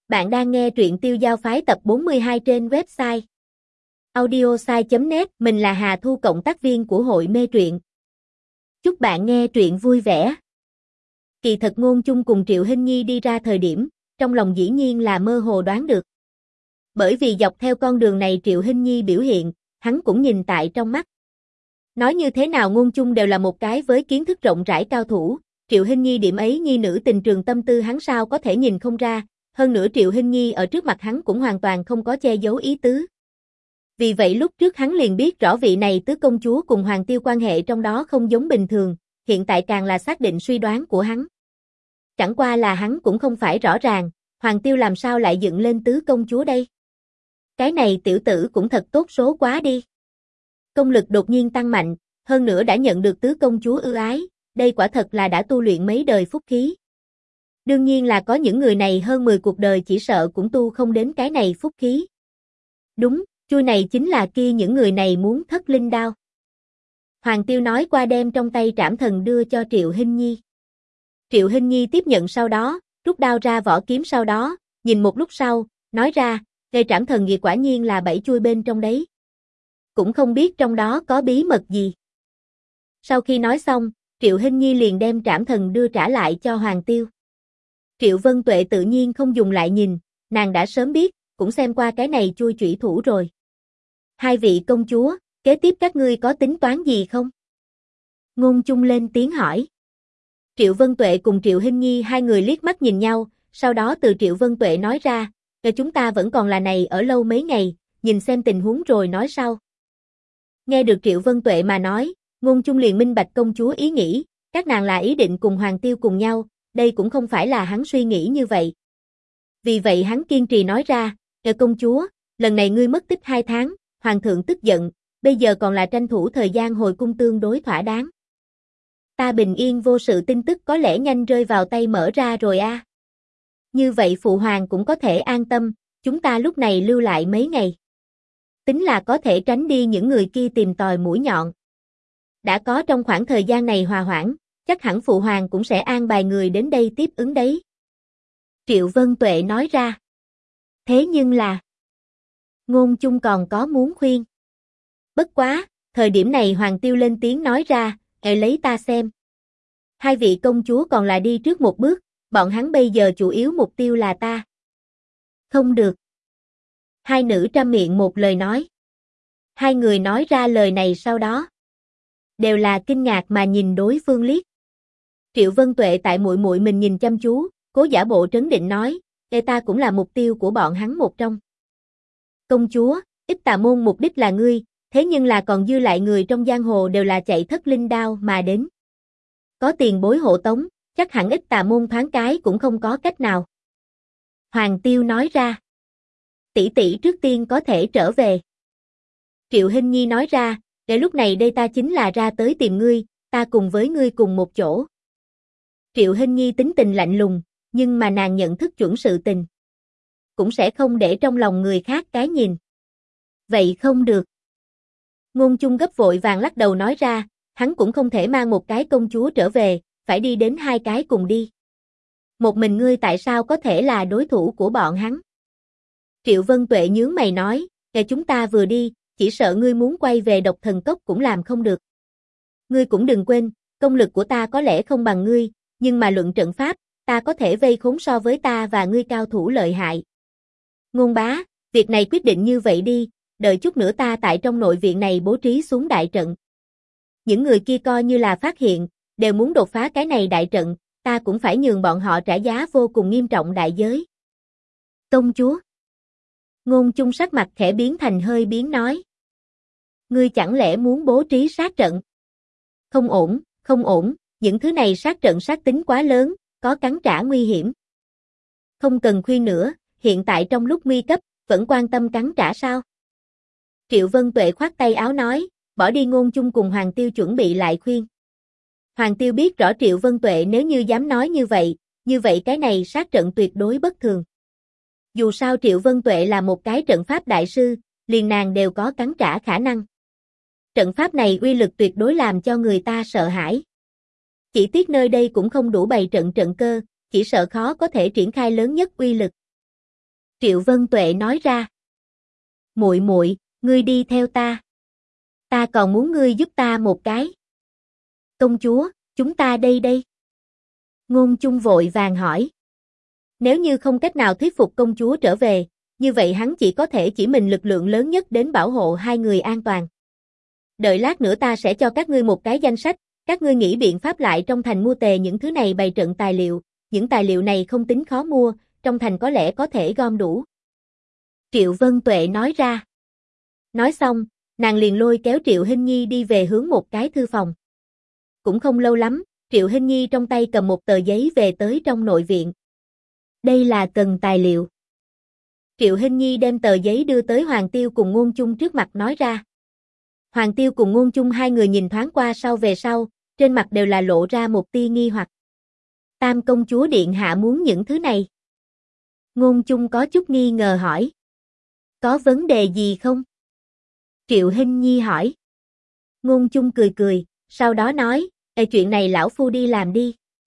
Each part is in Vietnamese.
Bạn đang nghe truyện Tiêu Giao Phái tập 42 trên website audiosai.net. Mình là Hà Thu, cộng tác viên của hội mê truyện. Chúc bạn nghe truyện vui vẻ. Kỳ thật Ngôn Chung cùng Triệu Hinh Nhi đi ra thời điểm, trong lòng dĩ nhiên là mơ hồ đoán được. Bởi vì dọc theo con đường này Triệu Hinh Nhi biểu hiện, hắn cũng nhìn tại trong mắt. Nói như thế nào Ngôn Chung đều là một cái với kiến thức rộng rãi cao thủ, Triệu Hinh Nhi điểm ấy nhi nữ tình trường tâm tư hắn sao có thể nhìn không ra. Hơn nữa Triệu Hinh Nhi ở trước mặt hắn cũng hoàn toàn không có che giấu ý tứ. Vì vậy lúc trước hắn liền biết rõ vị này tứ công chúa cùng Hoàng Tiêu quan hệ trong đó không giống bình thường, hiện tại càng là xác định suy đoán của hắn. Chẳng qua là hắn cũng không phải rõ ràng, Hoàng Tiêu làm sao lại dựng lên tứ công chúa đây? Cái này tiểu tử cũng thật tốt số quá đi. Công lực đột nhiên tăng mạnh, hơn nữa đã nhận được tứ công chúa ưu ái, đây quả thật là đã tu luyện mấy đời phúc khí. Đương nhiên là có những người này hơn 10 cuộc đời chỉ sợ cũng tu không đến cái này phúc khí. Đúng, chuôi này chính là kia những người này muốn thất linh đao. Hoàng Tiêu nói qua đem trong tay trảm thần đưa cho Triệu Hinh Nhi. Triệu Hinh Nhi tiếp nhận sau đó, rút đao ra vỏ kiếm sau đó, nhìn một lúc sau, nói ra, cây trảm thần gì quả nhiên là 7 chuôi bên trong đấy. Cũng không biết trong đó có bí mật gì. Sau khi nói xong, Triệu Hinh Nhi liền đem trảm thần đưa trả lại cho Hoàng Tiêu. Triệu Vân Tuệ tự nhiên không dùng lại nhìn, nàng đã sớm biết, cũng xem qua cái này chui chủy thủ rồi. Hai vị công chúa, kế tiếp các ngươi có tính toán gì không? Ngôn Chung lên tiếng hỏi. Triệu Vân Tuệ cùng Triệu Hinh Nhi hai người liếc mắt nhìn nhau, sau đó từ Triệu Vân Tuệ nói ra, chúng ta vẫn còn là này ở lâu mấy ngày, nhìn xem tình huống rồi nói sau. Nghe được Triệu Vân Tuệ mà nói, Ngôn Chung liền minh bạch công chúa ý nghĩ, các nàng là ý định cùng Hoàng Tiêu cùng nhau. Đây cũng không phải là hắn suy nghĩ như vậy. Vì vậy hắn kiên trì nói ra, công chúa, lần này ngươi mất tích 2 tháng, hoàng thượng tức giận, bây giờ còn là tranh thủ thời gian hồi cung tương đối thỏa đáng. Ta bình yên vô sự tin tức có lẽ nhanh rơi vào tay mở ra rồi a. Như vậy phụ hoàng cũng có thể an tâm, chúng ta lúc này lưu lại mấy ngày. Tính là có thể tránh đi những người kia tìm tòi mũi nhọn. Đã có trong khoảng thời gian này hòa hoãn, chắc hẳn phụ hoàng cũng sẽ an bài người đến đây tiếp ứng đấy. Triệu Vân Tuệ nói ra. Thế nhưng là, Ngôn Chung còn có muốn khuyên. Bất quá, thời điểm này Hoàng Tiêu lên tiếng nói ra, lấy ta xem. Hai vị công chúa còn là đi trước một bước, bọn hắn bây giờ chủ yếu mục tiêu là ta. Không được. Hai nữ trăm miệng một lời nói. Hai người nói ra lời này sau đó, đều là kinh ngạc mà nhìn đối phương liếc. Triệu Vân Tuệ tại muội muội mình nhìn chăm chú, cố giả bộ trấn định nói, ta cũng là mục tiêu của bọn hắn một trong. Công chúa, Ít Tà Môn mục đích là ngươi, thế nhưng là còn dư lại người trong giang hồ đều là chạy thất linh đao mà đến. Có tiền bối hộ tống, chắc hẳn Ít Tà Môn thoáng cái cũng không có cách nào. Hoàng Tiêu nói ra. Tỷ tỷ trước tiên có thể trở về. Triệu Hinh Nhi nói ra, để lúc này đây ta chính là ra tới tìm ngươi, ta cùng với ngươi cùng một chỗ. Triệu Hinh Nhi tính tình lạnh lùng, nhưng mà nàng nhận thức chuẩn sự tình. Cũng sẽ không để trong lòng người khác cái nhìn. Vậy không được. Ngôn Chung gấp vội vàng lắc đầu nói ra, hắn cũng không thể mang một cái công chúa trở về, phải đi đến 2 cái cùng đi. Một mình ngươi tại sao có thể là đối thủ của bọn hắn? Triệu Vân Tuệ nhướng mày nói, chúng ta vừa đi, chỉ sợ ngươi muốn quay về Độc Thần Cốc cũng làm không được. Ngươi cũng đừng quên, công lực của ta có lẽ không bằng ngươi, nhưng mà luận trận pháp, ta có thể vây khốn so với ta và ngươi cao thủ lợi hại. Ngôn bá, việc này quyết định như vậy đi, đợi chút nữa ta tại trong nội viện này bố trí xuống đại trận. Những người kia coi như là phát hiện, đều muốn đột phá cái này đại trận, ta cũng phải nhường bọn họ trả giá vô cùng nghiêm trọng đại giới. Công chúa. Ngôn Chung sắc mặt khẽ biến thành hơi biến nói. Ngươi chẳng lẽ muốn bố trí sát trận? Không ổn, không ổn, những thứ này sát trận sát tính quá lớn, có cắn trả nguy hiểm. Không cần khuyên nữa, hiện tại trong lúc nguy cấp, vẫn quan tâm cắn trả sao? Triệu Vân Tuệ khoát tay áo nói, bỏ đi Ngôn Chung cùng Hoàng Tiêu chuẩn bị lại khuyên. Hoàng Tiêu biết rõ Triệu Vân Tuệ nếu như dám nói như vậy cái này sát trận tuyệt đối bất thường. Dù sao Triệu Vân Tuệ là một cái trận pháp đại sư, liền nàng đều có cắn trả khả năng. Trận pháp này uy lực tuyệt đối làm cho người ta sợ hãi. Chỉ tiếc nơi đây cũng không đủ bày trận cơ, chỉ sợ khó có thể triển khai lớn nhất uy lực. Triệu Vân Tuệ nói ra. Muội muội, ngươi đi theo ta. Ta còn muốn ngươi giúp ta một cái. Công chúa, chúng ta đây. Ngôn Chung vội vàng hỏi. Nếu như không cách nào thuyết phục công chúa trở về, như vậy hắn chỉ có thể chỉ mình lực lượng lớn nhất đến bảo hộ hai người an toàn. Đợi lát nữa ta sẽ cho các ngươi một cái danh sách, các ngươi nghĩ biện pháp lại trong thành mua tề những thứ này bày trận tài liệu, những tài liệu này không tính khó mua, trong thành có lẽ có thể gom đủ. Triệu Vân Tuệ nói ra. Nói xong, nàng liền lôi kéo Triệu Hinh Nhi đi về hướng một cái thư phòng. Cũng không lâu lắm, Triệu Hinh Nhi trong tay cầm một tờ giấy về tới trong nội viện. Đây là cần tài liệu. Triệu Hinh Nhi đem tờ giấy đưa tới Hoàng Tiêu cùng Ngôn Chung trước mặt nói ra. Hoàng Tiêu cùng Ngôn Chung hai người nhìn thoáng qua sau về sau, trên mặt đều là lộ ra một tia nghi hoặc. Tam công chúa điện hạ muốn những thứ này. Ngôn Chung có chút nghi ngờ hỏi. Có vấn đề gì không? Triệu Hinh Nhi hỏi. Ngôn Chung cười cười, sau đó nói, chuyện này lão phu đi làm đi.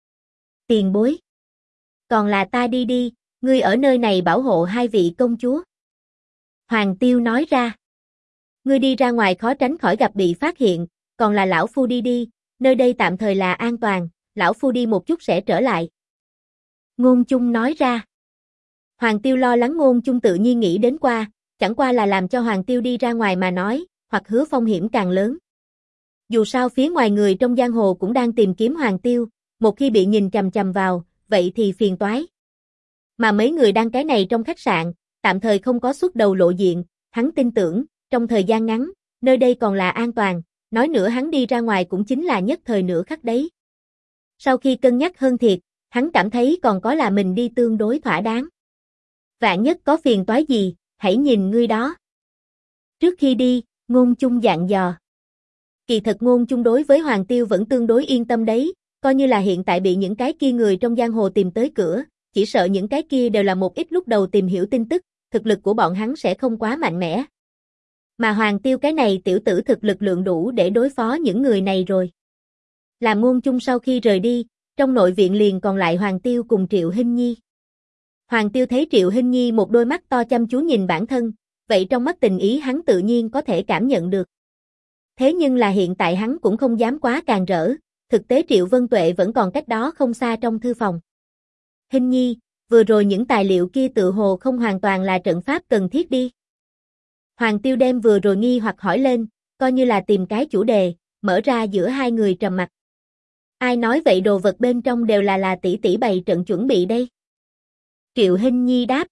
Tiền bối. Còn là ta đi, ngươi ở nơi này bảo hộ hai vị công chúa. Hoàng Tiêu nói ra. Ngươi đi ra ngoài khó tránh khỏi gặp bị phát hiện, còn là lão phu đi, nơi đây tạm thời là an toàn, lão phu đi một chút sẽ trở lại. Ngôn Chung nói ra. Hoàng Tiêu lo lắng Ngôn Chung tự nhiên nghĩ đến qua, chẳng qua là làm cho Hoàng Tiêu đi ra ngoài mà nói, hoặc hứa phong hiểm càng lớn. Dù sao phía ngoài người trong giang hồ cũng đang tìm kiếm Hoàng Tiêu, một khi bị nhìn chằm chằm vào, vậy thì phiền toái. Mà mấy người đang cái này trong khách sạn, tạm thời không có xuất đầu lộ diện, hắn tin tưởng, trong thời gian ngắn, nơi đây còn là an toàn, nói nữa hắn đi ra ngoài cũng chính là nhất thời nửa khắc đấy. Sau khi cân nhắc hơn thiệt, hắn cảm thấy còn có là mình đi tương đối thỏa đáng. Vạn nhất có phiền toái gì, hãy nhìn ngươi đó. Trước khi đi, Ngôn Chung dặn dò. Kỳ thật Ngôn Chung đối với Hoàng Tiêu vẫn tương đối yên tâm đấy, coi như là hiện tại bị những cái kia người trong giang hồ tìm tới cửa, chỉ sợ những cái kia đều là một ít lúc đầu tìm hiểu tin tức, thực lực của bọn hắn sẽ không quá mạnh mẽ. Mà Hoàng Tiêu cái này tiểu tử thực lực lượng đủ để đối phó những người này rồi. Làm Ngôn Chung sau khi rời đi, trong nội viện liền còn lại Hoàng Tiêu cùng Triệu Hinh Nhi. Hoàng Tiêu thấy Triệu Hinh Nhi một đôi mắt to chăm chú nhìn bản thân, vậy trong mắt tình ý hắn tự nhiên có thể cảm nhận được. Thế nhưng là hiện tại hắn cũng không dám quá càn rỡ, thực tế Triệu Vân Tuệ vẫn còn cách đó không xa trong thư phòng. Hinh Nhi, vừa rồi những tài liệu kia tự hồ không hoàn toàn là trận pháp cần thiết đi. Hoàng Tiêu đem vừa rồi nghi hoặc hỏi lên, coi như là tìm cái chủ đề, mở ra giữa hai người trầm mặc. Ai nói vậy đồ vật bên trong đều là tỷ tỷ bày trận chuẩn bị đây? Triệu Hinh Nhi đáp.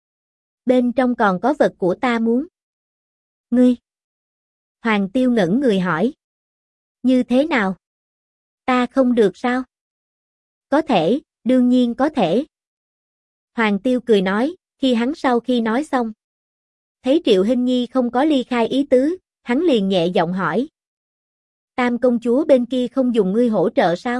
Bên trong còn có vật của ta muốn. Ngươi? Hoàng Tiêu ngẩn người hỏi. Như thế nào? Ta không được sao? Có thể, đương nhiên có thể. Hoàng Tiêu cười nói, khi hắn sau khi nói xong. Thấy Triệu Hinh Nhi không có ly khai ý tứ, hắn liền nhẹ giọng hỏi. Tam công chúa bên kia không dùng ngươi hỗ trợ sao?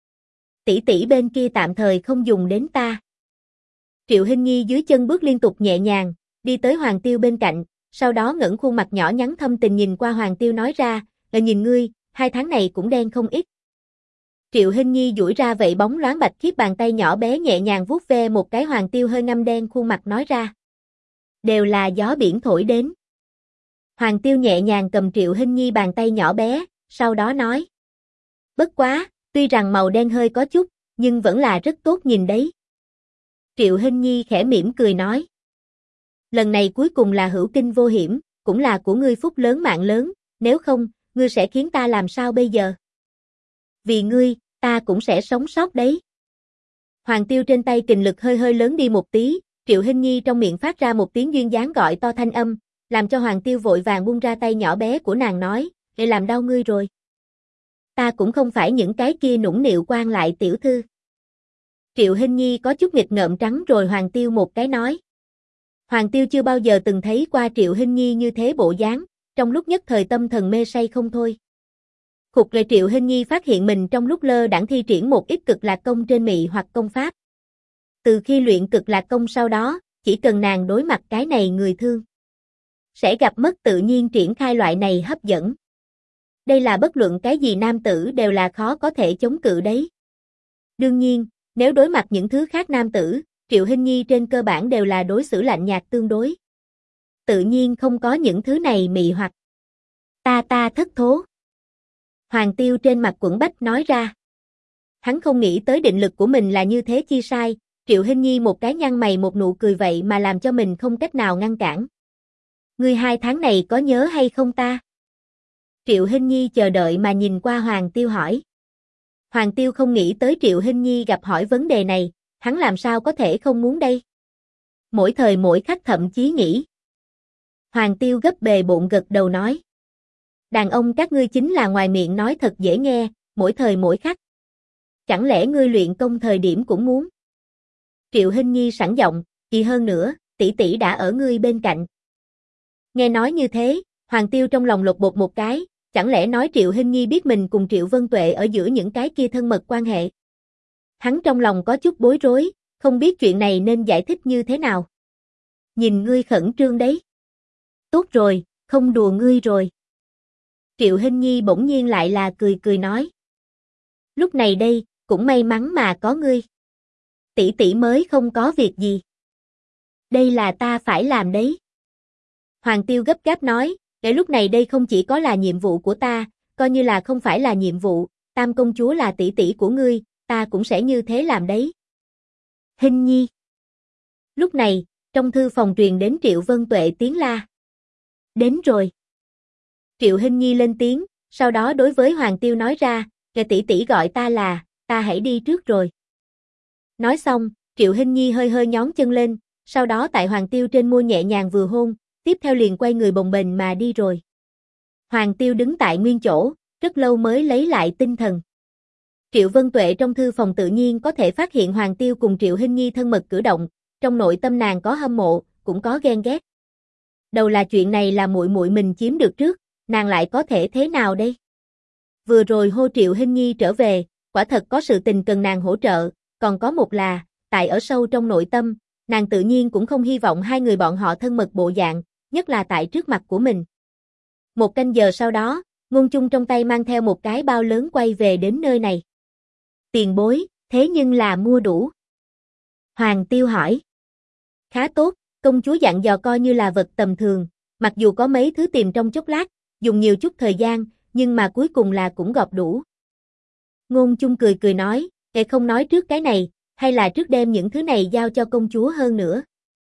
Tỷ tỷ bên kia tạm thời không dùng đến ta. Triệu Hinh Nhi dưới chân bước liên tục nhẹ nhàng, đi tới Hoàng Tiêu bên cạnh, sau đó ngẩng khuôn mặt nhỏ nhắn thâm tình nhìn qua Hoàng Tiêu nói ra, là nhìn ngươi, 2 tháng này cũng đen không ít. Triệu Hinh Nhi duỗi ra vậy bóng loáng bạch khiết bàn tay nhỏ bé nhẹ nhàng vuốt ve một cái Hoàng Tiêu hơi ngăm đen khuôn mặt nói ra. Đều là gió biển thổi đến. Hoàng Tiêu nhẹ nhàng cầm Triệu Hinh Nhi bàn tay nhỏ bé, sau đó nói. Bất quá, tuy rằng màu đen hơi có chút, nhưng vẫn là rất tốt nhìn đấy. Triệu Hinh Nhi khẽ mỉm cười nói. Lần này cuối cùng là hữu kinh vô hiểm, cũng là của ngươi phúc lớn mạng lớn, nếu không, ngươi sẽ khiến ta làm sao bây giờ? Vì ngươi, ta cũng sẽ sống sót đấy. Hoàng Tiêu trên tay kình lực hơi hơi lớn đi một tí, Triệu Hinh Nhi trong miệng phát ra một tiếng duyên dáng gọi to thanh âm, làm cho Hoàng Tiêu vội vàng buông ra tay nhỏ bé của nàng nói, để làm đau ngươi rồi. Ta cũng không phải những cái kia nũng nịu quan lại tiểu thư. Triệu Hinh Nhi có chút nghịch ngợm trắng rồi Hoàng Tiêu một cái nói. Hoàng Tiêu chưa bao giờ từng thấy qua Triệu Hinh Nhi như thế bộ dáng, trong lúc nhất thời tâm thần mê say không thôi. Khục rồi Triệu Hinh Nhi phát hiện mình trong lúc lơ đãng thi triển một ít cực lạc công trên mị hoặc công pháp. Từ khi luyện cực lạc công sau đó, chỉ cần nàng đối mặt cái này người thương, sẽ gặp mất tự nhiên triển khai loại này hấp dẫn. Đây là bất luận cái gì nam tử đều là khó có thể chống cự đấy. Đương nhiên, nếu đối mặt những thứ khác nam tử, Triệu Hinh Nhi trên cơ bản đều là đối xử lạnh nhạt tương đối. Tự nhiên không có những thứ này mị hoặc. Ta thất thố. Hoàng Tiêu trên mặt quẫn bách nói ra. Hắn không nghĩ tới định lực của mình là như thế chi sai, Triệu Hinh Nhi một cái nhăn mày một nụ cười vậy mà làm cho mình không cách nào ngăn cản. Ngươi 2 tháng này có nhớ hay không ta? Triệu Hinh Nhi chờ đợi mà nhìn qua Hoàng Tiêu hỏi. Hoàng Tiêu không nghĩ tới Triệu Hinh Nhi gặp hỏi vấn đề này, hắn làm sao có thể không muốn đây? Mỗi thời mỗi khắc thậm chí nghĩ. Hoàng Tiêu gấp bề bộn gật đầu nói. Đàn ông các ngươi chính là ngoài miệng nói thật dễ nghe, mỗi thời mỗi khắc. Chẳng lẽ ngươi luyện công thời điểm cũng muốn? Triệu Hinh Nhi sẵn giọng, kỳ hơn nữa, tỷ tỷ đã ở ngươi bên cạnh. Nghe nói như thế, Hoàng Tiêu trong lòng lột bột một cái, chẳng lẽ nói Triệu Hinh Nhi biết mình cùng Triệu Vân Tuệ ở giữa những cái kia thân mật quan hệ. Hắn trong lòng có chút bối rối, không biết chuyện này nên giải thích như thế nào. Nhìn ngươi khẩn trương đấy. Tốt rồi, không đùa ngươi rồi. Triệu Hinh Nhi bỗng nhiên lại là cười cười nói. Lúc này đây, cũng may mắn mà có ngươi. Tỷ tỷ mới không có việc gì. Đây là ta phải làm đấy. Hoàng Tiêu gấp gáp nói, cái lúc này đây không chỉ có là nhiệm vụ của ta, coi như là không phải là nhiệm vụ, Tam công chúa là tỷ tỷ của ngươi, ta cũng sẽ như thế làm đấy. Hinh Nhi. Lúc này, trong thư phòng truyền đến Triệu Vân Tuệ tiếng la. Đến rồi. Triệu Hinh Nhi lên tiếng, sau đó đối với Hoàng Tiêu nói ra, cái tỷ tỷ gọi ta là, ta hãy đi trước rồi. Nói xong, Triệu Hinh Nhi hơi hơi nhón chân lên, sau đó tại Hoàng Tiêu trên môi nhẹ nhàng vừa hôn, tiếp theo liền quay người bồng bềnh mà đi rồi. Hoàng Tiêu đứng tại nguyên chỗ, rất lâu mới lấy lại tinh thần. Triệu Vân Tuệ trong thư phòng tự nhiên có thể phát hiện Hoàng Tiêu cùng Triệu Hinh Nhi thân mật cử động, trong nội tâm nàng có hâm mộ, cũng có ghen ghét. Đầu là chuyện này là muội muội mình chiếm được trước, nàng lại có thể thế nào đây? Vừa rồi hô Triệu Hinh Nhi trở về, quả thật có sự tình cần nàng hỗ trợ, còn có một là, tại ở sâu trong nội tâm, nàng tự nhiên cũng không hy vọng hai người bọn họ thân mật bộ dạng, nhất là tại trước mặt của mình. 1 canh giờ sau đó, Ngôn Chung trong tay mang theo một cái bao lớn quay về đến nơi này. Tiền bối, thế nhưng là mua đủ. Hoàng Tiêu hỏi. Khá tốt, công chúa dặn dò coi như là vật tầm thường, mặc dù có mấy thứ tìm trong chốc lát, dùng nhiều chút thời gian, nhưng mà cuối cùng là cũng gọp đủ. Ngôn Chung cười cười nói, "Kệ không nói trước cái này, hay là trước đem những thứ này giao cho công chúa hơn nữa."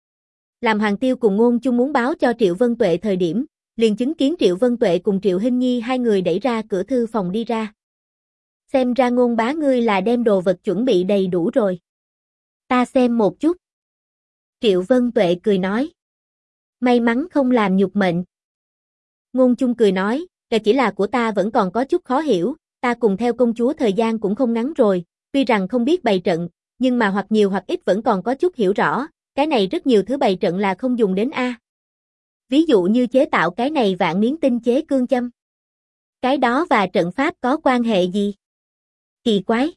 Làm Hoàng Tiêu cùng Ngôn Chung muốn báo cho Triệu Vân Tuệ thời điểm, liền chứng kiến Triệu Vân Tuệ cùng Triệu Hinh Nhi hai người đẩy ra cửa thư phòng đi ra. Xem ra Ngôn bá ngươi là đem đồ vật chuẩn bị đầy đủ rồi. Ta xem một chút. Triệu Vân Tuệ cười nói. May mắn không làm nhục mệnh. Ngôn Chung cười nói, cái chỉ là của ta vẫn còn có chút khó hiểu, ta cùng theo công chúa thời gian cũng không ngắn rồi, tuy rằng không biết bày trận, nhưng mà hoặc nhiều hoặc ít vẫn còn có chút hiểu rõ, cái này rất nhiều thứ bày trận là không dùng đến a. Ví dụ như chế tạo cái này vạn miếng tinh chế cương châm. Cái đó và trận pháp có quan hệ gì? Kỳ quái.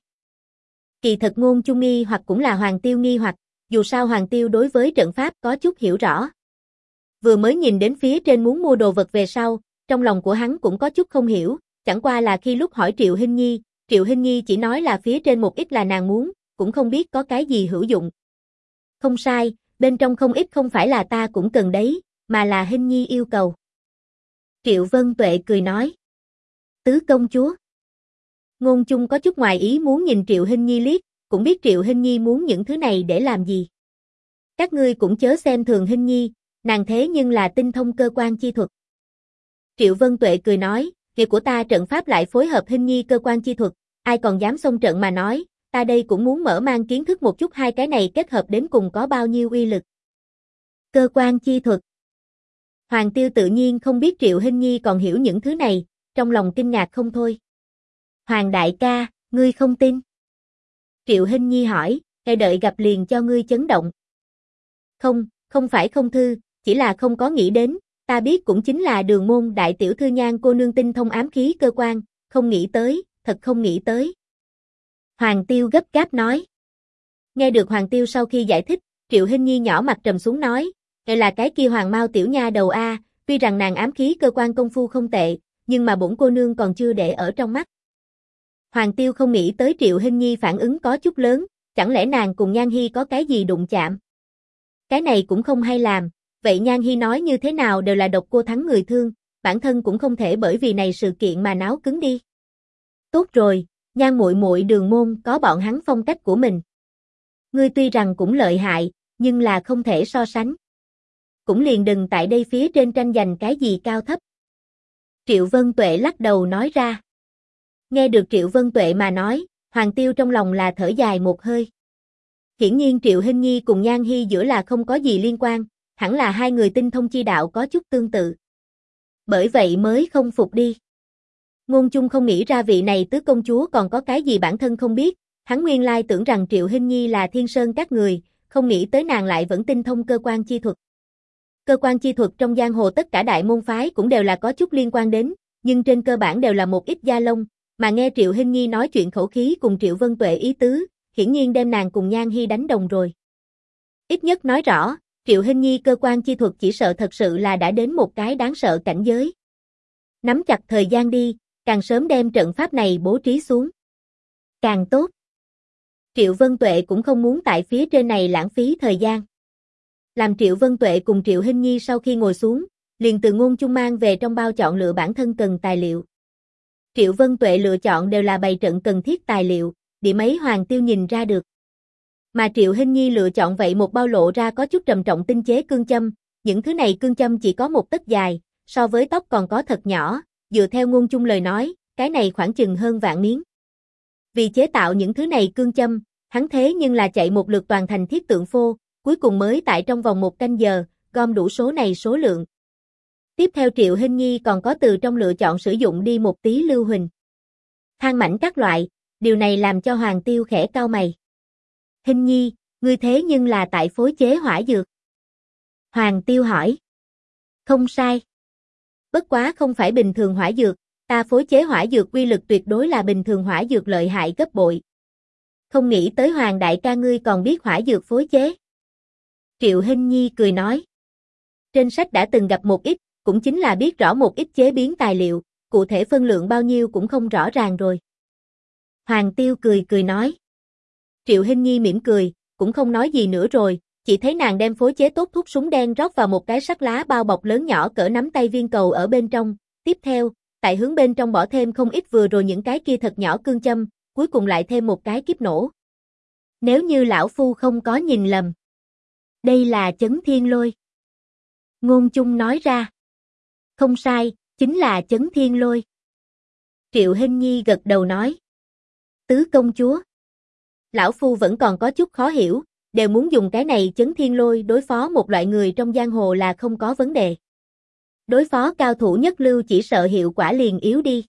Kỳ thật Ngôn Chung nghi hoặc cũng là Hoàng Tiêu nghi hoặc, dù sao Hoàng Tiêu đối với trận pháp có chút hiểu rõ. Vừa mới nhìn đến phía trên muốn mua đồ vật về sau, trong lòng của hắn cũng có chút không hiểu, chẳng qua là khi lúc hỏi Triệu Hinh Nhi chỉ nói là phía trên một ít là nàng muốn, cũng không biết có cái gì hữu dụng. Không sai, bên trong không ít không phải là ta cũng cần đấy, mà là Hinh Nhi yêu cầu. Triệu Vân Tuệ cười nói. Tứ công chúa. Ngôn Chung có chút ngoài ý muốn nhìn Triệu Hinh Nhi liếc, cũng biết Triệu Hinh Nhi muốn những thứ này để làm gì. Các ngươi cũng chớ xem thường Hinh Nhi, nàng thế nhưng là tinh thông cơ quan chi thuật. Triệu Vân Tuệ cười nói, nghề của ta trận pháp lại phối hợp Hinh Nhi cơ quan chi thuật, ai còn dám xông trận mà nói, ta đây cũng muốn mở mang kiến thức một chút hai cái này kết hợp đến cùng có bao nhiêu uy lực. Cơ quan chi thuật. Hoàng Tiêu tự nhiên không biết Triệu Hinh Nhi còn hiểu những thứ này, trong lòng kinh ngạc không thôi. Hoàng đại ca, ngươi không tin? Triệu Hinh Nhi hỏi, đợi gặp liền cho ngươi chấn động. Không phải không thư, chỉ là không có nghĩ đến, ta biết cũng chính là Đường môn đại tiểu thư Nhan cô nương tinh thông ám khí cơ quan, không nghĩ tới, thật không nghĩ tới. Hoàng Tiêu gấp gáp nói. Nghe được Hoàng Tiêu sau khi giải thích, Triệu Hinh Nhi nhỏ mặt trầm xuống nói, đây là cái kia Hoàng Mao tiểu nha đầu a, tuy rằng nàng ám khí cơ quan công phu không tệ, nhưng mà bổn cô nương còn chưa để ở trong mắt. Hoàng Tiêu không nghĩ tới Triệu Hinh Nhi phản ứng có chút lớn, chẳng lẽ nàng cùng Nhan Hi có cái gì đụng chạm? Cái này cũng không hay làm, vậy Nhan Hi nói như thế nào đều là độc cô thắng người thương, bản thân cũng không thể bởi vì này sự kiện mà náo cứng đi. Tốt rồi, Nhan muội muội Đường môn có bọn hắn phong cách của mình. Ngươi tuy rằng cũng lợi hại, nhưng là không thể so sánh. Cũng liền đừng tại đây phía trên tranh giành cái gì cao thấp. Triệu Vân Tuệ lắc đầu nói ra. Nghe được Triệu Vân Tuệ mà nói, Hoàng Tiêu trong lòng là thở dài một hơi. Hiển nhiên Triệu Hinh Nhi cùng Nhan Hi giữa là không có gì liên quan, hẳn là hai người tinh thông chi đạo có chút tương tự. Bởi vậy mới không phục đi. Ngôn Chung không nghĩ ra vị này tứ công chúa còn có cái gì bản thân không biết, hắn nguyên lai tưởng rằng Triệu Hinh Nhi là thiên sơn các người, không nghĩ tới nàng lại vẫn tinh thông cơ quan chi thuật. Cơ quan chi thuật trong giang hồ tất cả đại môn phái cũng đều là có chút liên quan đến, nhưng trên cơ bản đều là một ít gia lông, mà nghe Triệu Hinh Nhi nói chuyện khẩu khí cùng Triệu Vân Tuệ ý tứ, hiển nhiên đem nàng cùng Nhan Hi đánh đồng rồi. Ít nhất nói rõ, Triệu Hinh Nhi cơ quan chi thuật chỉ sợ thật sự là đã đến một cái đáng sợ cảnh giới. Nắm chặt thời gian đi, càng sớm đem trận pháp này bố trí xuống, càng tốt. Triệu Vân Tuệ cũng không muốn tại phía trên này lãng phí thời gian. Làm Triệu Vân Tuệ cùng Triệu Hinh Nhi sau khi ngồi xuống, liền từ Ngôn Chung mang về trong bao chọn lựa bản thân cần tài liệu. Triệu Vân Tuệ lựa chọn đều là bày trận cần thiết tài liệu, điểm ấy Hoàng Tiêu nhìn ra được. Mà Triệu Hinh Nhi lựa chọn vậy một bao lộ ra có chút trầm trọng tinh chế cương châm, những thứ này cương châm chỉ có một tấc dài, so với tóc còn có thật nhỏ, dựa theo Ngôn Chung lời nói, cái này khoảng chừng hơn vạn miếng. Vì chế tạo những thứ này cương châm, hắn thế nhưng là chạy một lượt toàn thành thiết tượng phô, cuối cùng mới tại trong vòng 1 canh giờ, gom đủ số này số lượng. Tiếp theo Triệu Hinh Nhi còn có từ trong lựa chọn sử dụng đi một tí lưu huỳnh, than mảnh các loại, điều này làm cho Hoàng Tiêu khẽ cau mày. Hinh Nhi, ngươi thế nhưng là tại phối chế hỏa dược. Hoàng Tiêu hỏi. Không sai. Bất quá không phải bình thường hỏa dược, ta phối chế hỏa dược uy lực tuyệt đối là bình thường hỏa dược lợi hại gấp bội. Không nghĩ tới Hoàng đại ca ngươi còn biết hỏa dược phối chế. Triệu Hinh Nhi cười nói. Trên sách đã từng gặp một ít, cũng chính là biết rõ một ít chế biến tài liệu, cụ thể phân lượng bao nhiêu cũng không rõ ràng rồi. Hoàng Tiêu cười nói. Triệu Hinh Nhi mỉm cười, cũng không nói gì nữa rồi, chỉ thấy nàng đem phối chế tốt thuốc súng đen rót vào một cái sắt lá bao bọc lớn nhỏ cỡ nắm tay viên cầu ở bên trong, tiếp theo, tại hướng bên trong bỏ thêm không ít vừa rồi những cái kia thật nhỏ cương châm, cuối cùng lại thêm một cái kiếp nổ. Nếu như lão phu không có nhìn lầm, đây là Chấn Thiên Lôi. Ngôn Chung nói ra. Không sai, chính là Chấn Thiên Lôi. Triệu Hinh Nhi gật đầu nói. Tứ công chúa. Lão phu vẫn còn có chút khó hiểu, đều muốn dùng cái này Chấn Thiên Lôi đối phó một loại người trong giang hồ là không có vấn đề. Đối phó cao thủ nhất lưu chỉ sợ hiệu quả liền yếu đi.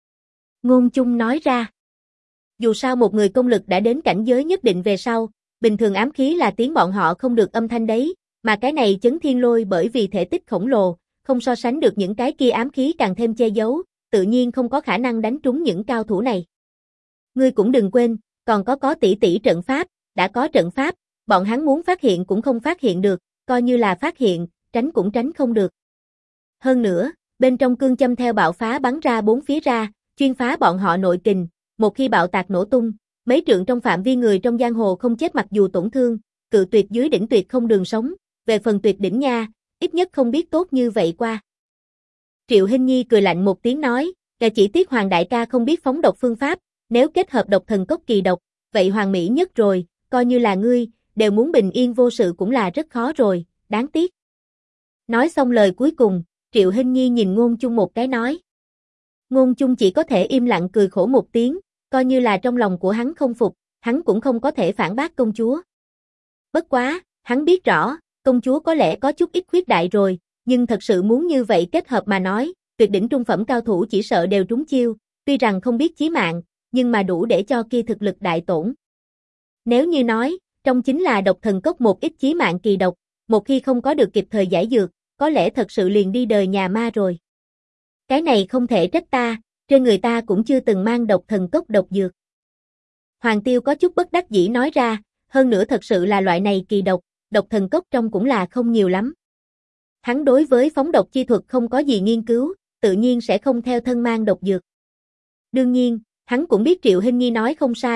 Ngôn Chung nói ra. Dù sao một người công lực đã đến cảnh giới nhất định về sau, bình thường ám khí là tiếng bọn họ không được âm thanh đấy, mà cái này Chấn Thiên Lôi bởi vì thể tích khổng lồ, không so sánh được những cái kia ám khí càng thêm che giấu, tự nhiên không có khả năng đánh trúng những cao thủ này. Ngươi cũng đừng quên, còn có tỷ tỷ trận pháp, đã có trận pháp, bọn hắn muốn phát hiện cũng không phát hiện được, coi như là phát hiện, tránh cũng tránh không được. Hơn nữa, bên trong cương châm theo bạo phá bắn ra bốn phía ra, chuyên phá bọn họ nội kình, một khi bạo tạc nổ tung, mấy trượng trong phạm vi người trong giang hồ không chết mặc dù tổn thương, cự tuyệt dưới đỉnh tuyệt không đường sống, về phần tuyệt đỉnh nha, ít nhất không biết tốt như vậy qua. Triệu Hinh Nhi cười lạnh một tiếng nói, chỉ tiếc Hoàng đại ca không biết phóng độc phương pháp, nếu kết hợp độc thần cốc kỳ độc, vậy hoàn mỹ nhất rồi, coi như là ngươi, đều muốn bình yên vô sự cũng là rất khó rồi, đáng tiếc. Nói xong lời cuối cùng, Triệu Hinh Nhi nhìn Ngôn Chung một cái nói. Ngôn Chung chỉ có thể im lặng cười khổ một tiếng, coi như là trong lòng của hắn không phục, hắn cũng không có thể phản bác công chúa. Bất quá, hắn biết rõ, công chúa có lẽ có chút ít khuyết đại rồi, nhưng thật sự muốn như vậy kết hợp mà nói, tuyệt đỉnh trung phẩm cao thủ chỉ sợ đều trúng chiêu, tuy rằng không biết chí mạng, nhưng mà đủ để cho kia thực lực đại tổn. Nếu như nói, trong chính là độc thần cốc một ít chí mạng kỳ độc, một khi không có được kịp thời giải dược, có lẽ thật sự liền đi đời nhà ma rồi. Cái này không thể trách ta, trên người ta cũng chưa từng mang độc thần cốc độc dược. Hoàng Tiêu có chút bất đắc dĩ nói ra, hơn nữa thật sự là loại này kỳ độc, độc thần cốc trong cũng là không nhiều lắm. Hắn đối với phóng độc chi thuật không có gì nghiên cứu, tự nhiên sẽ không theo thân mang độc dược. Đương nhiên, hắn cũng biết Triệu Hinh Nhi nói không sai,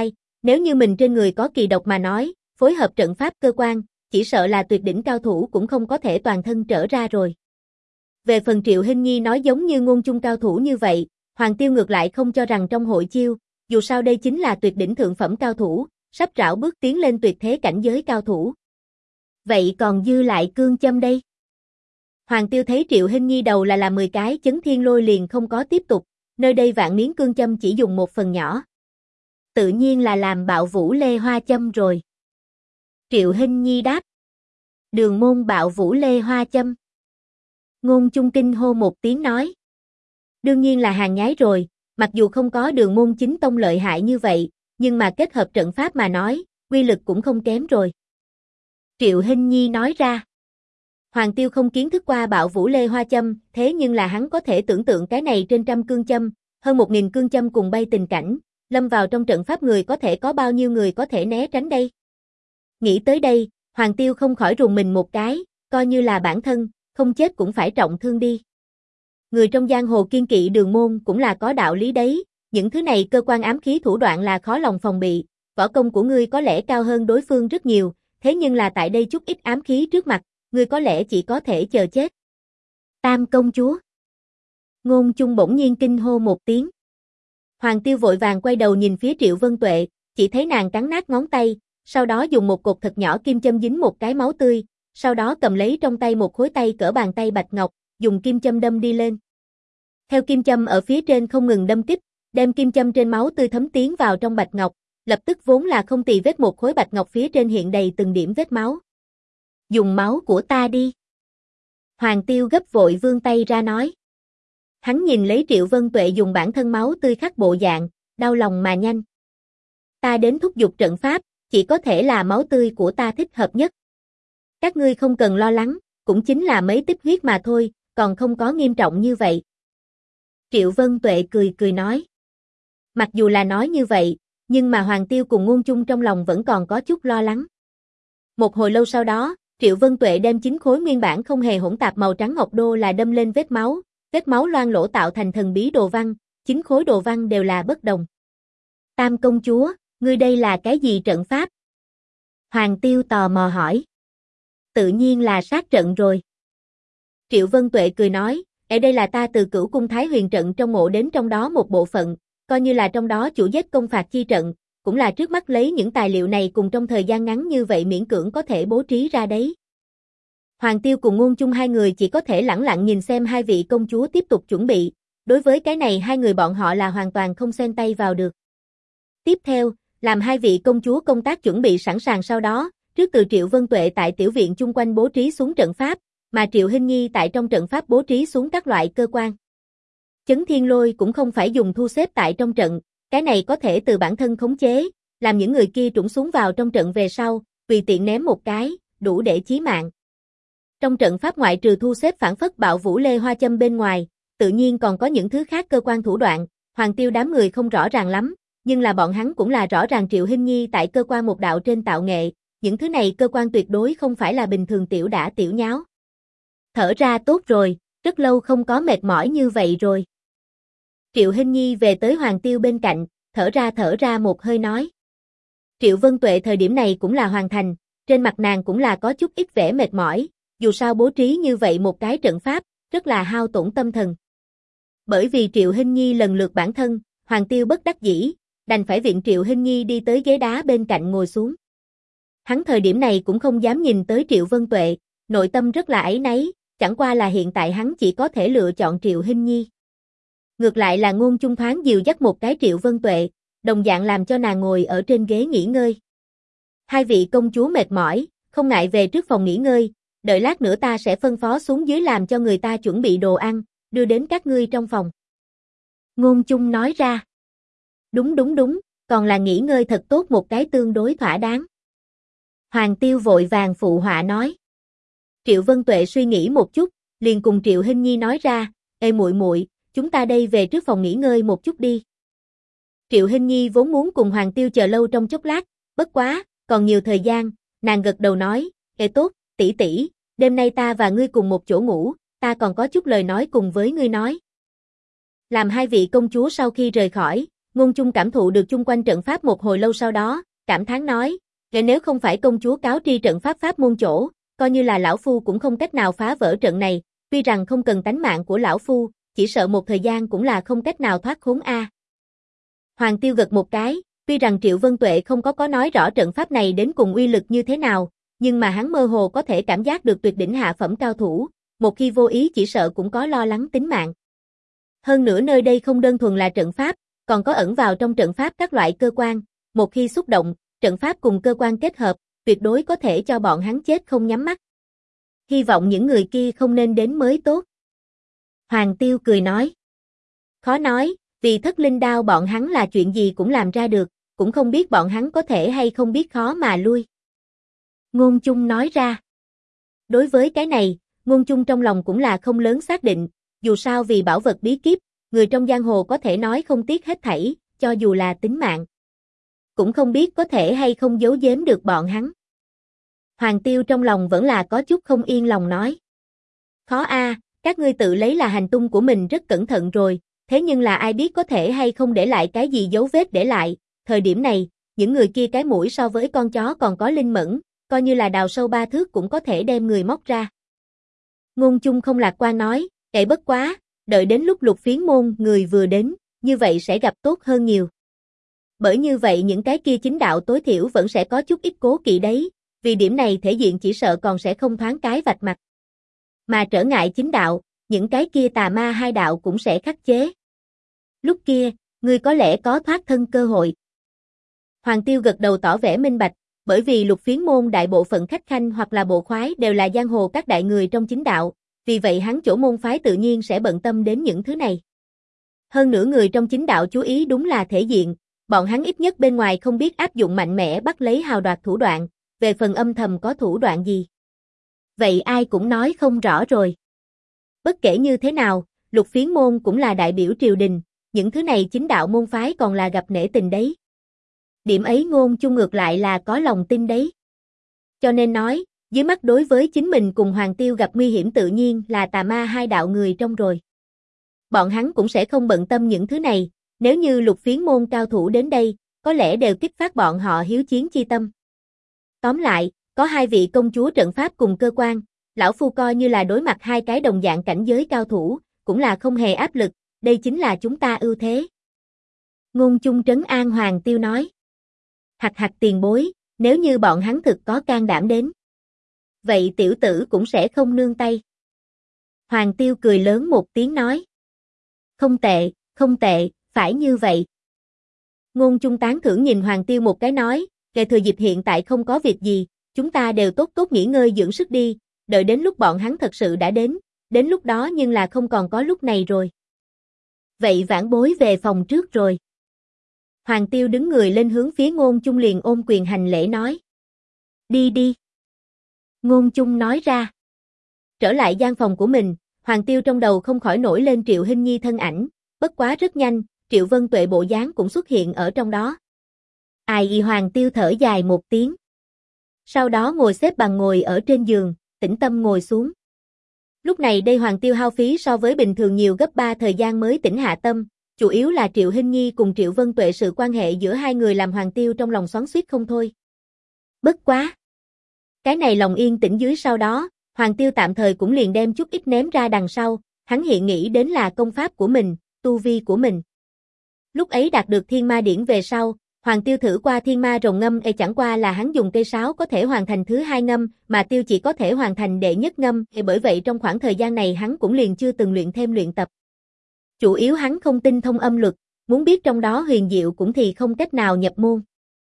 Nếu như mình trên người có kỳ độc mà nói, phối hợp trận pháp cơ quan, chỉ sợ là tuyệt đỉnh cao thủ cũng không có thể toàn thân trở ra rồi. Về phần Triệu Hinh Nhi nói giống như ngôn chung cao thủ như vậy, Hoàng Tiêu ngược lại không cho rằng trong hội chiêu, dù sao đây chính là tuyệt đỉnh thượng phẩm cao thủ, sắp rảo bước tiến lên tuyệt thế cảnh giới cao thủ. Vậy còn dư lại cương châm đây? Hoàng Tiêu thấy Triệu Hinh Nhi đầu là 10 cái chấn thiên lôi liền không có tiếp tục, nơi đây vạn miếng cương châm chỉ dùng một phần nhỏ. Tự nhiên là làm bạo vũ lê hoa châm rồi. Triệu Hinh Nhi đáp. Đường môn bạo vũ lê hoa châm. Ngôn Chung kinh hô một tiếng nói. Đương nhiên là hàng nhái rồi, mặc dù không có đường môn chính tông lợi hại như vậy, nhưng mà kết hợp trận pháp mà nói, uy lực cũng không kém rồi. Triệu Hinh Nhi nói ra. Hoàng Tiêu không kiến thức qua bạo vũ lê hoa châm, thế nhưng là hắn có thể tưởng tượng cái này trên trăm cương châm, hơn 1000 cương châm cùng bay tình cảnh, lâm vào trong trận pháp người có thể có bao nhiêu người có thể né tránh đây. Nghĩ tới đây, Hoàng Tiêu không khỏi rùng mình một cái, coi như là bản thân, không chết cũng phải trọng thương đi. Người trong giang hồ kiên kỵ đường môn cũng là có đạo lý đấy, những thứ này cơ quan ám khí thủ đoạn là khó lòng phòng bị, võ công của ngươi có lẽ cao hơn đối phương rất nhiều, thế nhưng là tại đây chút ít ám khí trước mặt, ngươi có lẽ chỉ có thể chờ chết. Tam công chúa. Ngôn Chung bỗng nhiên kinh hô một tiếng. Hoàng Tiêu vội vàng quay đầu nhìn phía Triệu Vân Tuệ, chỉ thấy nàng cắn nát ngón tay, sau đó dùng một cục thật nhỏ kim châm dính một cái máu tươi, sau đó cầm lấy trong tay một khối tay cỡ bàn tay bạch ngọc, dùng kim châm đâm đi lên. Theo kim châm ở phía trên không ngừng đâm kích, đem kim châm trên máu tươi thấm tiến vào trong bạch ngọc, lập tức vốn là không tì vết một khối bạch ngọc phía trên hiện đầy từng điểm vết máu. Dùng máu của ta đi. Hoàng Tiêu gấp vội vươn tay ra nói. Hắn nhìn lấy Triệu Vân Tuệ dùng bản thân máu tươi khắc bộ dạng, đau lòng mà nhanh. Ta đến thúc giục trận pháp, chỉ có thể là máu tươi của ta thích hợp nhất. Các ngươi không cần lo lắng, cũng chính là mấy tích huyết mà thôi, còn không có nghiêm trọng như vậy. Triệu Vân Tuệ cười cười nói. Mặc dù là nói như vậy, nhưng mà Hoàng Tiêu cùng Ngôn Chung trong lòng vẫn còn có chút lo lắng. Một hồi lâu sau đó, Triệu Vân Tuệ đem 9 khối nguyên bản không hề hỗn tạp màu trắng ngọc đô là đâm lên vết máu loang lỗ tạo thành thần bí đồ văn, 9 khối đồ văn đều là bất đồng. Tam công chúa, ngươi đây là cái gì trận pháp? Hoàng Tiêu tò mò hỏi. Tự nhiên là sát trận rồi. Triệu Vân Tuệ cười nói, ở đây là ta từ Cửu Cung Thái Huyền trận trong mộ đến trong đó một bộ phận, coi như là trong đó chủ giết công phạt chi trận, cũng là trước mắt lấy những tài liệu này cùng trong thời gian ngắn như vậy miễn cưỡng có thể bố trí ra đấy. Hoàng Tiêu cùng Ngôn Chung hai người chỉ có thể lẳng lặng nhìn xem hai vị công chúa tiếp tục chuẩn bị, đối với cái này hai người bọn họ là hoàn toàn không xen tay vào được. Tiếp theo, làm hai vị công chúa công tác chuẩn bị sẵn sàng sau đó, trước từ Triệu Vân Tuệ tại tiểu viện chung quanh bố trí xuống trận pháp, mà Triệu Hinh Nhi tại trong trận pháp bố trí xuống các loại cơ quan. Chấn thiên lôi cũng không phải dùng thu xếp tại trong trận, cái này có thể từ bản thân khống chế, làm những người kia trũng xuống vào trong trận về sau, tùy tiện ném một cái, đủ để chí mạng. Trong trận pháp ngoại trừ thu xếp phản phất bạo vũ lê hoa châm bên ngoài, tự nhiên còn có những thứ khác cơ quan thủ đoạn, Hoàng Tiêu đám người không rõ ràng lắm, nhưng là bọn hắn cũng là rõ ràng Triệu Hinh Nhi tại cơ quan một đạo trên tạo nghệ, những thứ này cơ quan tuyệt đối không phải là bình thường tiểu đả tiểu nháo. Thở ra tốt rồi, rất lâu không có mệt mỏi như vậy rồi. Triệu Hinh Nhi về tới Hoàng Tiêu bên cạnh, thở ra một hơi nói. Triệu Vân Tuệ thời điểm này cũng là hoàn thành, trên mặt nàng cũng là có chút ít vẻ mệt mỏi, dù sao bố trí như vậy một cái trận pháp, rất là hao tổn tâm thần. Bởi vì Triệu Hinh Nhi lần lượt bản thân, Hoàng Tiêu bất đắc dĩ, đành phải viện Triệu Hinh Nhi đi tới ghế đá bên cạnh ngồi xuống. Hắn thời điểm này cũng không dám nhìn tới Triệu Vân Tuệ, nội tâm rất là áy náy, chẳng qua là hiện tại hắn chỉ có thể lựa chọn Triệu Hinh Nhi. Ngược lại là Ngôn Chung thoáng dìu dắt một cái Triệu Vân Tuệ, đồng dạng làm cho nàng ngồi ở trên ghế nghỉ ngơi. Hai vị công chúa mệt mỏi, không ngại về trước phòng nghỉ ngơi, đợi lát nữa ta sẽ phân phó xuống dưới làm cho người ta chuẩn bị đồ ăn, đưa đến các ngươi trong phòng. Ngôn Chung nói ra. Đúng, còn là nghỉ ngơi thật tốt một cái tương đối thỏa đáng. Hoàng Tiêu vội vàng phụ họa nói. Triệu Vân Tuệ suy nghĩ một chút, liền cùng Triệu Hinh Nhi nói ra, ê muội, chúng ta đây về trước phòng nghỉ ngơi một chút đi. Triệu Hinh Nhi vốn muốn cùng Hoàng Tiêu chờ lâu trong chốc lát, bất quá, còn nhiều thời gian, nàng gật đầu nói, ê tốt, tỷ, đêm nay ta và ngươi cùng một chỗ ngủ, ta còn có chút lời nói cùng với ngươi nói. Làm hai vị công chúa sau khi rời khỏi, Ngôn Chung cảm thụ được chung quanh trận pháp một hồi lâu sau đó, cảm thán nói, nếu không phải công chúa cáo tri trận pháp pháp môn chỗ, coi như là lão phu cũng không cách nào phá vỡ trận này, tuy rằng không cần tánh mạng của lão phu, chỉ sợ một thời gian cũng là không cách nào thoát khốn a. Hoàng Tiêu gật một cái, tuy rằng Triệu Vân Tuệ không có nói rõ trận pháp này đến cùng uy lực như thế nào, nhưng mà hắn mơ hồ có thể cảm giác được tuyệt đỉnh hạ phẩm cao thủ, một khi vô ý chỉ sợ cũng có lo lắng tính mạng. Hơn nữa nơi đây không đơn thuần là trận pháp, còn có ẩn vào trong trận pháp các loại cơ quan, một khi xúc động, trận pháp cùng cơ quan kết hợp, tuyệt đối có thể cho bọn hắn chết không nhắm mắt. Hy vọng những người kia không nên đến mới tốt. Hoàng Tiêu cười nói. Khó nói, vì thất linh đao bọn hắn là chuyện gì cũng làm ra được, cũng không biết bọn hắn có thể hay không biết khó mà lui. Ngôn Chung nói ra. Đối với cái này, Ngôn Chung trong lòng cũng là không lớn xác định, dù sao vì bảo vật bí kíp, người trong giang hồ có thể nói không tiếc hết thảy, cho dù là tính mạng. Cũng không biết có thể hay không giấu giếm được bọn hắn. Hoàng Tiêu trong lòng vẫn là có chút không yên lòng nói. Khó a, các ngươi tự lấy là hành tung của mình rất cẩn thận rồi, thế nhưng là ai biết có thể hay không để lại cái gì dấu vết để lại, thời điểm này, những người kia cái mũi so với con chó còn có linh mẫn, coi như là đào sâu 3 thước cũng có thể đem người móc ra. Ngôn Chung không lạc quan nói, bất quá, đợi đến lúc Lục Phiến môn người vừa đến, như vậy sẽ gặp tốt hơn nhiều. Bởi như vậy những cái kia chính đạo tối thiểu vẫn sẽ có chút ít cố kỵ đấy, vì điểm này thể diện chỉ sợ còn sẽ không thoáng cái vạch mặt. Mà trở ngại chính đạo, những cái kia tà ma hai đạo cũng sẽ khắc chế. Lúc kia, ngươi có lẽ có thoát thân cơ hội. Hoàng Tiêu gật đầu tỏ vẻ minh bạch, bởi vì Lục Phiến môn đại bộ phận khách khanh hoặc là bộ khoái đều là giang hồ các đại người trong chính đạo, vì vậy hắn chỗ môn phái tự nhiên sẽ bận tâm đến những thứ này. Hơn nữa người trong chính đạo chú ý đúng là thể diện, bọn hắn ít nhất bên ngoài không biết áp dụng mạnh mẽ bắt lấy hào đoạt thủ đoạn, về phần âm thầm có thủ đoạn gì. Vậy ai cũng nói không rõ rồi. Bất kể như thế nào, Lục Phiến môn cũng là đại biểu triều đình, những thứ này chính đạo môn phái còn là gặp nể tình đấy. Điểm ấy Ngôn Chung ngược lại là có lòng tin đấy. Cho nên nói, dưới mắt đối với chính mình cùng Hoàng Tiêu gặp nguy hiểm tự nhiên là tà ma hai đạo người trong rồi. Bọn hắn cũng sẽ không bận tâm những thứ này, nếu như Lục Phiến môn cao thủ đến đây, có lẽ đều kích phát bọn họ hiếu chiến chi tâm. Tóm lại, có hai vị công chúa trận pháp cùng cơ quan, lão phu coi như là đối mặt hai cái đồng dạng cảnh giới cao thủ, cũng là không hề áp lực, đây chính là chúng ta ưu thế. Ngôn Chung trấn an Hoàng Tiêu nói. Hặc tiền bối, nếu như bọn hắn thực có can đảm đến. Vậy tiểu tử cũng sẽ không nương tay. Hoàng Tiêu cười lớn một tiếng nói. Không tệ, phải như vậy. Ngôn Chung tán thưởng nhìn Hoàng Tiêu một cái nói, kể thừa dịp hiện tại không có việc gì, chúng ta đều tốt nghỉ ngơi dưỡng sức đi, đợi đến lúc bọn hắn thật sự đã đến lúc đó nhưng là không còn có lúc này rồi. Vậy vãn bối về phòng trước rồi. Hoàng Tiêu đứng người lên hướng phía Ngôn Chung liền ôm quyền hành lễ nói. Đi. Ngôn Chung nói ra. Trở lại gian phòng của mình, Hoàng Tiêu trong đầu không khỏi nổi lên Triệu Hinh Nhi thân ảnh, bất quá rất nhanh, Triệu Vân Tuệ bộ dáng cũng xuất hiện ở trong đó. Hoàng Tiêu thở dài một tiếng. Sau đó ngồi xếp bằng ngồi ở trên giường, tĩnh tâm ngồi xuống. Lúc này đây Hoàng Tiêu hao phí so với bình thường nhiều gấp 3 thời gian mới tĩnh hạ tâm, chủ yếu là Triệu Hinh Nhi cùng Triệu Vân Tuệ sự quan hệ giữa hai người làm Hoàng Tiêu trong lòng xoắn xuýt không thôi. Bất quá. Cái này lòng yên tĩnh dưới sau đó, Hoàng Tiêu tạm thời cũng liền đem chút ít ném ra đằng sau, hắn hiện nghĩ đến là công pháp của mình, tu vi của mình. Lúc ấy đạt được thiên ma điển về sau, Hoàng Tiêu thử qua thiên ma rồng ngâm chẳng qua là hắn dùng cây sáo có thể hoàn thành thứ hai ngâm, mà Tiêu chỉ có thể hoàn thành đệ nhất ngâm, bởi vậy trong khoảng thời gian này hắn cũng liền chưa từng luyện tập. Chủ yếu hắn không tinh thông âm luật, muốn biết trong đó huyền diệu cũng thì không cách nào nhập môn.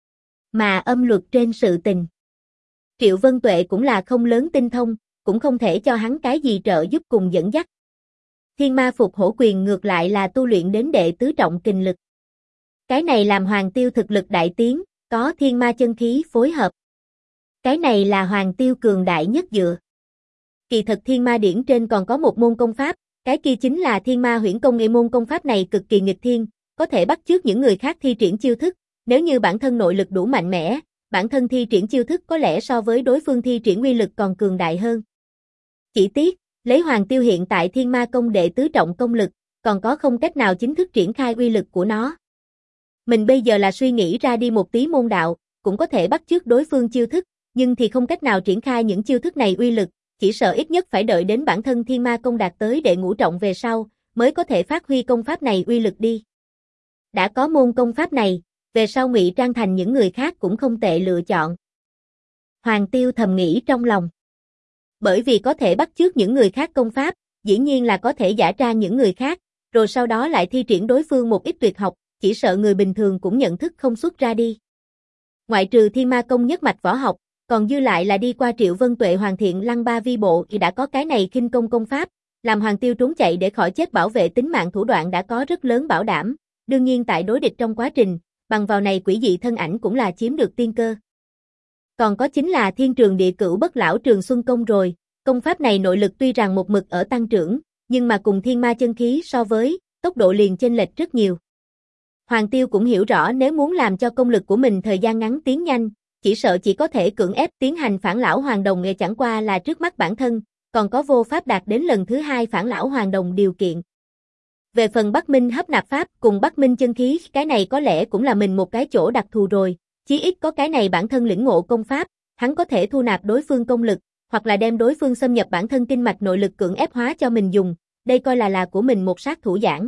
Mà âm luật trên sự tình. Triệu Vân Tuệ cũng là không lớn tinh thông, cũng không thể cho hắn cái gì trợ giúp cùng dẫn dắt. Thiên ma phục hổ quyền ngược lại là tu luyện đến đệ tứ trọng kình lực. Cái này làm Hoàng Tiêu thực lực đại tiến, có thiên ma chân khí phối hợp. Cái này là Hoàng Tiêu cường đại nhất dựa. Kỳ thật thiên ma điển trên còn có một môn công pháp, cái kia chính là thiên ma huyễn công. Môn công pháp này cực kỳ nghịch thiên, có thể bắt chước những người khác thi triển chiêu thức, nếu như bản thân nội lực đủ mạnh mẽ, bản thân thi triển chiêu thức có lẽ so với đối phương thi triển uy lực còn cường đại hơn. Chỉ tiếc, lấy Hoàng Tiêu hiện tại thiên ma công đệ tứ trọng công lực, còn có không cách nào chính thức triển khai uy lực của nó. Mình bây giờ là suy nghĩ ra đi một tí môn đạo, cũng có thể bắt chước đối phương chiêu thức, nhưng thì không cách nào triển khai những chiêu thức này uy lực, chỉ sợ ít nhất phải đợi đến bản thân Thiên Ma Công đạt tới đệ ngũ trọng về sau, mới có thể phát huy công pháp này uy lực đi. Đã có môn công pháp này, về sau ngụy trang thành những người khác cũng không tệ lựa chọn. Hoàng Tiêu thầm nghĩ trong lòng. Bởi vì có thể bắt chước những người khác công pháp, dĩ nhiên là có thể giả trang những người khác, rồi sau đó lại thi triển đối phương một ít tuyệt học, chỉ sợ người bình thường cũng nhận thức không xuất ra đi. Ngoại trừ Thiên Ma Công nhất mạch võ học, còn dư lại là đi qua Triệu Vân Tuệ hoàn thiện Lăng Ba Vi Bộ thì đã có cái này khinh công công pháp, làm Hoàng Tiêu trốn chạy để khỏi chết bảo vệ tính mạng thủ đoạn đã có rất lớn bảo đảm, đương nhiên tại đối địch trong quá trình, bằng vào này quỷ dị thân ảnh cũng là chiếm được tiên cơ. Còn có chính là Thiên Trường Địa Cửu Bất Lão Trường Xuân Công rồi, công pháp này nội lực tuy rằng một mực ở tăng trưởng, nhưng mà cùng Thiên Ma chân khí so với, tốc độ liền chênh lệch rất nhiều. Hoàng Tiêu cũng hiểu rõ nếu muốn làm cho công lực của mình thời gian ngắn tiến nhanh, chỉ sợ chỉ có thể cưỡng ép tiến hành phản lão hoàng đồng nghe chẳng qua là trước mắt bản thân, còn có vô pháp đạt đến lần thứ hai phản lão hoàng đồng điều kiện. Về phần Bắc Minh hấp nạp pháp cùng Bắc Minh chân khí, cái này có lẽ cũng là mình một cái chỗ đặc thù rồi, chí ít có cái này bản thân lĩnh ngộ công pháp, hắn có thể thu nạp đối phương công lực, hoặc là đem đối phương xâm nhập bản thân kinh mạch nội lực cưỡng ép hóa cho mình dùng, đây coi là của mình một sát thủ giảng.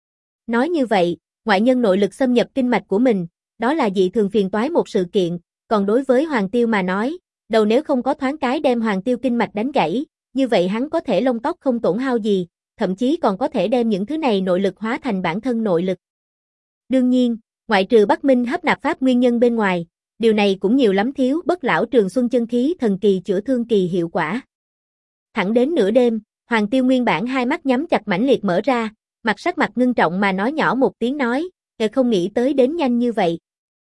Nói như vậy, ngoại nhân nội lực xâm nhập kinh mạch của mình, đó là dị thường phiền toái một sự kiện, còn đối với Hoàng Tiêu mà nói, đầu nếu không có thoáng cái đem Hoàng Tiêu kinh mạch đánh gãy, như vậy hắn có thể lông tóc không tổn hao gì, thậm chí còn có thể đem những thứ này nội lực hóa thành bản thân nội lực. Đương nhiên, ngoại trừ Bắc Minh hấp nạp pháp nguyên nhân bên ngoài, điều này cũng nhiều lắm thiếu Bất Lão Trường Xuân chân khí thần kỳ chữa thương kỳ hiệu quả. Thẳng đến nửa đêm, Hoàng Tiêu nguyên bản hai mắt nhắm chặt mãnh liệt mở ra, sắc mặt ngưng trọng mà nói nhỏ một tiếng nói, không nghĩ tới đến nhanh như vậy.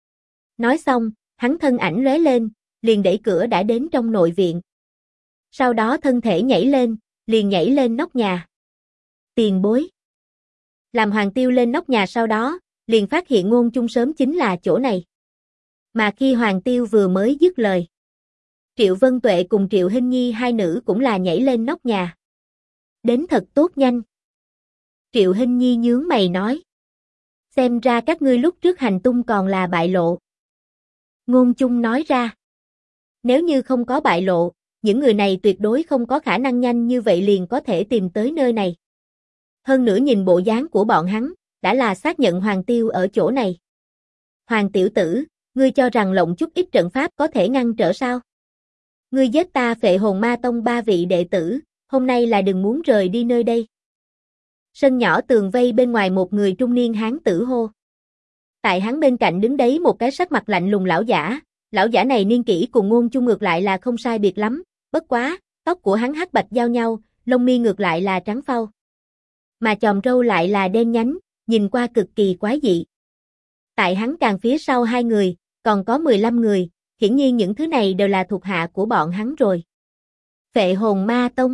Nói xong, hắn thân ảnh lóe lên, liền đẩy cửa đã đến trong nội viện. Sau đó thân thể nhảy lên, liền nhảy lên nóc nhà. Tiền bối. Làm Hoàng Tiêu lên nóc nhà sau đó, liền phát hiện Ngôn Chung sớm chính là chỗ này. Mà khi Hoàng Tiêu vừa mới dứt lời, Triệu Vân Tuệ cùng Triệu Hinh Nhi hai nữ cũng là nhảy lên nóc nhà. Đến thật tốt nhanh. Triệu Hinh Nhi nhướng mày nói. Xem ra các ngươi lúc trước hành tung còn là bại lộ. Ngôn Chung nói ra. Nếu như không có bại lộ, những người này tuyệt đối không có khả năng nhanh như vậy liền có thể tìm tới nơi này. Hơn nữa nhìn bộ dáng của bọn hắn, đã là xác nhận Hoàng Tiêu ở chỗ này. Hoàng tiểu tử, ngươi cho rằng lộng chút ít trận pháp có thể ngăn trở sao? Ngươi giết ta Phệ Hồn Ma Tông 3 vị đệ tử, hôm nay là đừng muốn rời đi nơi đây. Sân nhỏ tường vây bên ngoài một người trung niên hán tử hô. Tại hắn bên cạnh đứng đấy một cái sắc mặt lạnh lùng lão giả này niên kỷ cùng Ngôn Chung ngược lại là không sai biệt lắm, bất quá, tóc của hắn hắc bạch giao nhau, lông mi ngược lại là trắng phau. Mà chòm râu lại là đen nhánh, nhìn qua cực kỳ quái dị. Tại hắn càng phía sau hai người, còn có 15 người, hiển nhiên những thứ này đều là thuộc hạ của bọn hắn rồi. Phệ Hồn Ma Tông.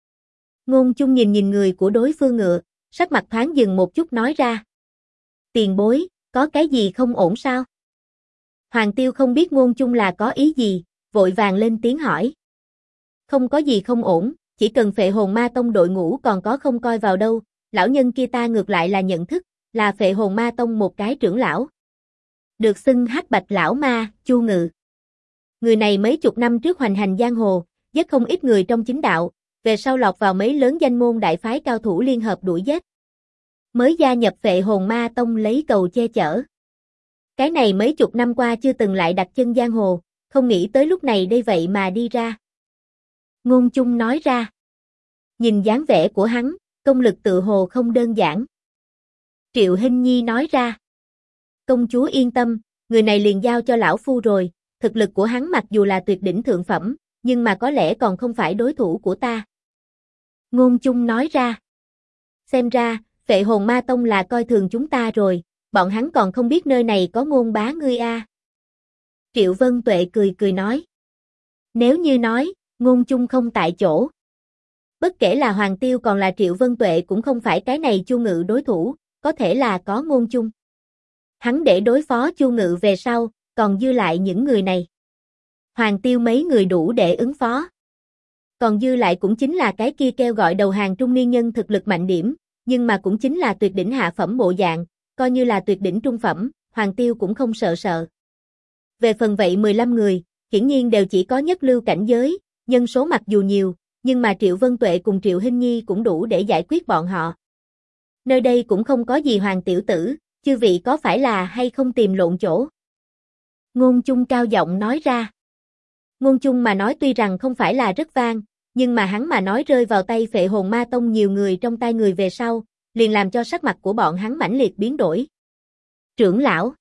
Ngôn Chung nhìn người của đối phương ngựa, sắc mặt thoáng dừng một chút nói ra. Tiền bối, có cái gì không ổn sao? Hoàng Tiêu không biết Ngôn Chung là có ý gì, vội vàng lên tiếng hỏi. Không có gì không ổn, chỉ cần Phệ Hồn Ma Tông đội ngũ còn có không coi vào đâu, lão nhân kia ta ngược lại là nhận thức, là Phệ Hồn Ma Tông một cái trưởng lão. Được xưng Hắc Bạch lão ma, Chu Ngự. Người này mấy chục năm trước hoành hành giang hồ, giết không ít người trong chính đạo, về sau lọt vào mấy lớn danh môn đại phái cao thủ liên hợp đuổi giết. Mới gia nhập Phệ Hồn Ma Tông lấy cầu che chở. Cái này mấy chục năm qua chưa từng lại đặt chân giang hồ, không nghĩ tới lúc này đây vậy mà đi ra. Ngôn Chung nói ra. Nhìn dáng vẻ của hắn, công lực tự hồ không đơn giản. Triệu Hinh Nhi nói ra. Công chúa yên tâm, người này liền giao cho lão phu rồi, thực lực của hắn mặc dù là tuyệt đỉnh thượng phẩm, nhưng mà có lẽ còn không phải đối thủ của ta. Ngôn Chung nói ra. Xem ra, Phệ Hồn Ma Tông là coi thường chúng ta rồi, bọn hắn còn không biết nơi này có Ngôn bá ngươi a. Triệu Vân Tuệ cười nói. Nếu như nói, Ngôn Chung không tại chỗ. Bất kể là Hoàng Tiêu còn là Triệu Vân Tuệ cũng không phải cái này Chu Ngự đối thủ, có thể là có Ngôn Chung. Hắn để đối phó Chu Ngự về sau, còn dư lại những người này. Hoàng Tiêu mấy người đủ để ứng phó. Còn dư lại cũng chính là cái kia kêu gọi đầu hàng trung niên nhân thực lực mạnh điểm, nhưng mà cũng chính là tuyệt đỉnh hạ phẩm bộ dạng, coi như là tuyệt đỉnh trung phẩm, Hoàng Tiêu cũng không sợ. Về phần vậy 15 người, hiển nhiên đều chỉ có nhất lưu cảnh giới, nhân số mặc dù nhiều, nhưng mà Triệu Vân Tuệ cùng Triệu Hinh Nhi cũng đủ để giải quyết bọn họ. Nơi đây cũng không có gì Hoàng tiểu tử, chư vị có phải là hay không tìm lộn chỗ? Ngôn Chung cao giọng nói ra. Ngôn Chung mà nói tuy rằng không phải là rất vang, nhưng mà hắn mà nói rơi vào tay Phệ Hồn Ma Tông nhiều người trong tay người về sau, liền làm cho sắc mặt của bọn hắn mãnh liệt biến đổi. Trưởng lão.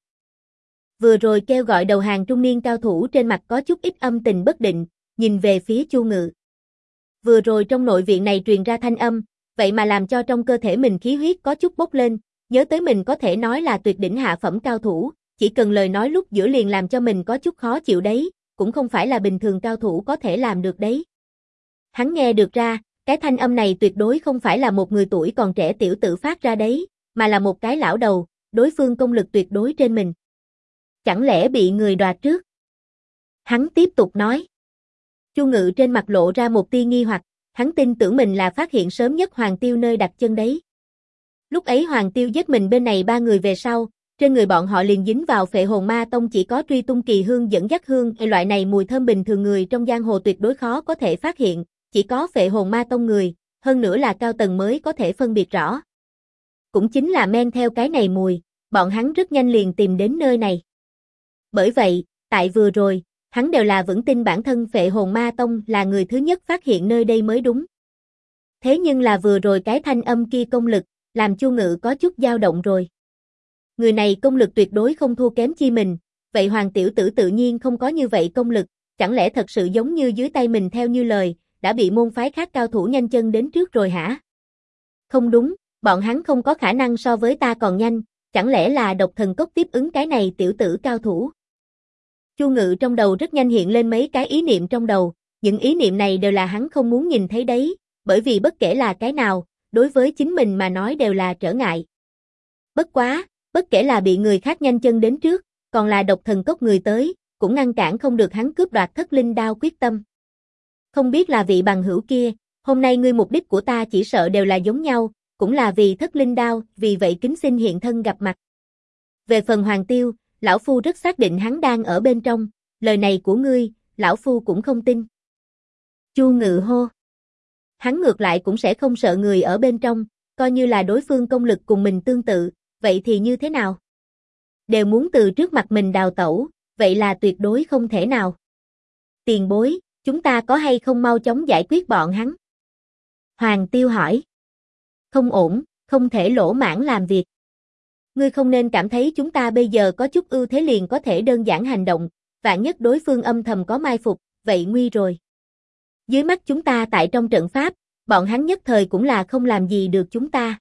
Vừa rồi kêu gọi đầu hàng trung niên cao thủ trên mặt có chút ít âm tình bất định, nhìn về phía Chu Ngự. Vừa rồi trong nội viện này truyền ra thanh âm, vậy mà làm cho trong cơ thể mình khí huyết có chút bốc lên, nhớ tới mình có thể nói là tuyệt đỉnh hạ phẩm cao thủ, chỉ cần lời nói lúc giữa liền làm cho mình có chút khó chịu đấy, cũng không phải là bình thường cao thủ có thể làm được đấy. Hắn nghe được ra, cái thanh âm này tuyệt đối không phải là một người tuổi còn trẻ tiểu tử phát ra đấy, mà là một cái lão đầu, đối phương công lực tuyệt đối trên mình. Chẳng lẽ bị người đoạt trước? Hắn tiếp tục nói. Chu Ngự trên mặt lộ ra một tia nghi hoặc, hắn tin tưởng mình là phát hiện sớm nhất Hoàng Tiêu nơi đặt chân đấy. Lúc ấy Hoàng Tiêu giết mình bên này 3 người về sau, trên người bọn họ liền dính vào Phệ Hồn Ma Tông chỉ có truy tung kỳ hương dẫn dắt hương, loại này mùi thơm bình thường người trong giang hồ tuyệt đối khó có thể phát hiện, chỉ có Phệ Hồn Ma Tông người, hơn nữa là cao tầng mới có thể phân biệt rõ. Cũng chính là men theo cái này mùi, bọn hắn rất nhanh liền tìm đến nơi này. Bởi vậy, tại vừa rồi, hắn đều là vững tin bản thân Phệ Hồn Ma Tông là người thứ nhất phát hiện nơi đây mới đúng. Thế nhưng là vừa rồi cái thanh âm kia công lực, làm Chu Ngự có chút dao động rồi. Người này công lực tuyệt đối không thua kém chi mình, vậy Hoàng tiểu tử tự nhiên không có như vậy công lực, chẳng lẽ thật sự giống như dưới tay mình theo như lời, đã bị môn phái khác cao thủ nhanh chân đến trước rồi hả? Không đúng, bọn hắn không có khả năng so với ta còn nhanh, chẳng lẽ là Độc Thần Cốc tiếp ứng cái này tiểu tử cao thủ? Chu Ngự trong đầu rất nhanh hiện lên mấy cái ý niệm trong đầu, những ý niệm này đều là hắn không muốn nhìn thấy đấy, bởi vì bất kể là cái nào, đối với chính mình mà nói đều là trở ngại. Bất quá, bất kể là bị người khác nhanh chân đến trước, còn là Độc Thần Cốc người tới, cũng ngăn cản không được hắn cướp đoạt Thất Linh Đao quyết tâm. Không biết là vị bằng hữu kia, hôm nay ngươi mục đích của ta chỉ sợ đều là giống nhau, cũng là vì Thất Linh Đao, vì vậy kính xin hiện thân gặp mặt. Về phần Hoàng Tiêu, lão phu rất xác định hắn đang ở bên trong, lời này của ngươi, lão phu cũng không tin. Chu Ngự hô. Hắn ngược lại cũng sẽ không sợ người ở bên trong, coi như là đối phương công lực cùng mình tương tự, vậy thì như thế nào? Đều muốn từ trước mặt mình đào tẩu, vậy là tuyệt đối không thể nào. Tiền bối, chúng ta có hay không mau chóng giải quyết bọn hắn? Hoàng Tiêu hỏi. Không ổn, không thể lỗ mãng làm việc. Ngươi không nên cảm thấy chúng ta bây giờ có chút ưu thế liền có thể đơn giản hành động, vạn nhất đối phương âm thầm có mai phục, vậy nguy rồi. Dưới mắt chúng ta tại trong trận pháp, bọn hắn nhất thời cũng là không làm gì được chúng ta.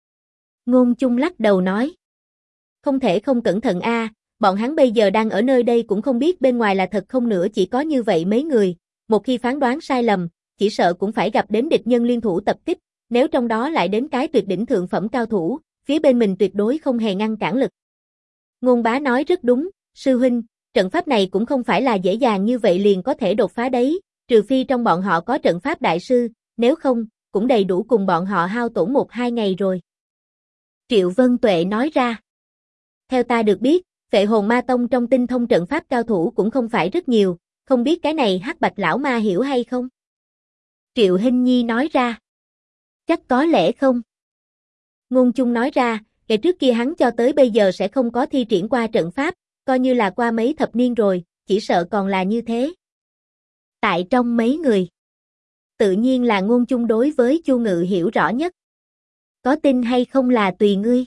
Ngôn Chung lắc đầu nói. Không thể không cẩn thận a, bọn hắn bây giờ đang ở nơi đây cũng không biết bên ngoài là thật không nữa, chỉ có như vậy mấy người, một khi phán đoán sai lầm, chỉ sợ cũng phải gặp đến địch nhân liên thủ tập kích, nếu trong đó lại đến cái tuyệt đỉnh thượng phẩm cao thủ, phía bên mình tuyệt đối không hề ngăn cản lực. Ngôn Bá nói rất đúng, sư huynh, trận pháp này cũng không phải là dễ dàng như vậy liền có thể đột phá đấy, trừ phi trong bọn họ có trận pháp đại sư, nếu không, cũng đầy đủ cùng bọn họ hao tổn 1-2 ngày rồi. Triệu Vân Tuệ nói ra. Theo ta được biết, Phệ Hồn Ma Tông trong tinh thông trận pháp cao thủ cũng không phải rất nhiều, không biết cái này Hắc Bạch lão ma hiểu hay không? Triệu Hinh Nhi nói ra. Chắc có lẽ không. Ngôn Chung nói ra, ngày trước kia hắn cho tới bây giờ sẽ không có thi triển qua trận pháp, coi như là qua mấy thập niên rồi, chỉ sợ còn là như thế. Tại trong mấy người, tự nhiên là Ngôn Chung đối với Chu Ngự hiểu rõ nhất. Có tin hay không là tùy ngươi.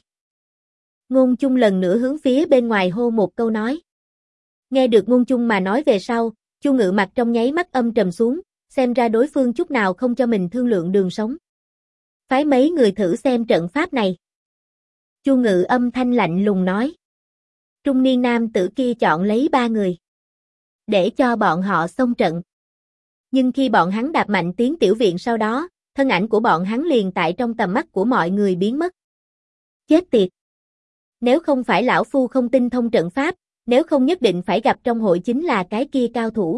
Ngôn Chung lần nữa hướng phía bên ngoài hô một câu nói. Nghe được Ngôn Chung mà nói về sau, Chu Ngự mặt trong nháy mắt âm trầm xuống, xem ra đối phương chút nào không cho mình thương lượng đường sống. Phái mấy người thử xem trận pháp này. Chu Ngự âm thanh lạnh lùng nói. Trung niên nam tử kia chọn lấy 3 người. Để cho bọn họ xông trận. Nhưng khi bọn hắn đạp mạnh tiến tiểu viện sau đó, thân ảnh của bọn hắn liền tại trong tầm mắt của mọi người biến mất. Chết tiệt! Nếu không phải lão phu không tinh thông trận pháp, nếu không nhất định phải gặp trong hội chính là cái kia cao thủ.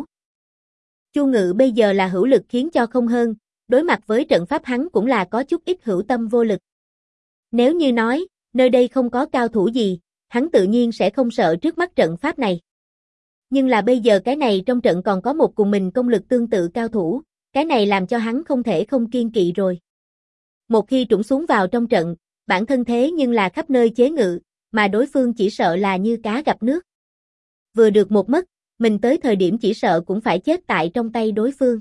Chu Ngự bây giờ là hữu lực khiến cho không hơn, đối mặt với trận pháp hắn cũng là có chút ít hữu tâm vô lực. Nếu như nói, nơi đây không có cao thủ gì, hắn tự nhiên sẽ không sợ trước mắt trận pháp này. Nhưng là bây giờ cái này trong trận còn có một cùng mình công lực tương tự cao thủ, cái này làm cho hắn không thể không kiên kỵ rồi. Một khi trũng xuống vào trong trận, bản thân thế nhưng là khắp nơi chế ngự, mà đối phương chỉ sợ là như cá gặp nước. Vừa được một mất, mình tới thời điểm chỉ sợ cũng phải chết tại trong tay đối phương.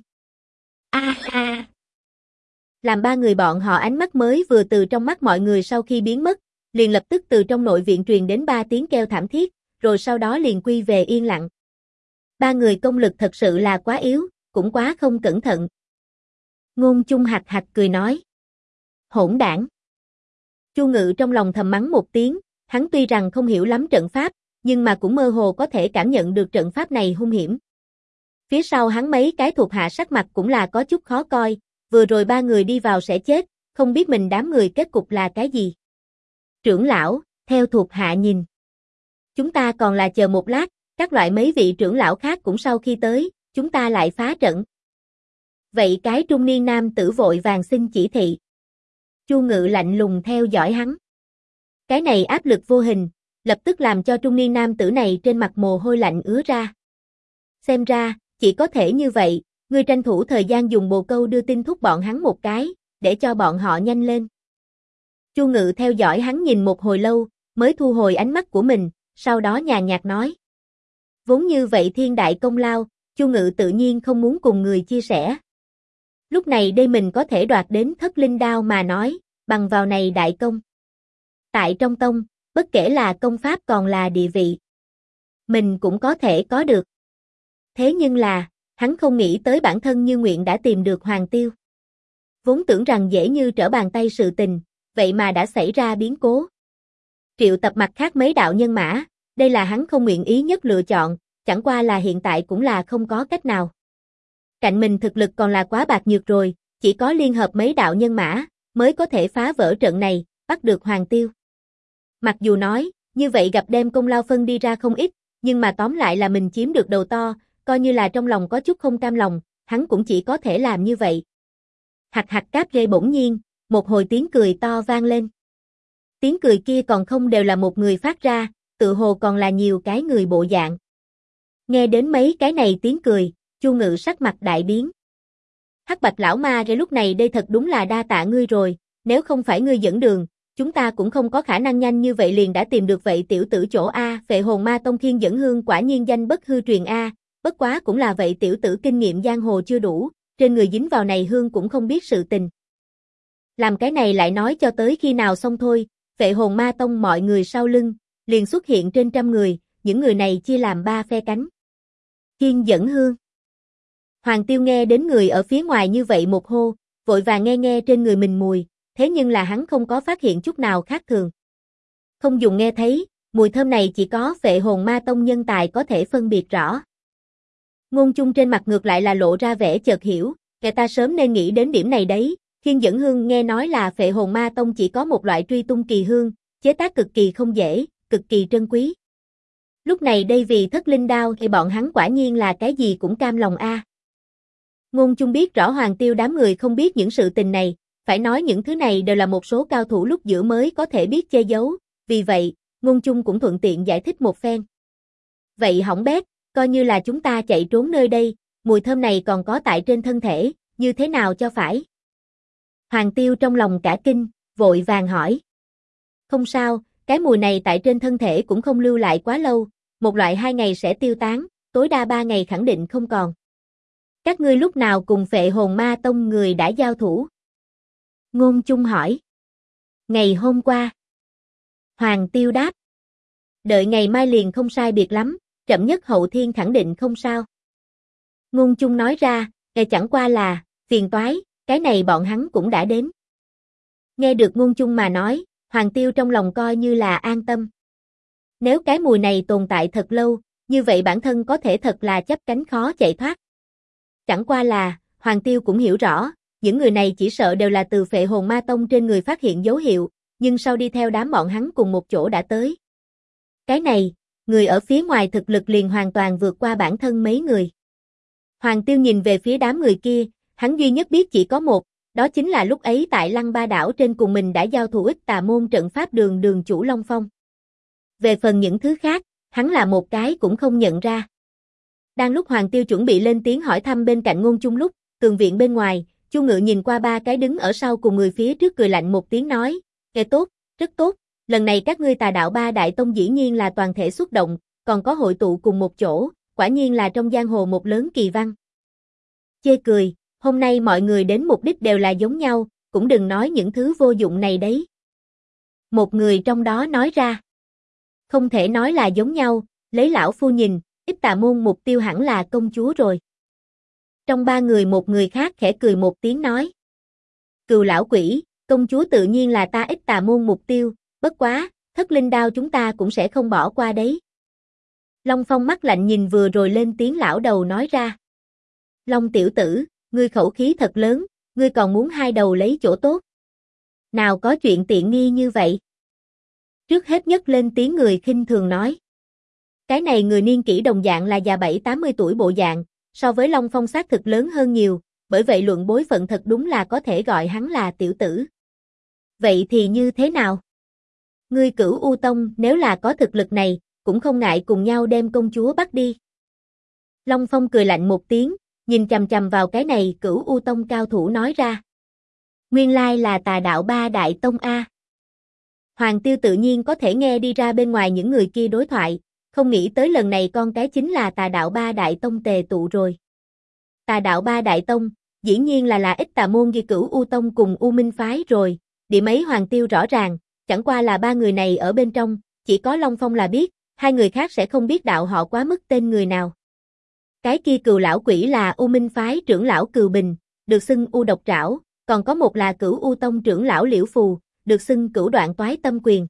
Làm ba người bọn họ ánh mắt mới vừa từ trong mắt mọi người sau khi biến mất, liền lập tức từ trong nội viện truyền đến 3 tiếng kêu thảm thiết, rồi sau đó liền quy về yên lặng. Ba người công lực thật sự là quá yếu, cũng quá không cẩn thận. Ngôn Chung hạch hạch cười nói. Hỗn đảng. Chu Ngự trong lòng thầm mắng một tiếng, hắn tuy rằng không hiểu lắm trận pháp, nhưng mà cũng mơ hồ có thể cảm nhận được trận pháp này hung hiểm. Phía sau hắn mấy cái thuộc hạ sắc mặt cũng là có chút khó coi, vừa rồi ba người đi vào sẽ chết, không biết mình đám người kết cục là cái gì. Trưởng lão, theo thuộc hạ nhìn. Chúng ta còn là chờ một lát, các loại mấy vị trưởng lão khác cũng sau khi tới, chúng ta lại phá trận. Vậy cái trung niên nam tử vội vàng xin chỉ thị. Chu Ngự lạnh lùng theo dõi hắn. Cái này áp lực vô hình, lập tức làm cho trung niên nam tử này trên mặt mồ hôi lạnh ứa ra. Xem ra, chỉ có thể như vậy, ngươi tranh thủ thời gian dùng bồ câu đưa tin thúc bọn hắn một cái, để cho bọn họ nhanh lên. Chu Ngự theo dõi hắn nhìn một hồi lâu, mới thu hồi ánh mắt của mình, sau đó nhàn nhạt nói. Vốn như vậy thiên đại công lao, Chu Ngự tự nhiên không muốn cùng người chia sẻ. Lúc này đây mình có thể đoạt đến Thất Linh Đao mà nói, bằng vào này đại công. Tại trong tông, bất kể là công pháp còn là địa vị, mình cũng có thể có được. Thế nhưng là, hắn không nghĩ tới bản thân Như Nguyện đã tìm được Hoàng Tiêu. Vốn tưởng rằng dễ như trở bàn tay sự tình, vậy mà đã xảy ra biến cố. Triệu Tập mặt khác mấy đạo nhân mã, đây là hắn không nguyện ý nhất lựa chọn, chẳng qua là hiện tại cũng là không có cách nào. Cạnh mình thực lực còn là quá bạc nhược rồi, chỉ có liên hợp mấy đạo nhân mã, mới có thể phá vỡ trận này, bắt được Hoàng Tiêu. Mặc dù nói, như vậy gặp đem công lao phân đi ra không ít, nhưng mà tóm lại là mình chiếm được đầu to, coi như là trong lòng có chút không cam lòng, hắn cũng chỉ có thể làm như vậy. Hạch hạch cáp rê bỗng nhiên, một hồi tiếng cười to vang lên. Tiếng cười kia còn không đều là một người phát ra, tự hồ còn là nhiều cái người bộ dạng. Nghe đến mấy cái này tiếng cười, Chu Ngự sắc mặt đại biến. Hắc Bạch lão ma rê lúc này đây thật đúng là đa tạ ngươi rồi, nếu không phải ngươi dẫn đường, chúng ta cũng không có khả năng nhanh như vậy liền đã tìm được vậy tiểu tử chỗ A, Phệ Hồn Ma Tông Thiên Dẫn Hương quả nhiên danh bất hư truyền A, bất quá cũng là vậy tiểu tử kinh nghiệm giang hồ chưa đủ, trên người dính vào này hương cũng không biết sự tình. Làm cái này lại nói cho tới khi nào xong thôi, Phệ Hồn Ma Tông mọi người sau lưng, liền xuất hiện trên 100 người, những người này chia làm 3 phe cánh. Thiên Dẫn Hương. Hoàng Tiêu nghe đến người ở phía ngoài như vậy một hô, vội vàng nghe trên người mình mùi, thế nhưng là hắn không có phát hiện chút nào khác thường. Không dùng nghe thấy, mùi thơm này chỉ có Phệ Hồn Ma Tông nhân tài có thể phân biệt rõ. Ngôn Chung trên mặt ngược lại là lộ ra vẻ chợt hiểu, người ta sớm nên nghĩ đến điểm này đấy, Thiên Dẫn Hương nghe nói là Phệ Hồn Ma Tông chỉ có một loại truy tung kỳ hương, chế tác cực kỳ không dễ, cực kỳ trân quý. Lúc này đây vì Thất Linh Đao thì bọn hắn quả nhiên là cái gì cũng cam lòng a. Ngôn Chung biết rõ Hoàng Tiêu đám người không biết những sự tình này, phải nói những thứ này đều là một số cao thủ lúc giữa mới có thể biết che giấu, vì vậy, Ngôn Chung cũng thuận tiện giải thích một phen. Vậy hỏng bét, coi như là chúng ta chạy trốn nơi đây, mùi thơm này còn có tại trên thân thể, như thế nào cho phải? Hoàng Tiêu trong lòng cả kinh, vội vàng hỏi. Không sao, cái mùi này tại trên thân thể cũng không lưu lại quá lâu, một loại 2 ngày sẽ tiêu tán, tối đa 3 ngày khẳng định không còn. Các ngươi lúc nào cùng Phệ Hồn Ma Tông người đã giao thủ? Ngôn Chung hỏi. Ngày hôm qua. Hoàng Tiêu đáp. Đợi ngày mai liền không sai biệt lắm, chậm nhất hậu thiên khẳng định không sao. Ngôn Chung nói ra, chẳng qua là, phiền toái, cái này bọn hắn cũng đã đến. Nghe được Ngôn Chung mà nói, Hoàng Tiêu trong lòng coi như là an tâm. Nếu cái mùi này tồn tại thật lâu, như vậy bản thân có thể thật là chấp cánh khó chạy thoát. Chẳng qua là, Hoàng Tiêu cũng hiểu rõ, những người này chỉ sợ đều là từ Phệ Hồn Ma Tông trên người phát hiện dấu hiệu, nhưng sau đi theo đám bọn hắn cùng một chỗ đã tới. Cái này, người ở phía ngoài thực lực liền hoàn toàn vượt qua bản thân mấy người. Hoàng Tiêu nhìn về phía đám người kia, hắn duy nhất biết chỉ có một, đó chính là lúc ấy tại Lăng Ba Đảo trên cùng mình đã giao thủ ích tà môn trận pháp đường chủ Long Phong. Về phần những thứ khác, hắn là một cái cũng không nhận ra. Đang lúc Hoàng Tiêu chuẩn bị lên tiếng hỏi thăm bên cạnh Ngôn Chung lúc, tường viện bên ngoài, Chu Ngự nhìn qua ba cái đứng ở sau cùng người phía trước cười lạnh một tiếng nói, "Kẻ tốt, rất tốt, lần này các ngươi Tà Đạo Ba Đại Tông dĩ nhiên là toàn thể xuất động, còn có hội tụ cùng một chỗ, quả nhiên là trong giang hồ một lớn kỳ văn." Chê cười, hôm nay mọi người đến mục đích đều là giống nhau, cũng đừng nói những thứ vô dụng này đấy. Một người trong đó nói ra. Không thể nói là giống nhau, lấy lão phu nhìn, Ít Tà Môn mục tiêu hẳn là công chúa rồi. Trong ba người một người khác khẽ cười một tiếng nói. Cừu lão quỷ, công chúa tự nhiên là ta Ít Tà Môn mục tiêu, bất quá, Thất Linh Đao chúng ta cũng sẽ không bỏ qua đấy. Long Phong mắt lạnh nhìn vừa rồi lên tiếng lão đầu nói ra. Long tiểu tử, ngươi khẩu khí thật lớn, ngươi còn muốn hai đầu lấy chỗ tốt. Nào có chuyện tiện nghi như vậy. Trước hết nhất lên tiếng người khinh thường nói. Cái này người niên kỷ đồng dạng là già 7-80 tuổi bộ dạng, so với Long Phong xác thực lớn hơn nhiều, bởi vậy luận bối phận thật đúng là có thể gọi hắn là tiểu tử. Vậy thì như thế nào? Ngươi Cửu U Tông nếu là có thực lực này, cũng không ngại cùng nhau đem công chúa bắt đi. Long Phong cười lạnh một tiếng, nhìn chằm chằm vào cái này Cửu U Tông cao thủ nói ra. Nguyên lai là Tà Đạo Ba Đại Tông A. Hoàng Tiêu tự nhiên có thể nghe đi ra bên ngoài những người kia đối thoại, không nghĩ tới lần này con cái chính là Tà Đạo Ba Đại Tông tề tụ rồi. Tà Đạo Ba Đại Tông, dĩ nhiên là Ít Tà Môn ghi Cửu U Tông cùng U Minh Phái rồi, điểm ấy Hoàng Tiêu rõ ràng, chẳng qua là ba người này ở bên trong, chỉ có Long Phong là biết, hai người khác sẽ không biết đạo họ quá mức tên người nào. Cái kia Cừu lão quỷ là U Minh Phái trưởng lão Cừu Bình, được xưng U Độc Trảo, còn có một là Cửu U Tông trưởng lão Liễu Phù, được xưng Cửu Đoạn Toái Tâm Quyền.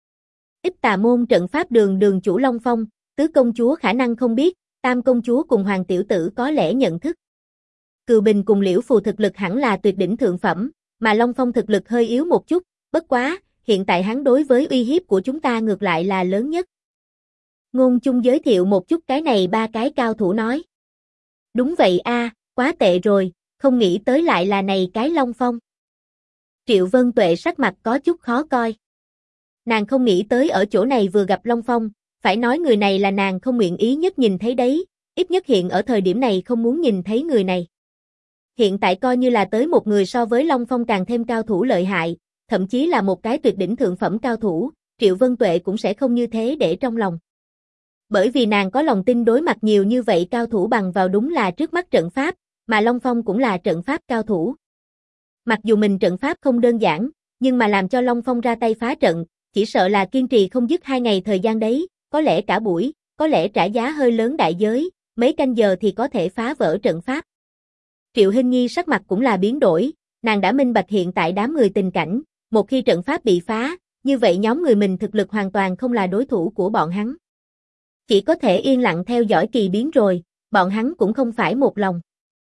Ít Tà Môn trận pháp đường chủ Long Phong, tứ công chúa khả năng không biết, tam công chúa cùng hoàng tiểu tử có lẽ nhận thức. Cừu Bình cùng Liễu Phù thực lực hẳn là tuyệt đỉnh thượng phẩm, mà Long Phong thực lực hơi yếu một chút, bất quá, hiện tại hắn đối với uy hiếp của chúng ta ngược lại là lớn nhất. Ngôn Chung giới thiệu một chút cái này ba cái cao thủ nói. Đúng vậy a, quá tệ rồi, không nghĩ tới lại là này cái Long Phong. Triệu Vân Tuệ sắc mặt có chút khó coi. Nàng không nghĩ tới ở chỗ này vừa gặp Long Phong, phải nói người này là nàng không nguyện ý nhất nhìn thấy đấy, ít nhất hiện ở thời điểm này không muốn nhìn thấy người này. Hiện tại coi như là tới một người so với Long Phong càng thêm cao thủ lợi hại, thậm chí là một cái tuyệt đỉnh thượng phẩm cao thủ, Triệu Vân Tuệ cũng sẽ không như thế để trong lòng. Bởi vì nàng có lòng tin đối mặt nhiều như vậy cao thủ bằng vào đúng là trước mắt trận pháp, mà Long Phong cũng là trận pháp cao thủ. Mặc dù mình trận pháp không đơn giản, nhưng mà làm cho Long Phong ra tay phá trận, chỉ sợ là kiên trì không dứt 2 ngày thời gian đấy, có lẽ cả buổi, có lẽ trả giá hơi lớn đại giới, mấy canh giờ thì có thể phá vỡ trận pháp. Triệu Hinh Nhi sắc mặt cũng là biến đổi, nàng đã minh bạch hiện tại đám người tình cảnh, một khi trận pháp bị phá, như vậy nhóm người mình thực lực hoàn toàn không là đối thủ của bọn hắn. Chỉ có thể yên lặng theo dõi kỳ biến rồi, bọn hắn cũng không phải một lòng.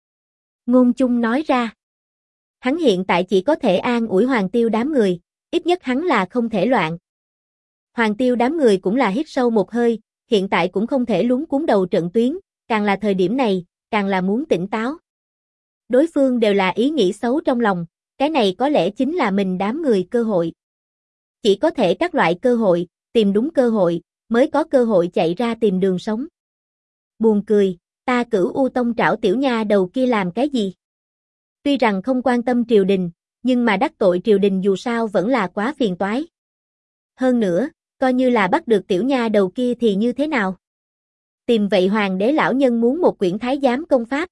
Ngôn Chung nói ra. Hắn hiện tại chỉ có thể an ủi Hoàng Tiêu đám người, ít nhất hắn là không thể loạn. Hoàng Tiêu đám người cũng là hít sâu một hơi, hiện tại cũng không thể luống cuống đầu trận tuyến, càng là thời điểm này, càng là muốn tỉnh táo. Đối phương đều là ý nghĩ xấu trong lòng, cái này có lẽ chính là mình đám người cơ hội. Chỉ có thể các loại cơ hội, tìm đúng cơ hội, mới có cơ hội chạy ra tìm đường sống. Buồn cười, ta Cửu U Tông trảo tiểu nha đầu kia làm cái gì? Tuy rằng không quan tâm triều đình, nhưng mà đắc tội triều đình dù sao vẫn là quá phiền toái. Hơn nữa, coi như là bắt được tiểu nha đầu kia thì như thế nào? Tìm vậy hoàng đế lão nhân muốn một quyển thái giám công pháp.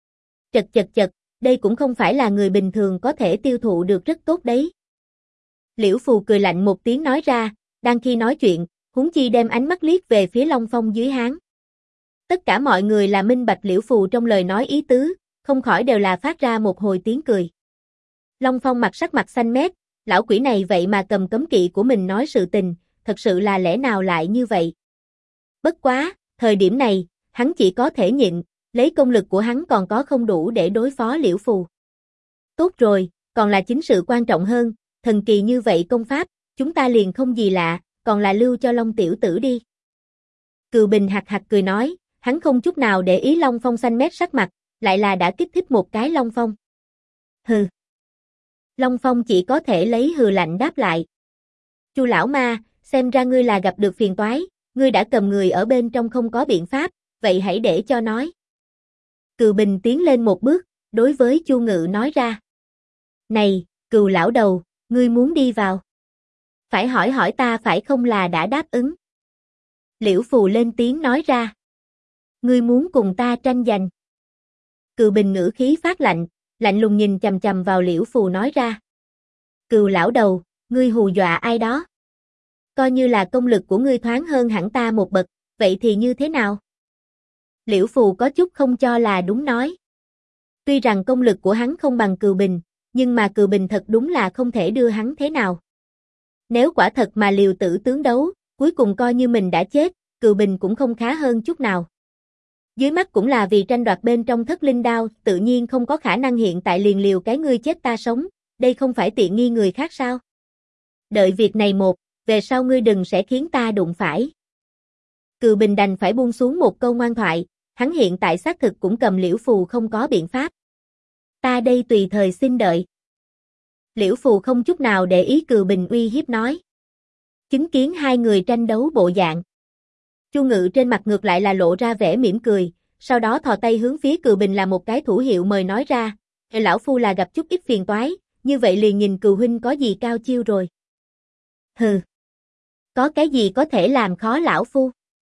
Chật, đây cũng không phải là người bình thường có thể tiêu thụ được rất tốt đấy. Liễu Phù cười lạnh một tiếng nói ra, đang khi nói chuyện, huống chi đem ánh mắt liếc về phía Long Phong dưới háng. Tất cả mọi người là minh bạch Liễu Phù trong lời nói ý tứ, không khỏi đều là phát ra một hồi tiếng cười. Long Phong sắc mặt xanh mét, lão quỷ này vậy mà cầm cấm kỵ của mình nói sự tình, thật sự là lẽ nào lại như vậy? Bất quá, thời điểm này, hắn chỉ có thể nhịn, lấy công lực của hắn còn có không đủ để đối phó Liễu Phù. Tốt rồi, còn là chính sự quan trọng hơn, thần kỳ như vậy công pháp, chúng ta liền không gì lạ, còn là lưu cho Long tiểu tử đi. Cừu Bình hạc hạc cười nói, hắn không chút nào để ý Long Phong xanh mét sắc mặt, lại là đã kích thích một cái Long Phong. Hừ. Long Phong chỉ có thể lấy hừ lạnh đáp lại. Chu lão ma, xem ra ngươi là gặp được phiền toái, ngươi đã cầm người ở bên trong không có biện pháp, vậy hãy để cho nói. Cừu Bình tiến lên một bước, đối với Chu Ngự nói ra. Này, Cừu lão đầu, ngươi muốn đi vào? Phải hỏi hỏi ta phải không là đã đáp ứng. Liễu Phù lên tiếng nói ra. Ngươi muốn cùng ta tranh giành. Cừu Bình ngữ khí phát lạnh, lạnh lùng nhìn chằm chằm vào Liễu Phù nói ra. Cừu lão đầu, ngươi hù dọa ai đó? Coi như là công lực của ngươi thoáng hơn hẳn ta một bậc, vậy thì như thế nào? Liễu Phù có chút không cho là đúng nói. Tuy rằng công lực của hắn không bằng Cừu Bình, nhưng mà Cừu Bình thật đúng là không thể đưa hắn thế nào. Nếu quả thật mà liều tử tướng đấu, cuối cùng coi như mình đã chết, Cừu Bình cũng không khá hơn chút nào. Dưới mắt cũng là vì tranh đoạt bên trong Thất Linh Đao, tự nhiên không có khả năng hiện tại liền liều cái ngươi chết ta sống, đây không phải tiện nghi người khác sao? Đợi việc này một, về sau ngươi đừng sẽ khiến ta đụng phải. Cừu Bình đành phải buông xuống một câu ngoan thoại, hắn hiện tại xác thực cũng cầm Liễu Phù không có biện pháp. Ta đây tùy thời xin đợi. Liễu Phù không chút nào để ý Cừu Bình uy hiếp nói. Chứng kiến hai người tranh đấu bộ dạng. Chu Ngự trên mặt ngược lại là lộ ra vẻ mỉm cười, sau đó thò tay hướng phía Cừu Bình là một cái thủ hiệu mời nói ra, lão phu là gặp chút ít phiền toái, như vậy liền nhìn Cừu huynh có gì cao chiêu rồi. Hừ. Có cái gì có thể làm khó lão phu?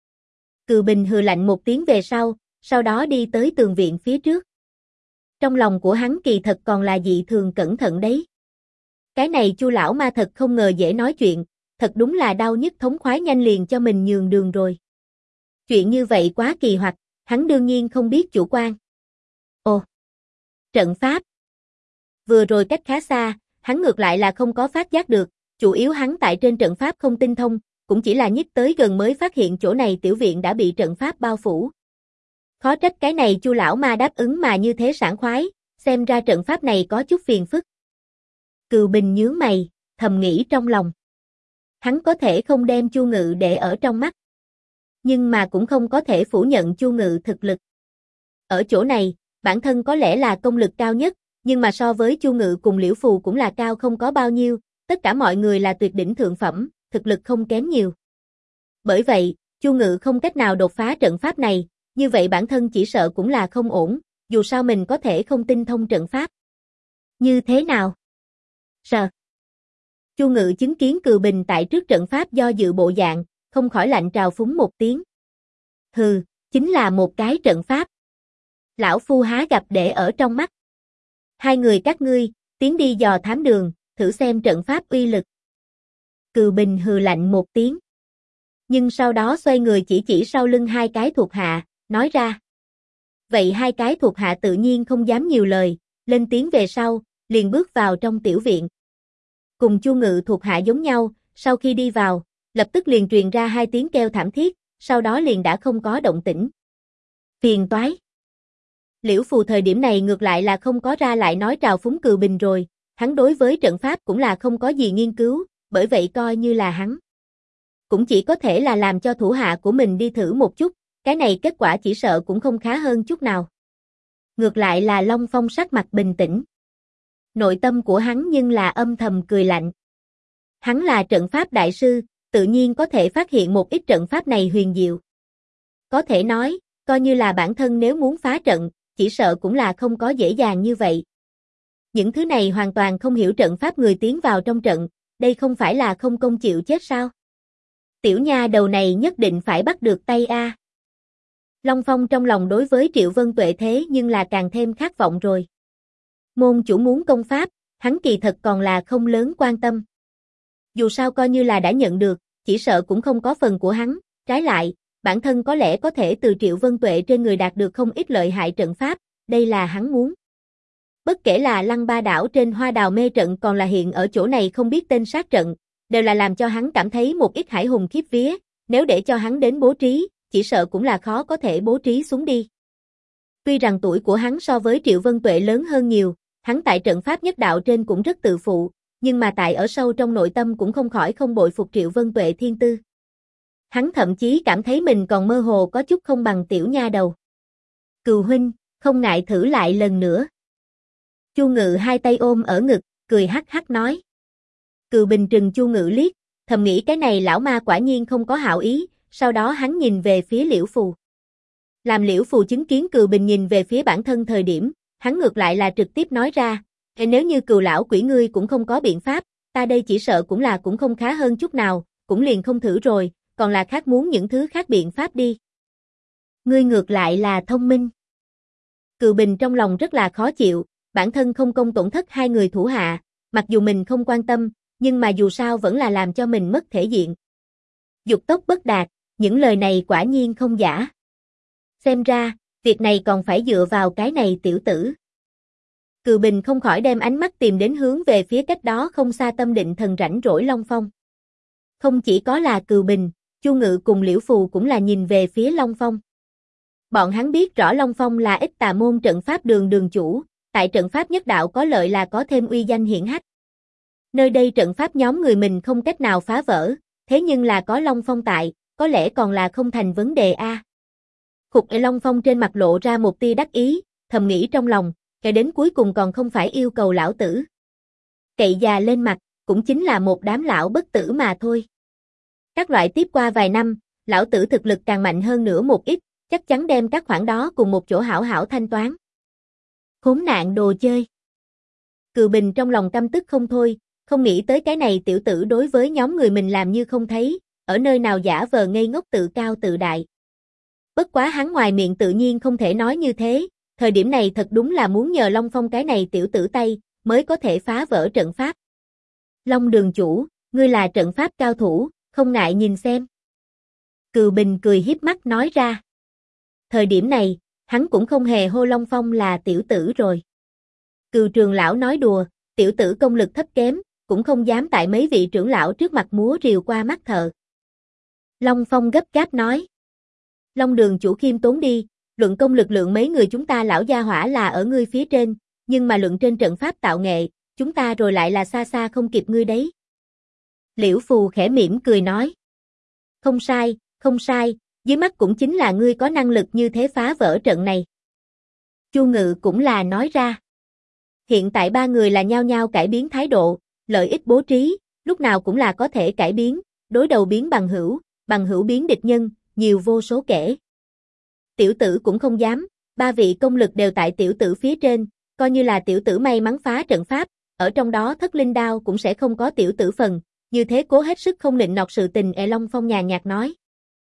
Cừu Bình hừ lạnh một tiếng về sau đó đi tới tường viện phía trước. Trong lòng của hắn kỳ thật còn là dị thường cẩn thận đấy. Cái này Chu lão ma thật không ngờ dễ nói chuyện, thật đúng là đau nhức thống khoái nhanh liền cho mình nhường đường rồi. Chuyện như vậy quá kỳ hoặc, hắn đương nhiên không biết chủ quan. Ồ! Trận pháp! Vừa rồi cách khá xa, hắn ngược lại là không có phát giác được, chủ yếu hắn tại trên trận pháp không tinh thông, cũng chỉ là nhích tới gần mới phát hiện chỗ này tiểu viện đã bị trận pháp bao phủ. Khó trách cái này Chu lão ma đáp ứng mà như thế sảng khoái, xem ra trận pháp này có chút phiền phức. Cừu Bình nhướng mày, thầm nghĩ trong lòng. Hắn có thể không đem Chu Ngự để ở trong mắt, nhưng mà cũng không có thể phủ nhận Chu Ngự thực lực. Ở chỗ này, bản thân có lẽ là công lực cao nhất, nhưng mà so với Chu Ngự cùng Liễu Phù cũng là cao không có bao nhiêu, tất cả mọi người là tuyệt đỉnh thượng phẩm, thực lực không kém nhiều. Bởi vậy, Chu Ngự không cách nào đột phá trận pháp này, như vậy bản thân chỉ sợ cũng là không ổn, dù sao mình có thể không tinh thông trận pháp. Như thế nào? Sờ. Chu Ngự chứng kiến Cừu Bình tại trước trận pháp do dự bộ dạng, không khỏi lạnh trào phúng một tiếng. Hừ, chính là một cái trận pháp. Lão phu há gặp để ở trong mắt. Hai người các ngươi, tiến đi dò thám đường, thử xem trận pháp uy lực. Cừu Bình hừ lạnh một tiếng. Nhưng sau đó xoay người chỉ sau lưng hai cái thuộc hạ, nói ra. Vậy hai cái thuộc hạ tự nhiên không dám nhiều lời, lên tiếng về sau, liền bước vào trong tiểu viện. Cùng Chu Ngự thuộc hạ giống nhau, sau khi đi vào, lập tức liền truyền ra hai tiếng kêu thảm thiết, sau đó liền đã không có động tĩnh. Phiền toái. Liễu Phù thời điểm này ngược lại là không có ra lại nói trào phúng Cừu Bình rồi, hắn đối với trận pháp cũng là không có gì nghiên cứu, bởi vậy coi như là hắn. Cũng chỉ có thể là làm cho thủ hạ của mình đi thử một chút, cái này kết quả chỉ sợ cũng không khá hơn chút nào. Ngược lại là Long Phong sắc mặt bình tĩnh. Nội tâm của hắn nhưng là âm thầm cười lạnh. Hắn là trận pháp đại sư, tự nhiên có thể phát hiện một ít trận pháp này huyền diệu. Có thể nói, coi như là bản thân nếu muốn phá trận, chỉ sợ cũng là không có dễ dàng như vậy. Những thứ này hoàn toàn không hiểu trận pháp người tiến vào trong trận, đây không phải là không công chịu chết sao? Tiểu nha đầu này nhất định phải bắt được tay a. Long Phong trong lòng đối với Triệu Vân Tuệ thế nhưng là càng thêm khát vọng rồi. Môn chủ muốn công pháp, hắn kỳ thật còn là không lớn quan tâm. Dù sao coi như là đã nhận được, chỉ sợ cũng không có phần của hắn, trái lại, bản thân có lẽ có thể từ Triệu Vân Tuệ trên người đạt được không ít lợi hại trận pháp, đây là hắn muốn. Bất kể là Lăng Ba đảo trên Hoa Đào mê trận còn là hiện ở chỗ này không biết tên sát trận, đều là làm cho hắn cảm thấy một ít hải hùng khiếp vía, nếu để cho hắn đến bố trí, chỉ sợ cũng là khó có thể bố trí xuống đi. Tuy rằng tuổi của hắn so với Triệu Vân Tuệ lớn hơn nhiều, hắn tại trận pháp nhất đạo trên cũng rất tự phụ, nhưng mà tại ở sâu trong nội tâm cũng không khỏi không bội phục Triệu Vân Tuệ thiên tư. Hắn thậm chí cảm thấy mình còn mơ hồ có chút không bằng tiểu nha đầu. Cừu huynh, không ngại thử lại lần nữa. Chu Ngự hai tay ôm ở ngực, cười hắc hắc nói. Cừu Bình trừng Chu Ngự liếc, thầm nghĩ cái này lão ma quả nhiên không có hảo ý, sau đó hắn nhìn về phía Liễu Phù. Làm Liễu Phù chứng kiến Cừu Bình nhìn về phía bản thân thời điểm, hắn ngược lại là trực tiếp nói ra, nếu như Cừu lão quỷ ngươi cũng không có biện pháp, ta đây chỉ sợ cũng không khá hơn chút nào, cũng liền không thử rồi, còn là khác muốn những thứ khác biện pháp đi. Ngươi ngược lại là thông minh. Cừu Bình trong lòng rất là khó chịu, bản thân không công tổn thất hai người thủ hạ, mặc dù mình không quan tâm, nhưng mà dù sao vẫn là làm cho mình mất thể diện. Dục tốc bất đạt, những lời này quả nhiên không giả. Xem ra, việc này còn phải dựa vào cái này tiểu tử. Cừu Bình không khỏi đem ánh mắt tìm đến hướng về phía cách đó không xa Tâm Định Thần rảnh rỗi Long Phong. Không chỉ có là Cừu Bình, Chu Ngự cùng Liễu Phù cũng là nhìn về phía Long Phong. Bọn hắn biết rõ Long Phong là Ích Tà môn trận pháp đường chủ, tại trận pháp nhất đạo có lợi là có thêm uy danh hiển hách. Nơi đây trận pháp nhóm người mình không cách nào phá vỡ, thế nhưng là có Long Phong tại, có lẽ còn là không thành vấn đề a. Khục Long Phong trên mặt lộ ra một tia đắc ý, thầm nghĩ trong lòng, kể đến cuối cùng còn không phải yêu cầu lão tử. Cậy già lên mặt, cũng chính là một đám lão bất tử mà thôi. Các loại tiếp qua vài năm, lão tử thực lực càng mạnh hơn nữa một ít, chắc chắn đem các khoản đó cùng một chỗ hảo hảo thanh toán. Khốn nạn đồ chơi. Cừu Bình trong lòng căm tức không thôi, không nghĩ tới cái này tiểu tử đối với nhóm người mình làm như không thấy, ở nơi nào giả vờ ngây ngốc tự cao tự đại. Bất quá hắn ngoài miệng tự nhiên không thể nói như thế, thời điểm này thật đúng là muốn nhờ Long Phong cái này tiểu tử tay, mới có thể phá vỡ trận pháp. Long đường chủ, ngươi là trận pháp cao thủ, không ngại nhìn xem. Cừu Bình cười hiếp mắt nói ra. Thời điểm này, hắn cũng không hề hô Long Phong là tiểu tử rồi. Cừu trường lão nói đùa, tiểu tử công lực thấp kém, cũng không dám tại mấy vị trưởng lão trước mặt múa rìu qua mắt thợ. Long Phong gấp gáp nói. Long đường chủ khiêm tốn đi, luận công lực lượng mấy người chúng ta lão gia hỏa là ở ngươi phía trên, nhưng mà luận trên trận pháp tạo nghệ, chúng ta rồi lại là xa xa không kịp ngươi đấy. Liễu Phù khẽ mỉm cười nói. Không sai, dưới mắt cũng chính là ngươi có năng lực như thế phá vỡ trận này. Chu Ngự cũng là nói ra. Hiện tại ba người là nhao nhao cải biến thái độ, lợi ích bố trí, lúc nào cũng là có thể cải biến, đối đầu biến bằng hữu biến địch nhân, nhiều vô số kể. Tiểu tử cũng không dám, ba vị công lực đều tại tiểu tử phía trên, coi như là tiểu tử may mắn phá trận pháp, ở trong đó thất linh đao cũng sẽ không có tiểu tử phần, như thế cố hết sức không nịnh nọt sự tình. Long Phong nhàn nhạt nói.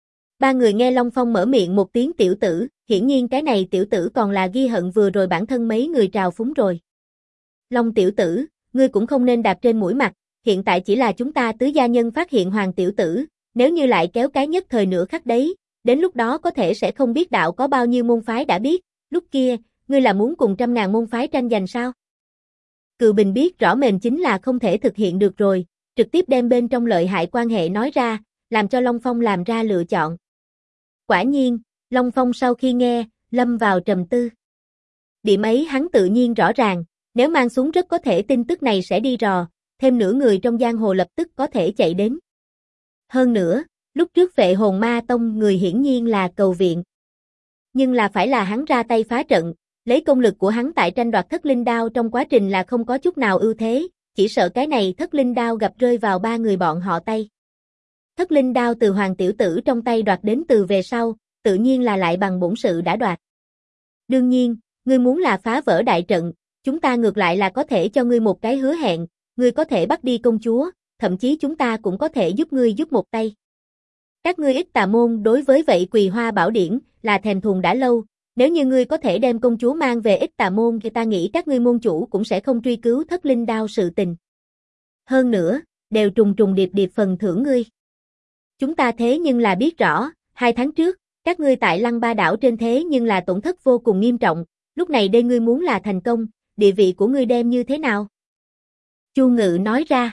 Ba người nghe Long Phong mở miệng một tiếng tiểu tử, hiển nhiên cái này tiểu tử còn là ghi hận vừa rồi bản thân mấy người trào phúng rồi. Long tiểu tử, ngươi cũng không nên đạp trên mũi mặt, hiện tại chỉ là chúng ta tứ gia nhân phát hiện Hoàng tiểu tử, nếu như lại kéo cái nhất thời nửa khắc đấy, đến lúc đó có thể sẽ không biết đạo có bao nhiêu môn phái đã biết, lúc kia, ngươi là muốn cùng 100.000 môn phái tranh giành sao? Cừu Bình biết rõ mềm chính là không thể thực hiện được rồi, trực tiếp đem bên trong lợi hại quan hệ nói ra, làm cho Long Phong làm ra lựa chọn. Quả nhiên, Long Phong sau khi nghe, lâm vào trầm tư. Điểm ấy hắn tự nhiên rõ ràng, nếu mang xuống rất có thể tin tức này sẽ đi rò, thêm nửa người trong giang hồ lập tức có thể chạy đến. Hơn nữa, lúc trước Vệ Hồn Ma Tông người hiển nhiên là cầu viện. Nhưng là phải là hắn ra tay phá trận, lấy công lực của hắn tại tranh đoạt thất linh đao trong quá trình là không có chút nào ưu thế, chỉ sợ cái này thất linh đao gặp rơi vào ba người bọn họ tay. Thất linh đao từ Hoàng tiểu tử trong tay đoạt đến từ về sau, tự nhiên là lại bằng bổn sự đã đoạt. Đương nhiên, ngươi muốn là phá vỡ đại trận, chúng ta ngược lại là có thể cho ngươi một cái hứa hẹn, ngươi có thể bắt đi công chúa, thậm chí chúng ta cũng có thể giúp ngươi giúp một tay. Các ngươi Ích Tà môn đối với vậy Quỳ Hoa Bảo Điển là thèm thuồng đã lâu, nếu như ngươi có thể đem công chúa mang về Ích Tà môn thì ta nghĩ các ngươi môn chủ cũng sẽ không truy cứu thất linh đao sự tình. Hơn nữa, đều trùng trùng điệp điệp phần thưởng ngươi. Chúng ta thế nhưng là biết rõ, 2 tháng trước, các ngươi tại Lăng Ba đảo trên thế nhưng là tổn thất vô cùng nghiêm trọng, lúc này đây ngươi muốn là thành công, địa vị của ngươi đem như thế nào? Chu Ngự nói ra.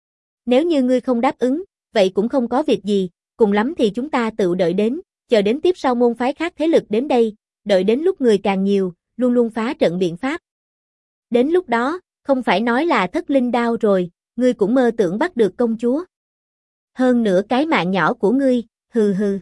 Nếu như ngươi không đáp ứng, vậy cũng không có việc gì, cùng lắm thì chúng ta tự đợi đến, chờ đến tiếp sau môn phái khác thế lực đến đây, đợi đến lúc người càng nhiều, luôn luôn phá trận biện pháp. Đến lúc đó, không phải nói là thất linh đao rồi, ngươi cũng mơ tưởng bắt được công chúa. Hơn nữa cái mạng nhỏ của ngươi, hừ hừ.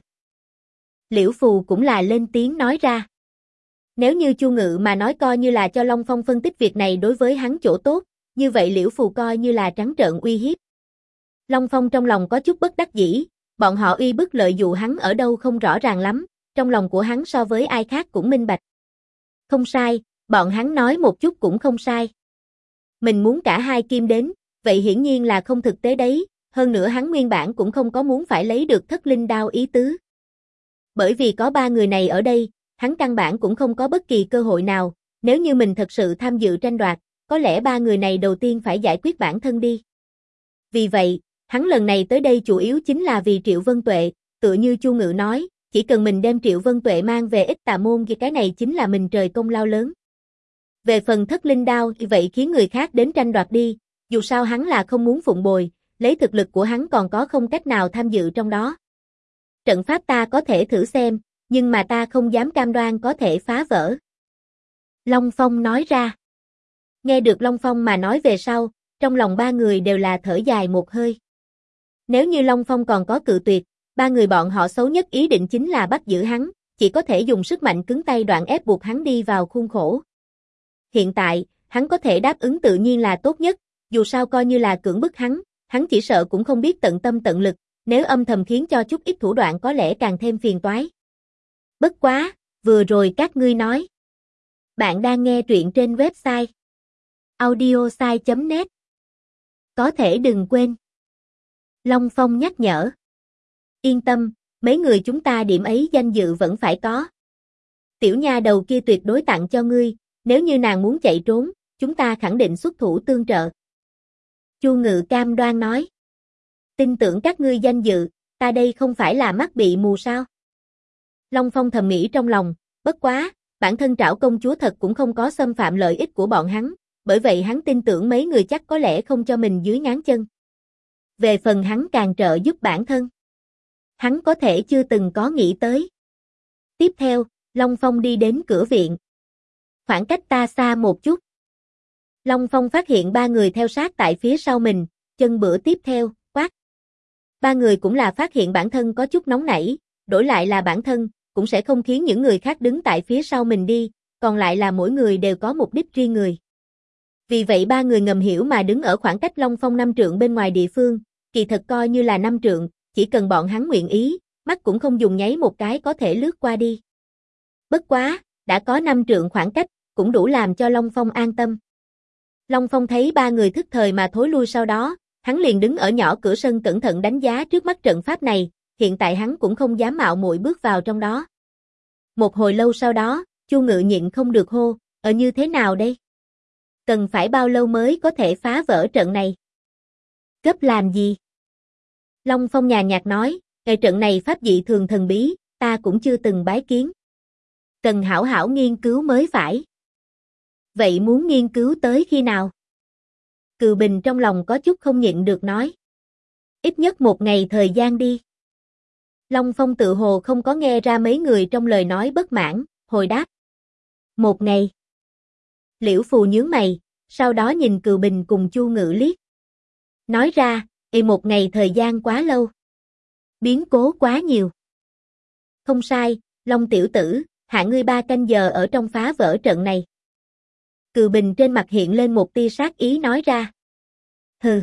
Liễu Phù cũng là lên tiếng nói ra. Nếu như Chu Ngự mà nói coi như là cho Long Phong phân tích việc này đối với hắn chỗ tốt, như vậy Liễu Phù coi như là trắng trợn uy hiếp. Long Phong trong lòng có chút bất đắc dĩ, bọn họ uy bức lợi dụ hắn ở đâu không rõ ràng lắm, trong lòng của hắn so với ai khác cũng minh bạch. Không sai, bọn hắn nói một chút cũng không sai. Mình muốn cả hai kim đến, vậy hiển nhiên là không thực tế đấy, hơn nữa hắn nguyên bản cũng không có muốn phải lấy được thất linh đao ý tứ. Bởi vì có ba người này ở đây, hắn căn bản cũng không có bất kỳ cơ hội nào, nếu như mình thật sự tham dự tranh đoạt, có lẽ ba người này đầu tiên phải giải quyết bản thân đi. Vì vậy, hắn lần này tới đây chủ yếu chính là vì Triệu Vân Tuệ, tựa như Chu Ngự nói, chỉ cần mình đem Triệu Vân Tuệ mang về Ích Tà Môn thì cái này chính là mình trời công lao lớn. Về phần thất linh đao thì vậy khiến người khác đến tranh đoạt đi, dù sao hắn là không muốn phụng bồi, lấy thực lực của hắn còn có không cách nào tham dự trong đó. Trận pháp ta có thể thử xem, nhưng mà ta không dám cam đoan có thể phá vỡ. Long Phong nói ra. Nghe được Long Phong mà nói về sau, trong lòng ba người đều là thở dài một hơi. Nếu như Long Phong còn có cự tuyệt, ba người bọn họ xấu nhất ý định chính là bắt giữ hắn, chỉ có thể dùng sức mạnh cứng tay đoạn ép buộc hắn đi vào khuôn khổ. Hiện tại, hắn có thể đáp ứng tự nhiên là tốt nhất, dù sao coi như là cưỡng bức hắn chỉ sợ cũng không biết tận tâm tận lực, nếu âm thầm khiến cho chút ít thủ đoạn có lẽ càng thêm phiền toái. Bất quá, vừa rồi các ngươi nói. Bạn đang nghe truyện trên website audiosai.net. Có thể đừng quên. Long Phong nhắc nhở. Yên tâm, mấy người chúng ta điểm ấy danh dự vẫn phải có. Tiểu nha đầu kia tuyệt đối tặng cho ngươi, nếu như nàng muốn chạy trốn, chúng ta khẳng định xuất thủ tương trợ. Chu Ngự cam đoan nói. Tin tưởng các ngươi danh dự, ta đây không phải là mắt bị mù sao? Long Phong thầm nghĩ trong lòng, bất quá, bản thân Trảo công chúa thật cũng không có xâm phạm lợi ích của bọn hắn, bởi vậy hắn tin tưởng mấy người chắc có lẽ không cho mình dưới ngáng chân. Về phần hắn càng trợ giúp bản thân. Hắn có thể chưa từng có nghĩ tới. Tiếp theo, Long Phong đi đến cửa viện. Khoảng cách ta xa một chút. Long Phong phát hiện ba người theo sát tại phía sau mình, chân bữa tiếp theo, quát. Ba người cũng là phát hiện bản thân có chút nóng nảy, đổi lại là bản thân, cũng sẽ không khiến những người khác đứng tại phía sau mình đi, còn lại là mỗi người đều có mục đích riêng người. Vì vậy ba người ngầm hiểu mà đứng ở khoảng cách Long Phong 5 trượng bên ngoài địa phương, kỳ thật coi như là 5 trượng, chỉ cần bọn hắn nguyện ý, mắt cũng không dùng nháy một cái có thể lướt qua đi. Bất quá, đã có 5 trượng khoảng cách, cũng đủ làm cho Long Phong an tâm. Long Phong thấy ba người thức thời mà thối lui sau đó, hắn liền đứng ở nhỏ cửa sân cẩn thận đánh giá trước mắt trận pháp này, hiện tại hắn cũng không dám mạo muội bước vào trong đó. Một hồi lâu sau đó, Chu Ngự nhịn không được hô, như thế nào đây? Cần phải bao lâu mới có thể phá vỡ trận này? Gấp làm gì? Long Phong nhàn nhạt nói, trận này pháp dị thường thần bí, ta cũng chưa từng bái kiến. Cần hảo hảo nghiên cứu mới phải. Vậy muốn nghiên cứu tới khi nào? Cừu Bình trong lòng có chút không nhịn được nói. Ít nhất một ngày thời gian đi. Long Phong tự hồ không có nghe ra mấy người trong lời nói bất mãn, hồi đáp. Một ngày. Liễu Phù nhướng mày, sau đó nhìn Cừu Bình cùng Chu Ngự liếc. Nói ra, một ngày thời gian quá lâu. Biến cố quá nhiều. Không sai, Long tiểu tử, hạ ngươi 3 canh giờ ở trong phá vỡ trận này. Cừu Bình trên mặt hiện lên một tia sát ý nói ra. Hừ.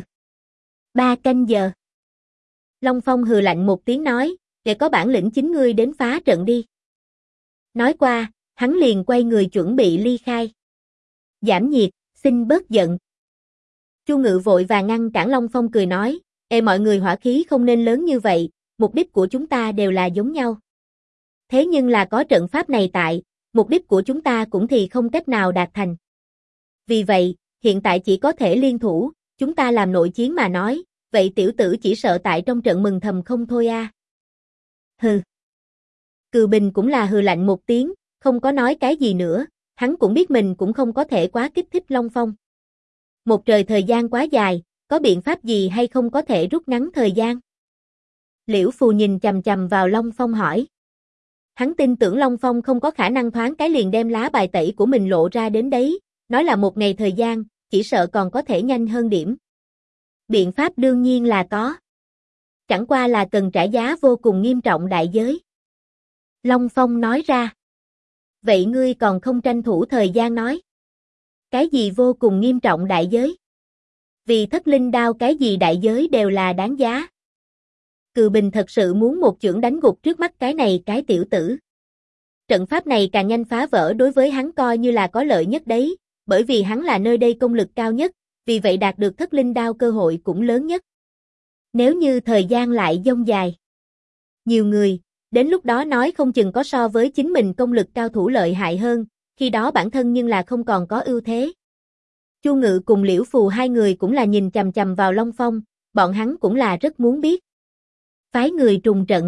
3 canh giờ. Long Phong hừ lạnh một tiếng nói, để có bản lĩnh chính ngươi đến phá trận đi. Nói qua, hắn liền quay người chuẩn bị ly khai. Giảm nhiệt, xin bớt giận. Chu Ngự vội vàng ngăn cản Long Phong cười nói, mọi người hỏa khí không nên lớn như vậy, mục đích của chúng ta đều là giống nhau. Thế nhưng là có trận pháp này tại, mục đích của chúng ta cũng thì không cách nào đạt thành. Vì vậy, hiện tại chỉ có thể liên thủ, chúng ta làm nội chiến mà nói, vậy tiểu tử chỉ sợ tại trong trận mừng thầm không thôi a. Hừ. Cừu Bình cũng là hừ lạnh một tiếng, không có nói cái gì nữa, hắn cũng biết mình cũng không có thể quá kích thích Long Phong. Một trời thời gian quá dài, có biện pháp gì hay không có thể rút ngắn thời gian? Liễu Phù nhìn chằm chằm vào Long Phong hỏi. Hắn tin tưởng Long Phong không có khả năng thoáng cái liền đem lá bài tẩy của mình lộ ra đến đấy, nói là một ngày thời gian, chỉ sợ còn có thể nhanh hơn điểm. Biện pháp đương nhiên là có. Chẳng qua là cần trả giá vô cùng nghiêm trọng đại giới. Long Phong nói ra. Vậy ngươi còn không tranh thủ thời gian nói. Cái gì vô cùng nghiêm trọng đại giới? Vì thất linh đao cái gì đại giới đều là đáng giá. Cừu Bình thật sự muốn một chưởng đánh gục trước mắt cái này cái tiểu tử. Trận pháp này càng nhanh phá vỡ đối với hắn coi như là có lợi nhất đấy, bởi vì hắn là nơi đây công lực cao nhất, vì vậy đạt được thất linh đao cơ hội cũng lớn nhất. Nếu như thời gian lại dông dài, nhiều người, đến lúc đó nói không chừng có so với chính mình công lực cao thủ lợi hại hơn, khi đó bản thân nhưng là không còn có ưu thế. Chu Ngự cùng Liễu Phù hai người cũng là nhìn chằm chằm vào Long Phong, bọn hắn cũng là rất muốn biết. Phái người trùng trận.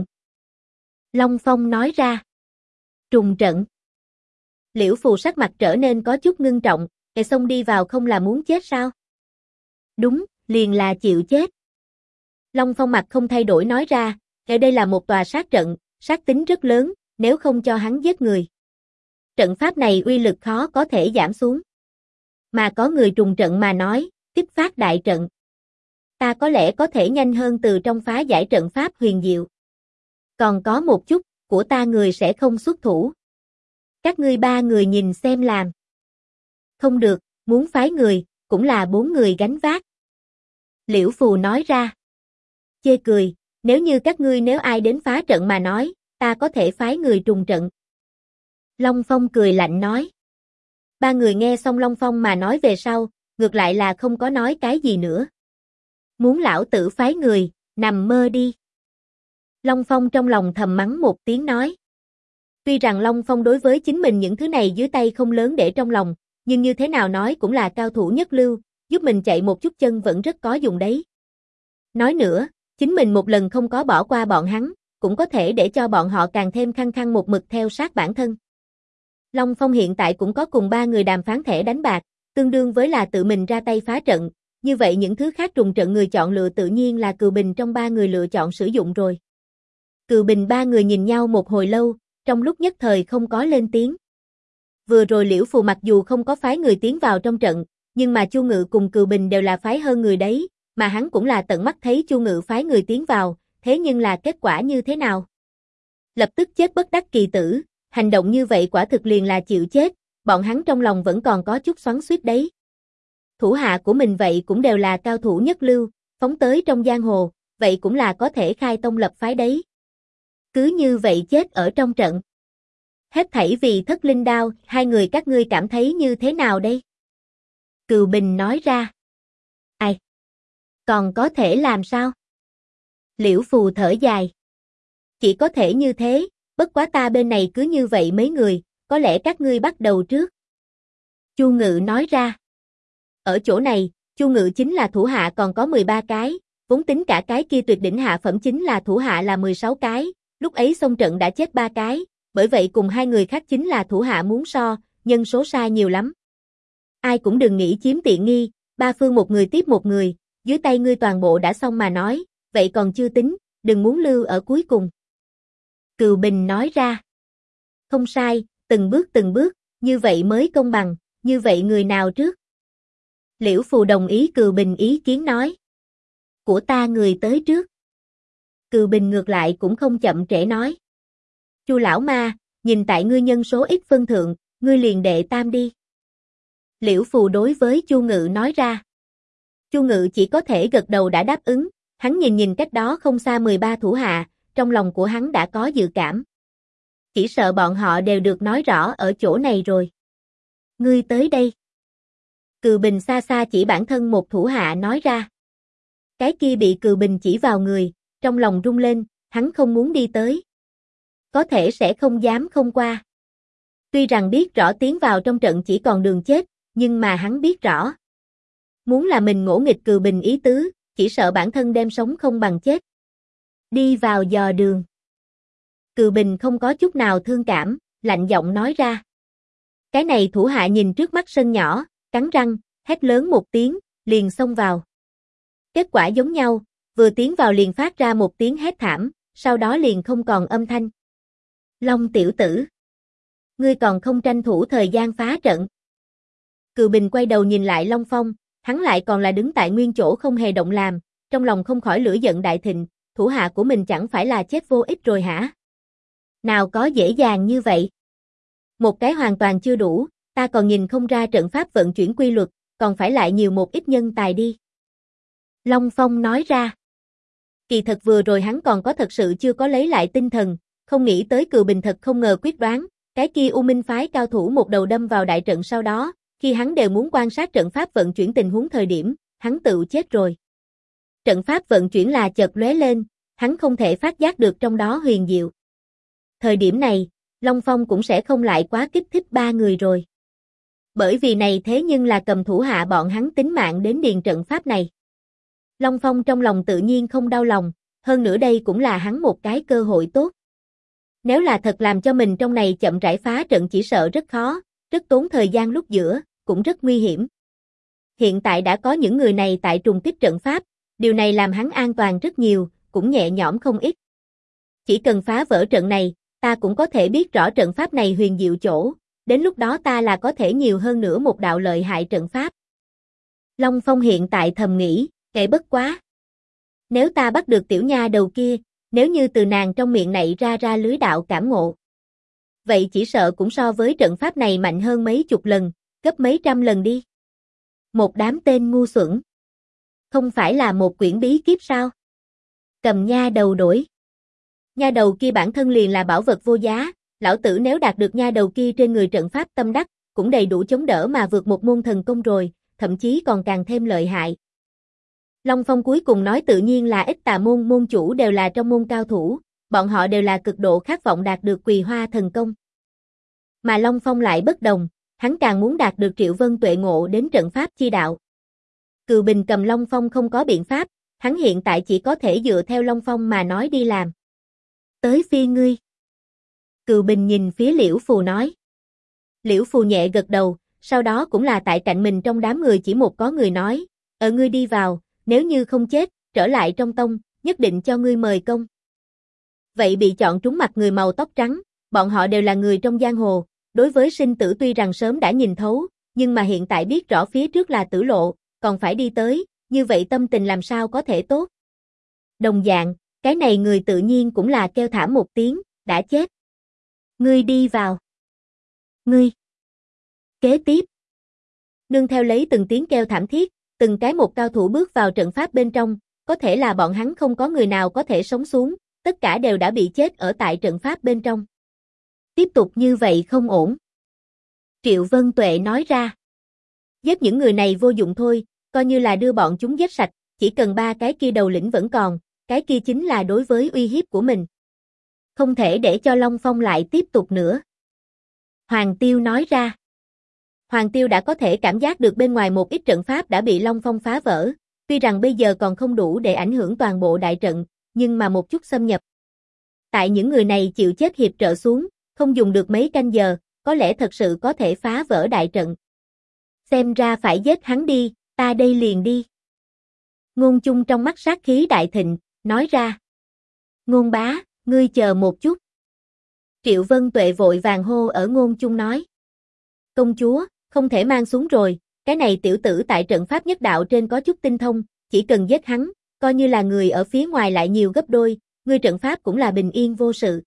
Long Phong nói ra. Trùng trận. Liễu Phù sắc mặt trở nên có chút ngưng trọng, kẻ xông đi vào không là muốn chết sao? Đúng, liền là chịu chết. Long Phong mặt không thay đổi nói ra, ở đây là một tòa sát trận, sát tính rất lớn, nếu không cho hắn giết người. Trận pháp này uy lực khó có thể giảm xuống. Mà có người trùng trận mà nói, kích phát đại trận. Ta có lẽ có thể nhanh hơn từ trong phá giải trận pháp huyền diệu. Còn có một chút, của ta người sẽ không xuất thủ. Các ngươi ba người nhìn xem làm. Không được, muốn phái người, cũng là 4 người gánh vác. Liễu Phù nói ra. Chê cười, nếu ai đến phá trận mà nói, ta có thể phái người trùng trận. Long Phong cười lạnh nói. Ba người nghe xong Long Phong mà nói về sau, ngược lại là không có nói cái gì nữa. Muốn lão tử phái người, nằm mơ đi. Long Phong trong lòng thầm mắng một tiếng nói. Tuy rằng Long Phong đối với chính mình những thứ này dưới tay không lớn để trong lòng, nhưng như thế nào nói cũng là cao thủ nhất lưu, giúp mình chạy một chút chân vẫn rất có dùng đấy. Nói nữa, chính mình một lần không có bỏ qua bọn hắn, cũng có thể để cho bọn họ càng thêm khăng khăng một mực theo sát bản thân. Long Phong hiện tại cũng có cùng 3 người đàm phán thẻ đánh bạc, tương đương với là tự mình ra tay phá trận, như vậy những thứ khác trùng trận người chọn lựa tự nhiên là Cừu Bình trong 3 người lựa chọn sử dụng rồi. Cừu Bình 3 người nhìn nhau một hồi lâu, trong lúc nhất thời không có lên tiếng. Vừa rồi Liễu Phù mặc dù không có phái người tiến vào trong trận, nhưng mà Chu Ngự cùng Cừu Bình đều là phái hơn người đấy, mà hắn cũng là tận mắt thấy Chu Ngự phái người tiến vào, thế nhưng là kết quả như thế nào? Lập tức chết bất đắc kỳ tử, hành động như vậy quả thực liền là chịu chết, bọn hắn trong lòng vẫn còn có chút xoắn xuýt đấy. Thủ hạ của mình vậy cũng đều là cao thủ nhất lưu, phóng tới trong giang hồ, vậy cũng là có thể khai tông lập phái đấy. Cứ như vậy chết ở trong trận. Hết thảy vì thất linh đao, hai người các ngươi cảm thấy như thế nào đây? Cừu Bình nói ra. Ai? Còn có thể làm sao? Liễu Phù thở dài. Chỉ có thể như thế, bất quá ta bên này cứ như vậy mấy người, có lẽ các ngươi bắt đầu trước. Chu Ngự nói ra. Ở chỗ này, Chu Ngự chính là thủ hạ còn có 13 cái, vốn tính cả cái kia tuyệt đỉnh hạ phẩm chính là thủ hạ là 16 cái, lúc ấy xông trận đã chết 3 cái, bởi vậy cùng 2 người khác chính là thủ hạ muốn so, nhân số sai nhiều lắm. Ai cũng đừng nghĩ chiếm tiện nghi, 3 phương một người tiếp một người, dưới tay ngươi toàn bộ đã xong mà nói, vậy còn chưa tính, đừng muốn lưu ở cuối cùng. Cừu Bình nói ra. Không sai, từng bước, như vậy mới công bằng, như vậy người nào trước? Liễu Phù đồng ý Cừu Bình ý kiến nói. Của ta người tới trước. Cừu Bình ngược lại cũng không chậm trễ nói. Chu lão ma, nhìn tại ngươi nhân số ít phân thượng, ngươi liền đệ tam đi. Liễu Phù đối với Chu Ngự nói ra. Chu Ngự chỉ có thể gật đầu đã đáp ứng, hắn nhìn cách đó không xa 13 thủ hạ, trong lòng của hắn đã có dự cảm. Chỉ sợ bọn họ đều được nói rõ ở chỗ này rồi. Ngươi tới đây. Cừu Bình xa xa chỉ bản thân một thủ hạ nói ra. Cái kia bị Cừu Bình chỉ vào người, trong lòng rung lên, hắn không muốn đi tới. Có thể sẽ không dám không qua. Tuy rằng biết rõ tiến vào trong trận chỉ còn đường chết, nhưng mà hắn biết rõ. Muốn là mình ngỗ nghịch Cừu Bình ý tứ, chỉ sợ bản thân đem sống không bằng chết. Đi vào dò đường. Cừu Bình không có chút nào thương cảm, lạnh giọng nói ra. Cái này thủ hạ nhìn trước mắt sân nhỏ, cắn răng, hét lớn một tiếng, liền xông vào. Kết quả giống nhau, vừa tiến vào liền phát ra một tiếng hét thảm, sau đó liền không còn âm thanh. Long tiểu tử, ngươi còn không tranh thủ thời gian phá trận. Cừu Bình quay đầu nhìn lại Long Phong, hắn lại còn là đứng tại nguyên chỗ không hề động làm, trong lòng không khỏi lửa giận đại thịnh, thủ hạ của mình chẳng phải là chết vô ích rồi hả? Nào có dễ dàng như vậy? Một cái hoàn toàn chưa đủ, ta còn nhìn không ra trận pháp vận chuyển quy luật, còn phải lại nhiều một ít nhân tài đi. Long Phong nói ra. Kỳ thật vừa rồi hắn còn có thật sự chưa có lấy lại tinh thần, không nghĩ tới Cừu Bình thật không ngờ quyết đoán, cái kia U Minh phái cao thủ một đầu đâm vào đại trận sau đó, khi hắn đều muốn quan sát trận pháp vận chuyển tình huống thời điểm, hắn tự chết rồi. Trận pháp vận chuyển là chợt lóe lên, hắn không thể phát giác được trong đó huyền diệu. Thời điểm này, Long Phong cũng sẽ không lại quá kích thích ba người rồi. Bởi vì này thế nhưng là cầm thủ hạ bọn hắn tính mạng đến điền trận pháp này. Long Phong trong lòng tự nhiên không đau lòng, hơn nữa đây cũng là hắn một cái cơ hội tốt. Nếu là thật làm cho mình trong này chậm rãi phá trận chỉ sợ rất khó, rất tốn thời gian lúc giữa, cũng rất nguy hiểm. Hiện tại đã có những người này tại trùng kích trận pháp, điều này làm hắn an toàn rất nhiều, cũng nhẹ nhõm không ít. Chỉ cần phá vỡ trận này, ta cũng có thể biết rõ trận pháp này huyền diệu chỗ, đến lúc đó ta là có thể nhiều hơn nữa một đạo lợi hại trận pháp. Long Phong hiện tại thầm nghĩ, kệ bất quá. Nếu ta bắt được tiểu nha đầu kia, nếu như từ nàng trong miệng nảy ra lưới đạo cảm ngộ. Vậy chỉ sợ cũng so với trận pháp này mạnh hơn mấy chục lần, gấp mấy trăm lần đi. Một đám tên ngu xuẩn. Không phải là một quyển bí kíp sao? Cầm nha đầu đổi. Nha đầu kia bản thân liền là bảo vật vô giá, lão tử nếu đạt được nha đầu kia trên người trận pháp tâm đắc, cũng đầy đủ chống đỡ mà vượt một môn thần công rồi, thậm chí còn càng thêm lợi hại. Long Phong cuối cùng nói tự nhiên là ít tà môn môn chủ đều là trong môn cao thủ, bọn họ đều là cực độ khát vọng đạt được Quỳ Hoa thần công. Mà Long Phong lại bất đồng, hắn càng muốn đạt được Triệu Vân tuệ ngộ đến trận pháp chi đạo. Cừu Bình cầm Long Phong không có biện pháp, hắn hiện tại chỉ có thể dựa theo Long Phong mà nói đi làm. Tới phiên ngươi. Cừu Bình nhìn phía Liễu Phù nói. Liễu Phù nhẹ gật đầu, sau đó cũng là tại cạnh mình trong đám người chỉ một có người nói, ngươi đi vào, nếu như không chết, trở lại trong tông, nhất định cho ngươi mời công. Vậy bị chọn trúng mặt người màu tóc trắng, bọn họ đều là người trong giang hồ, đối với sinh tử tuy rằng sớm đã nhìn thấu, nhưng mà hiện tại biết rõ phía trước là tử lộ, còn phải đi tới, như vậy tâm tình làm sao có thể tốt. Đồng dạng, cái này người tự nhiên cũng là kêu thảm một tiếng, đã chết. Ngươi đi vào. Ngươi. Kế tiếp. Nương theo lấy từng tiếng kêu thảm thiết, từng cái một cao thủ bước vào trận pháp bên trong, có thể là bọn hắn không có người nào có thể sống xuống, tất cả đều đã bị chết ở tại trận pháp bên trong. Tiếp tục như vậy không ổn. Triệu Vân Tuệ nói ra. Giết những người này vô dụng thôi, coi như là đưa bọn chúng giết sạch, chỉ cần ba cái kia đầu lĩnh vẫn còn, cái kia chính là đối với uy hiếp của mình. Không thể để cho Long Phong lại tiếp tục nữa. Hoàng Tiêu nói ra. Hoàng Tiêu đã có thể cảm giác được bên ngoài một ít trận pháp đã bị Long Phong phá vỡ, tuy rằng bây giờ còn không đủ để ảnh hưởng toàn bộ đại trận, nhưng mà một chút xâm nhập. Tại những người này chịu chết hiệp trợ xuống, không dùng được mấy canh giờ, có lẽ thật sự có thể phá vỡ đại trận. Xem ra phải giết hắn đi, ta đây liền đi. Ngôn Chung trong mắt sát khí đại thịnh, nói ra. Ngôn bá, ngươi chờ một chút. Triệu Vân Tuệ vội vàng hô ở Ngôn Chung nói. Công chúa, không thể mang xuống rồi, cái này tiểu tử tại trận pháp nhất đạo trên có chút tinh thông, chỉ cần giết hắn, coi như là người ở phía ngoài lại nhiều gấp đôi, ngươi trận pháp cũng là bình yên vô sự.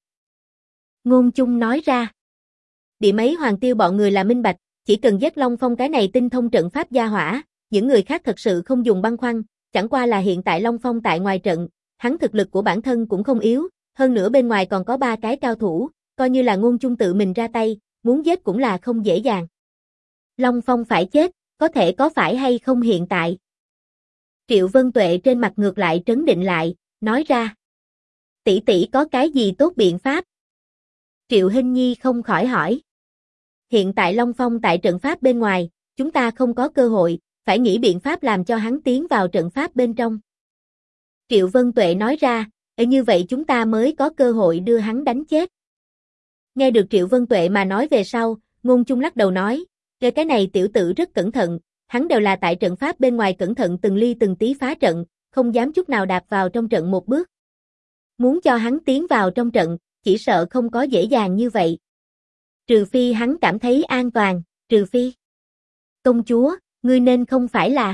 Ngôn Chung nói ra. Địa mấy Hoàng Tiêu bọn người là minh bạch, chỉ cần giết Long Phong cái này tinh thông trận pháp gia hỏa, những người khác thật sự không dùng băn khoăn, chẳng qua là hiện tại Long Phong tại ngoài trận, hắn thực lực của bản thân cũng không yếu, hơn nữa bên ngoài còn có ba cái cao thủ, coi như là Ngôn Chung tự mình ra tay, muốn giết cũng là không dễ dàng. Long Phong phải chết, có thể có phải hay không hiện tại? Triệu Vân Tuệ trên mặt ngược lại trấn định lại, nói ra. Tỷ tỷ có cái gì tốt biện pháp? Triệu Hinh Nhi không khỏi hỏi. Hiện tại Long Phong tại trận pháp bên ngoài, chúng ta không có cơ hội, phải nghĩ biện pháp làm cho hắn tiến vào trận pháp bên trong. Triệu Vân Tuệ nói ra, như vậy chúng ta mới có cơ hội đưa hắn đánh chết. Nghe được Triệu Vân Tuệ mà nói về sau, Ngôn Chung lắc đầu nói, cái này tiểu tử rất cẩn thận, hắn đều là tại trận pháp bên ngoài cẩn thận từng ly từng tí phá trận, không dám chút nào đạp vào trong trận một bước. Muốn cho hắn tiến vào trong trận, chỉ sợ không có dễ dàng như vậy. Trừ phi hắn cảm thấy an toàn, trừ phi. Công chúa, ngươi nên không phải là.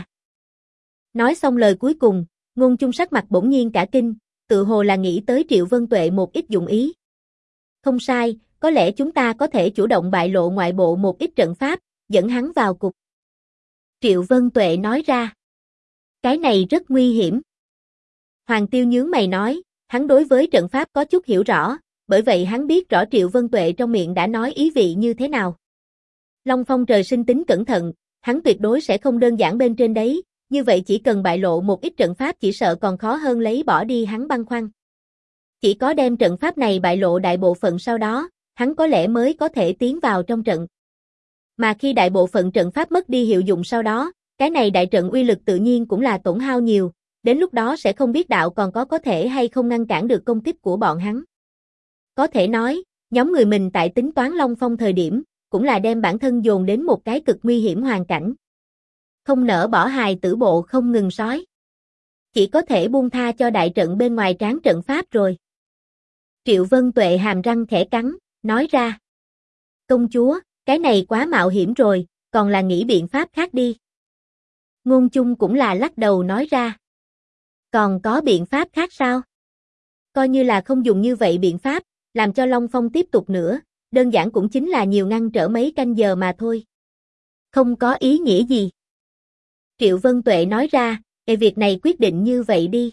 Nói xong lời cuối cùng, Ngôn Chung sắc mặt bỗng nhiên cả kinh, tự hồ là nghĩ tới Triệu Vân Tuệ một ít dụng ý. Không sai, có lẽ chúng ta có thể chủ động bại lộ ngoại bộ một ít trận pháp, dẫn hắn vào cục. Triệu Vân Tuệ nói ra. Cái này rất nguy hiểm. Hoàng Tiêu nhướng mày nói, hắn đối với trận pháp có chút hiểu rõ, bởi vậy hắn biết rõ Triệu Vân Tuệ trong miệng đã nói ý vị như thế nào. Long Phong trời sinh tính cẩn thận, hắn tuyệt đối sẽ không đơn giản bên trên đấy, như vậy chỉ cần bại lộ một ít trận pháp chỉ sợ còn khó hơn lấy bỏ đi hắn băn khoăn. Chỉ có đem trận pháp này bại lộ đại bộ phận sau đó, hắn có lẽ mới có thể tiến vào trong trận. Mà khi đại bộ phận trận pháp mất đi hiệu dụng sau đó, cái này đại trận uy lực tự nhiên cũng là tổn hao nhiều, đến lúc đó sẽ không biết đạo còn có thể hay không ngăn cản được công kích của bọn hắn. Có thể nói, nhóm người mình tại tính toán Long Phong thời điểm, cũng là đem bản thân dồn đến một cái cực nguy hiểm hoàn cảnh. Không nỡ bỏ hài tử bộ không ngừng sói. Chỉ có thể buông tha cho đại trận bên ngoài tráng trận pháp rồi. Triệu Vân Tuệ hàm răng khẽ cắn, nói ra. Công chúa, cái này quá mạo hiểm rồi, còn là nghĩ biện pháp khác đi. Ngôn Chung cũng là lắc đầu nói ra. Còn có biện pháp khác sao? Coi như là không dùng như vậy biện pháp, làm cho Long Phong tiếp tục nữa, đơn giản cũng chính là nhiều ngăn trở mấy canh giờ mà thôi. Không có ý nghĩa gì. Triệu Vân Tuệ nói ra, việc này quyết định như vậy đi.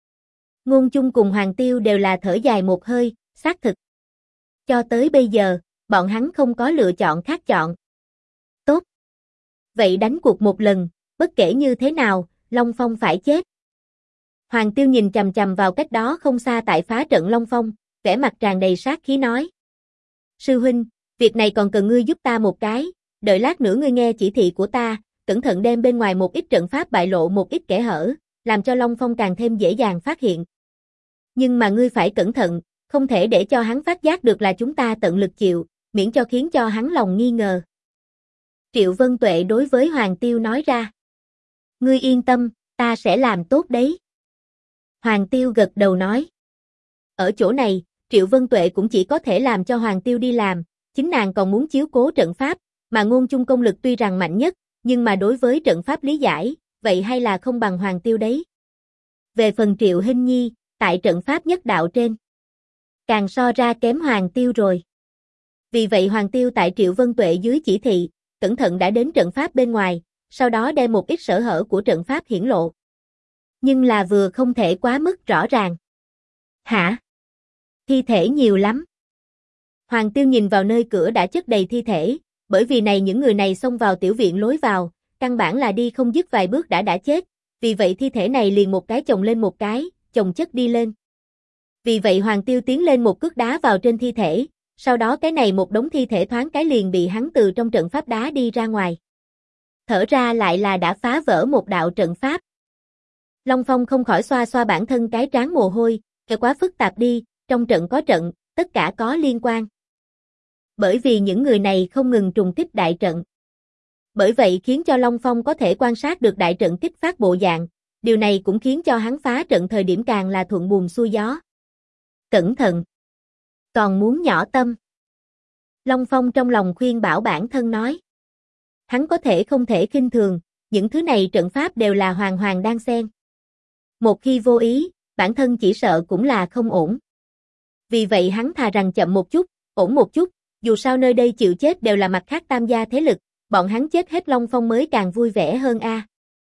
Ngôn Chung cùng Hoàng Tiêu đều là thở dài một hơi, xác thực. Cho tới bây giờ, bọn hắn không có lựa chọn khác chọn. Tốt. Vậy đánh cuộc một lần, bất kể như thế nào, Long Phong phải chết. Hoàng Tiêu nhìn chằm chằm vào cách đó không xa tại phá trận Long Phong, vẻ mặt tràn đầy sát khí nói. Sư huynh, việc này còn cần ngươi giúp ta một cái, đợi lát nữa ngươi nghe chỉ thị của ta, cẩn thận đem bên ngoài một ít trận pháp bại lộ một ít kẽ hở, làm cho Long Phong càng thêm dễ dàng phát hiện. Nhưng mà ngươi phải cẩn thận, không thể để cho hắn phát giác được là chúng ta tận lực chịu, miễn cho khiến cho hắn lòng nghi ngờ. Triệu Vân Tuệ đối với Hoàng Tiêu nói ra. Ngươi yên tâm, ta sẽ làm tốt đấy. Hoàng Tiêu gật đầu nói. Ở chỗ này, Triệu Vân Tuệ cũng chỉ có thể làm cho Hoàng Tiêu đi làm, chính nàng còn muốn chiếu cố trận pháp, mà Ngôn Chung công lực tuy rằng mạnh nhất, nhưng mà đối với trận pháp lý giải, vậy hay là không bằng Hoàng Tiêu đấy. Về phần Triệu Hinh Nhi, tại trận pháp nhất đạo trên, càng so ra kém Hoàng Tiêu rồi. Vì vậy Hoàng Tiêu tại Triệu Vân Tuệ dưới chỉ thị, cẩn thận đã đến trận pháp bên ngoài, sau đó đem một ít sở hở của trận pháp hiển lộ. Nhưng là vừa không thể quá mức rõ ràng. Hả? Thi thể nhiều lắm. Hoàng Tiêu nhìn vào nơi cửa đã chất đầy thi thể, bởi vì này những người này xông vào tiểu viện lối vào, căn bản là đi không dứt vài bước đã chết, vì vậy thi thể này liền một cái chồng lên một cái, chồng chất đi lên. Vì vậy Hoàng Tiêu tiến lên một cước đá vào trên thi thể, sau đó cái này một đống thi thể thoáng cái liền bị hắn từ trong trận pháp đá đi ra ngoài. Thở ra lại là đã phá vỡ một đạo trận pháp. Long Phong không khỏi xoa xoa bản thân cái trán mồ hôi, cái quá phức tạp đi, trong trận có trận, tất cả có liên quan. Bởi vì những người này không ngừng trùng kích đại trận. Bởi vậy khiến cho Long Phong có thể quan sát được đại trận kích phát bộ dạng, điều này cũng khiến cho hắn phá trận thời điểm càng là thuận buồm xuôi gió. Cẩn thận! Còn muốn nhỏ tâm. Long Phong trong lòng khuyên bảo bản thân nói. Hắn có thể không thể khinh thường, những thứ này trận pháp đều là hoàn hoàn đan xen. Một khi vô ý, bản thân chỉ sợ cũng là không ổn. Vì vậy hắn thà rằng chậm một chút, ổn một chút, dù sao nơi đây chịu chết đều là mặt khác tam gia thế lực, bọn hắn chết hết Long Phong mới càng vui vẻ hơn a.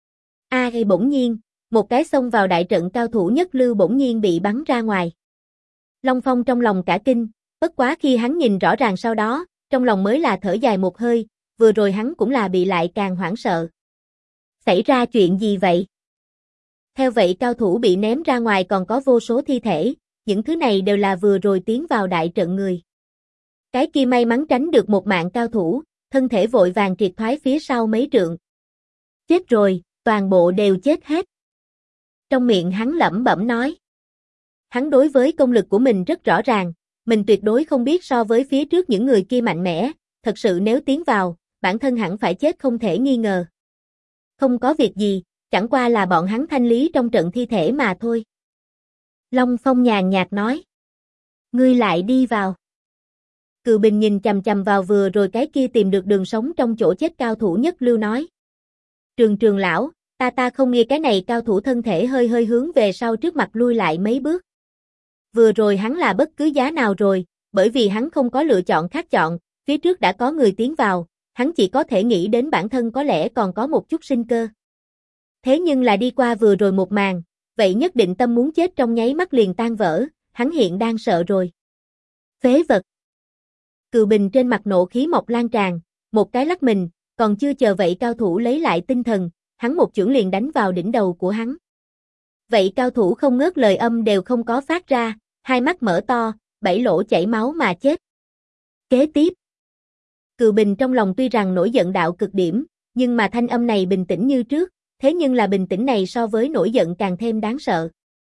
Bỗng nhiên, một cái xông vào đại trận cao thủ nhất lưu bỗng nhiên bị bắn ra ngoài. Long Phong trong lòng cả kinh, bất quá khi hắn nhìn rõ ràng sau đó, trong lòng mới là thở dài một hơi, vừa rồi hắn cũng là bị lại càng hoảng sợ. Xảy ra chuyện gì vậy? Theo vậy cao thủ bị ném ra ngoài còn có vô số thi thể, những thứ này đều là vừa rồi tiến vào đại trận người. Cái kia may mắn tránh được một mạng cao thủ, thân thể vội vàng triệt thoái phía sau mấy trượng. Chết rồi, toàn bộ đều chết hết. Trong miệng hắn lẩm bẩm nói. Hắn đối với công lực của mình rất rõ ràng, mình tuyệt đối không biết so với phía trước những người kia mạnh mẽ, thật sự nếu tiến vào, bản thân hẳn phải chết không thể nghi ngờ. Không có việc gì, chẳng qua là bọn hắn thanh lý trong trận thi thể mà thôi. Long Phong nhàn nhạt nói. Ngươi lại đi vào. Cừu Bình nhìn chằm chằm vào vừa rồi cái kia tìm được đường sống trong chỗ chết cao thủ nhất lưu nói. Trường lão, ta không nghe cái này cao thủ thân thể hơi hơi hướng về sau trước mặt lui lại mấy bước. Vừa rồi hắn là bất cứ giá nào rồi, bởi vì hắn không có lựa chọn khác chọn, phía trước đã có người tiến vào, hắn chỉ có thể nghĩ đến bản thân có lẽ còn có một chút sinh cơ. Thế nhưng là đi qua vừa rồi một màn, vậy nhất định tâm muốn chết trong nháy mắt liền tan vỡ, hắn hiện đang sợ rồi. Phế vật. Cừu Bình trên mặt nộ khí mọc lan tràn, một cái lắc mình, còn chưa chờ vậy cao thủ lấy lại tinh thần, hắn một chưởng liền đánh vào đỉnh đầu của hắn. Vậy cao thủ không ngớt lời âm đều không có phát ra, hai mắt mở to, bảy lỗ chảy máu mà chết. Kế tiếp, Cừu Bình trong lòng tuy rằng nổi giận đạo cực điểm, nhưng mà thanh âm này bình tĩnh như trước, thế nhưng là bình tĩnh này so với nổi giận càng thêm đáng sợ.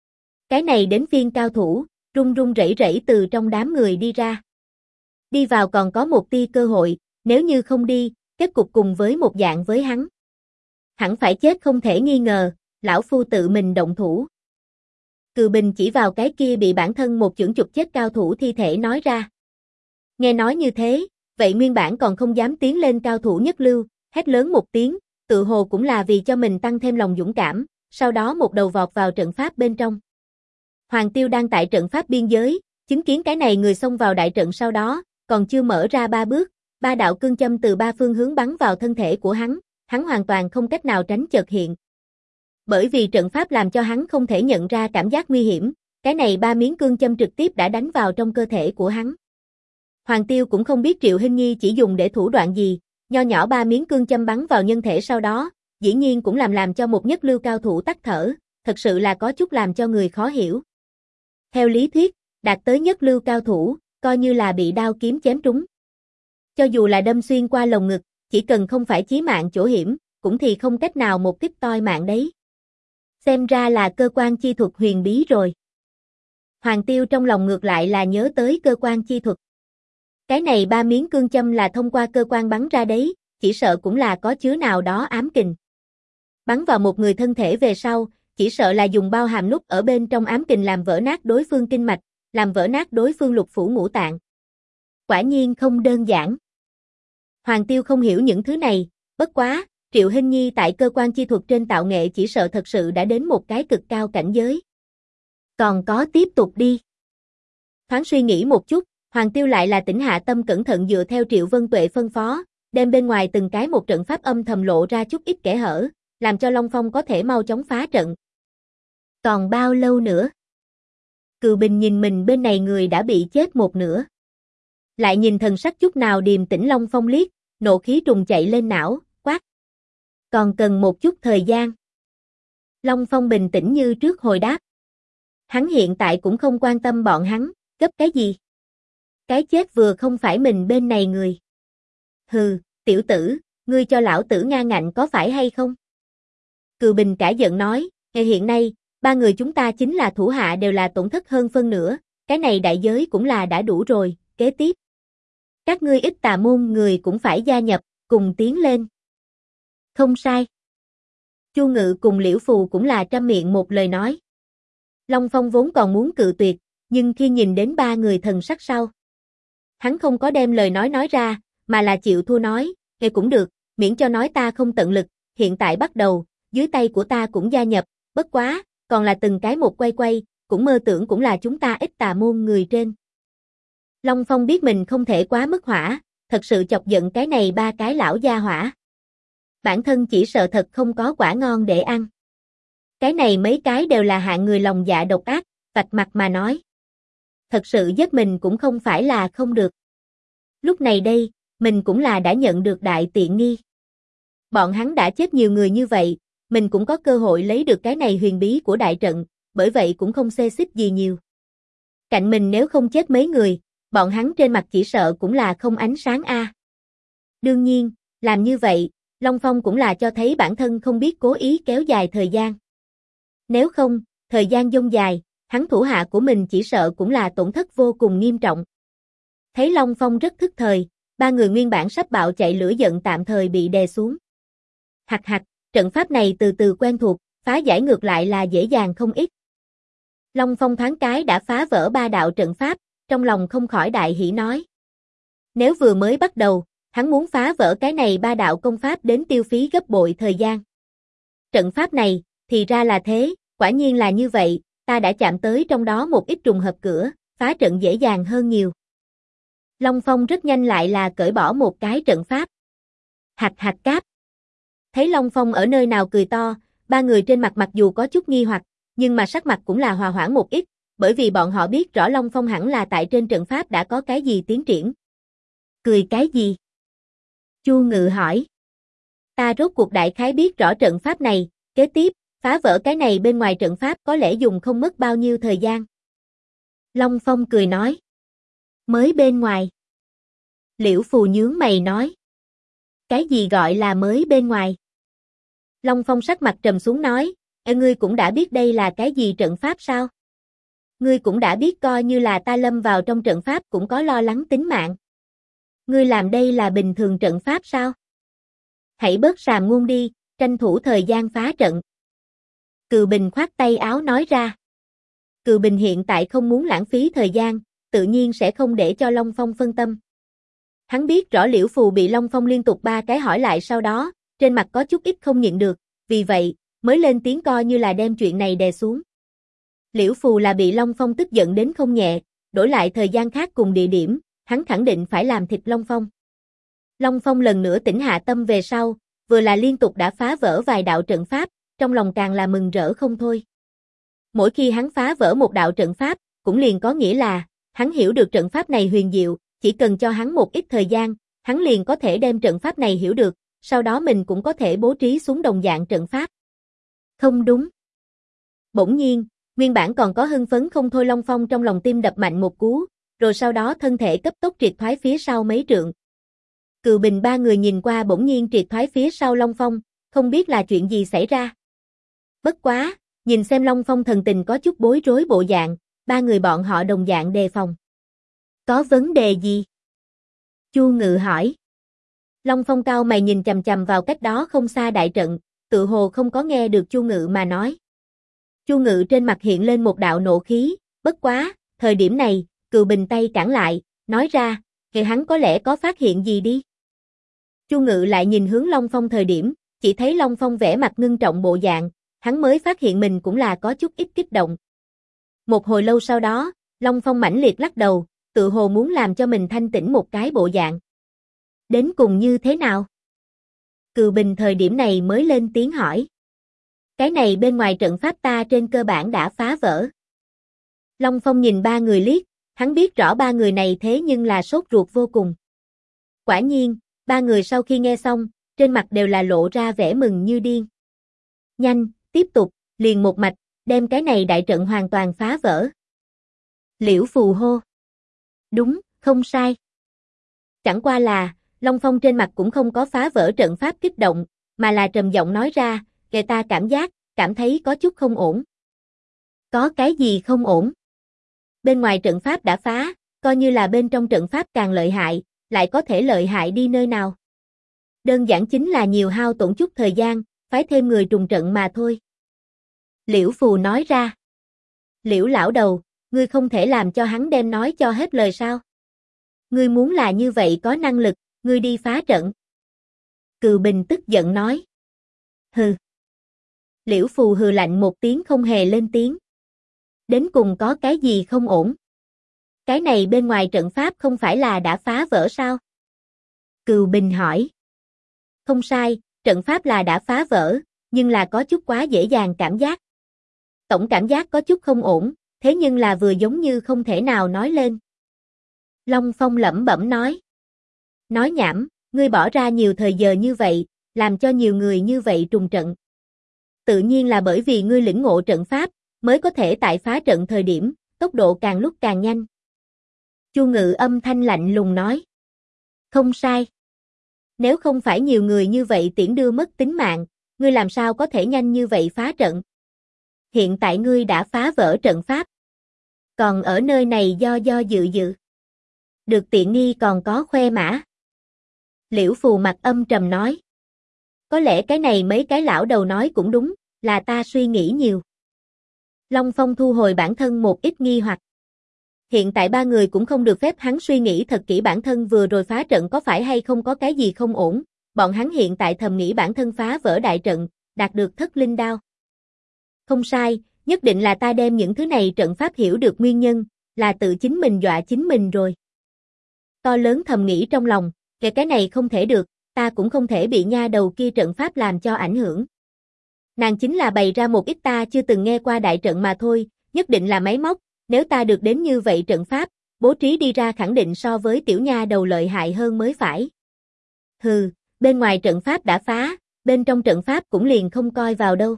Cái này đến phiên cao thủ, run run rẩy rẩy từ trong đám người đi ra. Đi vào còn có một tia cơ hội, nếu như không đi, kết cục cùng với một dạng với hắn. Hẳn phải chết không thể nghi ngờ, lão phu tự mình động thủ. Cừu Bình chỉ vào cái kia bị bản thân một chưởng chụp chết cao thủ thi thể nói ra. Nghe nói như thế, vậy nguyên bản còn không dám tiến lên cao thủ nhất lưu, hét lớn một tiếng, tự hồ cũng là vì cho mình tăng thêm lòng dũng cảm, sau đó một đầu vọt vào trận pháp bên trong. Hoàng Tiêu đang tại trận pháp biên giới, chứng kiến cái này người xông vào đại trận sau đó, còn chưa mở ra ba bước, ba đạo cương châm từ ba phương hướng bắn vào thân thể của hắn hoàn toàn không cách nào tránh chợt hiện. Bởi vì trận pháp làm cho hắn không thể nhận ra cảm giác nguy hiểm, cái này ba miếng cương châm trực tiếp đã đánh vào trong cơ thể của hắn. Hoàng Tiêu cũng không biết Triệu Hinh Nhi chỉ dùng để thủ đoạn gì, nho nhỏ ba miếng cương châm bắn vào nhân thể sau đó, dĩ nhiên cũng làm cho một nhất lưu cao thủ tắc thở, thật sự là có chút làm cho người khó hiểu. Theo lý thuyết, đạt tới nhất lưu cao thủ, coi như là bị đao kiếm chém trúng. Cho dù là đâm xuyên qua lồng ngực, chỉ cần không phải chí mạng chỗ hiểm, cũng thì không cách nào một kích toi mạng đấy. Xem ra là cơ quan chi thuật huyền bí rồi. Hoàng Tiêu trong lòng ngược lại là nhớ tới cơ quan chi thuật. Cái này ba miếng cương châm là thông qua cơ quan bắn ra đấy, chỉ sợ cũng là có chứa nào đó ám kình. Bắn vào một người thân thể về sau, chỉ sợ là dùng bao hàm nút ở bên trong ám kình làm vỡ nát đối phương kinh mạch, làm vỡ nát đối phương lục phủ ngũ tạng. Quả nhiên không đơn giản. Hoàng Tiêu không hiểu những thứ này, bất quá, Triệu Hinh Nhi tại cơ quan chi thuật trên tạo nghệ chỉ sợ thật sự đã đến một cái cực cao cảnh giới. Còn có tiếp tục đi. Thoáng suy nghĩ một chút, Hoàng Tiêu lại là tỉnh hạ tâm cẩn thận dựa theo Triệu Vân Tuệ phân phó, đem bên ngoài từng cái một trận pháp âm thầm lộ ra chút ít kẽ hở, làm cho Long Phong có thể mau chóng phá trận. Còn bao lâu nữa? Cừu Bình nhìn mình bên này người đã bị chết một nửa. Lại nhìn thần sắc chút nào điềm tĩnh Long Phong liếc, nộ khí trùng chạy lên não, quát. Còn cần một chút thời gian. Long Phong bình tĩnh như trước hồi đáp. Hắn hiện tại cũng không quan tâm bọn hắn, gấp cái gì. Cái chết vừa không phải mình bên này người. Hừ, tiểu tử, ngươi cho lão tử nga ngạnh có phải hay không? Cừu Bình cả giận nói, hiện nay, ba người chúng ta chính là thủ hạ đều là tổn thất hơn phân nửa, cái này đại giới cũng là đã đủ rồi, kế tiếp. Các ngươi ít tà môn người cũng phải gia nhập, cùng tiến lên. Không sai. Chu Ngự cùng Liễu Phù cũng là trăm miệng một lời nói. Long Phong vốn còn muốn cự tuyệt, nhưng khi nhìn đến ba người thần sắc sau. Hắn không có đem lời nói ra, mà là chịu thua nói, nghe cũng được, miễn cho nói ta không tận lực, hiện tại bắt đầu, dưới tay của ta cũng gia nhập, bất quá, còn là từng cái một quay, cũng mơ tưởng cũng là chúng ta ít tà môn người trên. Long Phong biết mình không thể quá mức hỏa, thật sự chọc giận cái này ba cái lão gia hỏa. Bản thân chỉ sợ thật không có quả ngon để ăn. Cái này mấy cái đều là hạng người lòng dạ độc ác, vạch mặt mà nói. Thật sự giết mình cũng không phải là không được. Lúc này đây, mình cũng là đã nhận được đại tiện nghi. Bọn hắn đã chết nhiều người như vậy, mình cũng có cơ hội lấy được cái này huyền bí của đại trận, bởi vậy cũng không xê xích gì nhiều. Cạnh mình nếu không chết mấy người, bọn hắn trên mặt chỉ sợ cũng là không ánh sáng a. Đương nhiên, làm như vậy, Long Phong cũng là cho thấy bản thân không biết cố ý kéo dài thời gian. Nếu không, thời gian dông dài, hắn thủ hạ của mình chỉ sợ cũng là tổn thất vô cùng nghiêm trọng. Thấy Long Phong rất thức thời, ba người nguyên bản sắp bạo chạy lửa giận tạm thời bị đè xuống. Hặc hặc, trận pháp này từ từ quen thuộc, phá giải ngược lại là dễ dàng không ít. Long Phong thoáng cái đã phá vỡ ba đạo trận pháp, trong lòng không khỏi đại hỉ nói. Nếu vừa mới bắt đầu, hắn muốn phá vỡ cái này ba đạo công pháp đến tiêu phí gấp bội thời gian. Trận pháp này, thì ra là thế, quả nhiên là như vậy, ta đã chạm tới trong đó một ít trùng hợp cửa, phá trận dễ dàng hơn nhiều. Long Phong rất nhanh lại là cởi bỏ một cái trận pháp. Hạch hạch cáp. Thấy Long Phong ở nơi nào cười to, Ba người trên mặt mặc dù có chút nghi hoặc, nhưng mà sắc mặt cũng là hòa hoãn một ít, bởi vì bọn họ biết rõ Long Phong hẳn là tại trên trận pháp đã có cái gì tiến triển. Cười cái gì? Chu Ngự hỏi. Ta rốt cuộc đại khái biết rõ trận pháp này, kế tiếp, phá vỡ cái này bên ngoài trận pháp có lẽ dùng không mất bao nhiêu thời gian. Long Phong cười nói. Mới bên ngoài. Liễu Phù nhướng mày nói. Cái gì gọi là mới bên ngoài? Long Phong sắc mặt trầm xuống nói, ngươi cũng đã biết đây là cái gì trận pháp sao? Ngươi cũng đã biết coi như là ta lâm vào trong trận pháp cũng có lo lắng tính mạng. Ngươi làm đây là bình thường trận pháp sao? Hãy bớt sàm ngôn đi, tranh thủ thời gian phá trận. Cừu Bình khoát tay áo nói ra. Cừu Bình hiện tại không muốn lãng phí thời gian, tự nhiên sẽ không để cho Long Phong phân tâm. Hắn biết rõ Liễu Phù bị Long Phong liên tục 3 cái hỏi lại sau đó, trên mặt có chút ít không nhịn được, vì vậy, mới lên tiếng coi như là đem chuyện này đè xuống. Liễu Phù là bị Long Phong tức giận đến không nhẹ, đổi lại thời gian khác cùng địa điểm, hắn khẳng định phải làm thịt Long Phong. Long Phong lần nữa tỉnh hạ tâm về sau, vừa là liên tục đã phá vỡ vài đạo trận pháp, trong lòng càng là mừng rỡ không thôi. Mỗi khi hắn phá vỡ một đạo trận pháp, cũng liền có nghĩa là, hắn hiểu được trận pháp này huyền diệu, chỉ cần cho hắn một ít thời gian, hắn liền có thể đem trận pháp này hiểu được, sau đó mình cũng có thể bố trí xuống đồng dạng trận pháp. Không đúng. Bỗng nhiên, nguyên bản còn có hưng phấn không thôi Long Phong trong lòng tim đập mạnh một cú, rồi sau đó thân thể cấp tốc triệt thoái phía sau mấy trượng. Cừu Bình ba người nhìn qua bỗng nhiên triệt thoái phía sau Long Phong, không biết là chuyện gì xảy ra. Bất quá, nhìn xem Long Phong thần tình có chút bối rối bộ dạng, ba người bọn họ đồng dạng đề phòng. Có vấn đề gì? Chu Ngự hỏi. Long Phong cao mày nhìn chằm chằm vào cách đó không xa đại trận, tự hồ không có nghe được Chu Ngự mà nói. Chu Ngự trên mặt hiện lên một đạo nộ khí, bất quá, thời điểm này, Cừu Bình tay cản lại, nói ra, kìa hắn có lẽ có phát hiện gì đi. Chu Ngự lại nhìn hướng Long Phong thời điểm, chỉ thấy Long Phong vẻ mặt ngưng trọng bộ dạng, hắn mới phát hiện mình cũng là có chút ít kích động. Một hồi lâu sau đó, Long Phong mãnh liệt lắc đầu, tự hồ muốn làm cho mình thanh tĩnh một cái bộ dạng. Đến cùng như thế nào? Cừu Bình thời điểm này mới lên tiếng hỏi. Cái này bên ngoài trận pháp ta trên cơ bản đã phá vỡ. Long Phong nhìn ba người liếc, hắn biết rõ ba người này thế nhưng là sốt ruột vô cùng. Quả nhiên, ba người sau khi nghe xong, trên mặt đều là lộ ra vẻ mừng như điên. Nhanh, tiếp tục, liền một mạch, đem cái này đại trận hoàn toàn phá vỡ. Liễu Phù hô. Đúng, không sai. Chẳng qua là, Long Phong trên mặt cũng không có phá vỡ trận pháp kích động, mà là trầm giọng nói ra, kẻ ta cảm thấy có chút không ổn. Có cái gì không ổn? Bên ngoài trận pháp đã phá, coi như là bên trong trận pháp càng lợi hại, lại có thể lợi hại đi nơi nào? Đơn giản chính là nhiều hao tổn chút thời gian, phái thêm người trùng trận mà thôi. Liễu Phù nói ra. Liễu lão đầu, ngươi không thể làm cho hắn đem nói cho hết lời sao? Ngươi muốn là như vậy có năng lực, ngươi đi phá trận. Cừu Bình tức giận nói. Hừ. Liễu Phù hừ lạnh một tiếng không hề lên tiếng. Đến cùng có cái gì không ổn? Cái này bên ngoài trận pháp không phải là đã phá vỡ sao? Cừu Bình hỏi. Không sai, trận pháp là đã phá vỡ, nhưng là có chút quá dễ dàng cảm giác. Tổng cảm giác có chút không ổn, thế nhưng là vừa giống như không thể nào nói lên. Long Phong lẩm bẩm nói. Nói nhảm, ngươi bỏ ra nhiều thời giờ như vậy, làm cho nhiều người như vậy trùng trận. Tự nhiên là bởi vì ngươi lĩnh ngộ trận pháp, mới có thể tại phá trận thời điểm, tốc độ càng lúc càng nhanh. Chu Ngự âm thanh lạnh lùng nói. Không sai. Nếu không phải nhiều người như vậy tiễn đưa mất tính mạng, ngươi làm sao có thể nhanh như vậy phá trận? Hiện tại ngươi đã phá vỡ trận pháp. Còn ở nơi này do dự. Được tiện nghi còn có khoe mã. Liễu Phù mặt âm trầm nói. Có lẽ cái này mấy cái lão đầu nói cũng đúng, là ta suy nghĩ nhiều. Long Phong thu hồi bản thân một ít nghi hoặc. Hiện tại ba người cũng không được phép hắn suy nghĩ thật kỹ bản thân vừa rồi phá trận có phải hay không có cái gì không ổn, bọn hắn hiện tại thầm nghĩ bản thân phá vỡ đại trận, đạt được thất linh đao. Không sai, nhất định là ta đem những thứ này trận pháp hiểu được nguyên nhân, là tự chính mình dọa chính mình rồi. To lớn thầm nghĩ trong lòng, cái này không thể được, ta cũng không thể bị nha đầu kia trận pháp làm cho ảnh hưởng. Nàng chính là bày ra một ít ta chưa từng nghe qua đại trận mà thôi, nhất định là máy móc, nếu ta được đến như vậy trận pháp, bố trí đi ra khẳng định so với tiểu nha đầu lợi hại hơn mới phải. Hừ, bên ngoài trận pháp đã phá, bên trong trận pháp cũng liền không coi vào đâu.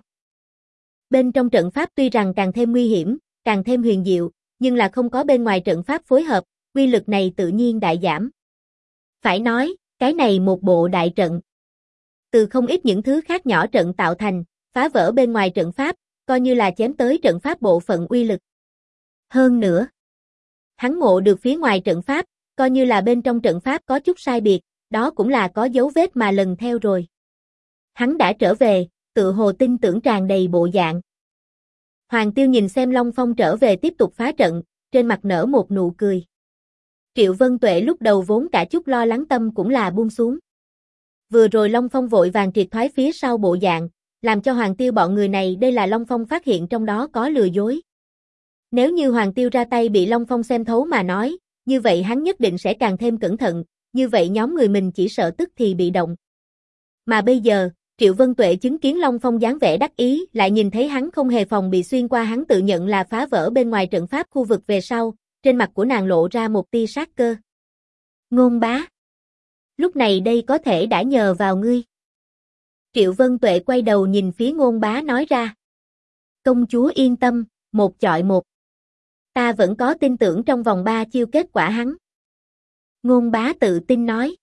Bên trong trận pháp tuy rằng càng thêm nguy hiểm, càng thêm huyền diệu, nhưng là không có bên ngoài trận pháp phối hợp, uy lực này tự nhiên đại giảm. Phải nói, cái này một bộ đại trận. Từ không ít những thứ khác nhỏ trận tạo thành, phá vỡ bên ngoài trận pháp, coi như là chém tới trận pháp bộ phận uy lực. Hơn nữa, hắn ngộ được phía ngoài trận pháp, coi như là bên trong trận pháp có chút sai biệt, đó cũng là có dấu vết mà lần theo rồi. Hắn đã trở về, tự hồ tin tưởng tràn đầy bộ dạng. Hoàng Tiêu nhìn xem Long Phong trở về tiếp tục phá trận, trên mặt nở một nụ cười. Triệu Vân Tuệ lúc đầu vốn cả chút lo lắng tâm cũng là buông xuống. Vừa rồi Long Phong vội vàng triệt thoái phía sau bộ dạng, làm cho Hoàng Tiêu bọn người này đây là Long Phong phát hiện trong đó có lừa dối. Nếu như Hoàng Tiêu ra tay bị Long Phong xem thấu mà nói, như vậy hắn nhất định sẽ càng thêm cẩn thận, như vậy nhóm người mình chỉ sợ tức thì bị động. Mà bây giờ, Triệu Vân Tuệ chứng kiến Long Phong dáng vẻ đắc ý, lại nhìn thấy hắn không hề phòng bị xuyên qua hắn tự nhận là phá vỡ bên ngoài trận pháp khu vực về sau, trên mặt của nàng lộ ra một tia sát cơ. Ngôn bá. Lúc này đây có thể đã nhờ vào ngươi. Triệu Vân Tuệ quay đầu nhìn phía Ngôn bá nói ra. Công chúa yên tâm, một chọi một. Ta vẫn có tin tưởng trong vòng 3 chiêu kết quả hắn. Ngôn bá tự tin nói.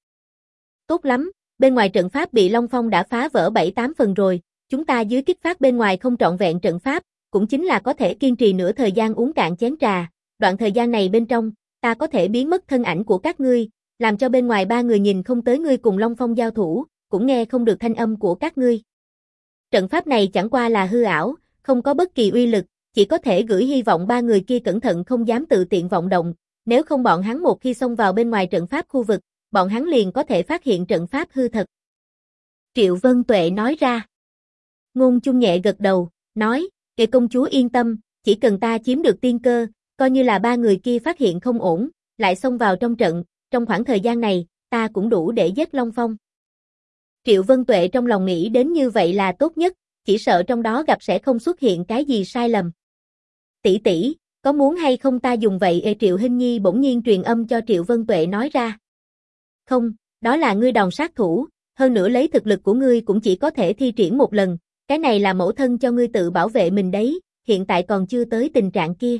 Tốt lắm, bên ngoài trận pháp bị Long Phong đã phá vỡ 7-8 phần rồi, chúng ta dưới kích phát bên ngoài không trọn vẹn trận pháp, cũng chính là có thể kiên trì nửa thời gian uống cạn chén trà, đoạn thời gian này bên trong, ta có thể biến mất thân ảnh của các ngươi, làm cho bên ngoài 3 người nhìn không tới ngươi cùng Long Phong giao thủ, cũng nghe không được thanh âm của các ngươi. Trận pháp này chẳng qua là hư ảo, không có bất kỳ uy lực, chỉ có thể gửi hy vọng 3 người kia cẩn thận không dám tự tiện vọng động, nếu không bọn hắn một khi xông vào bên ngoài trận pháp khu vực, bọn hắn liền có thể phát hiện trận pháp hư thật. Triệu Vân Tuệ nói ra. Ngôn Chung nhẹ gật đầu, nói, kệ công chúa yên tâm, chỉ cần ta chiếm được tiên cơ, coi như là 3 người kia phát hiện không ổn, lại xông vào trong trận, trong khoảng thời gian này, ta cũng đủ để giết Long Phong. Triệu Vân Tuệ trong lòng nghĩ đến như vậy là tốt nhất, chỉ sợ trong đó gặp sẽ không xuất hiện cái gì sai lầm. Tỷ tỷ, có muốn hay không ta dùng vậy? Triệu Hinh Nhi bỗng nhiên truyền âm cho Triệu Vân Tuệ nói ra. Không, đó là ngươi đòn sát thủ, hơn nữa lấy thực lực của ngươi cũng chỉ có thể thi triển một lần, cái này là mẫu thân cho ngươi tự bảo vệ mình đấy, hiện tại còn chưa tới tình trạng kia.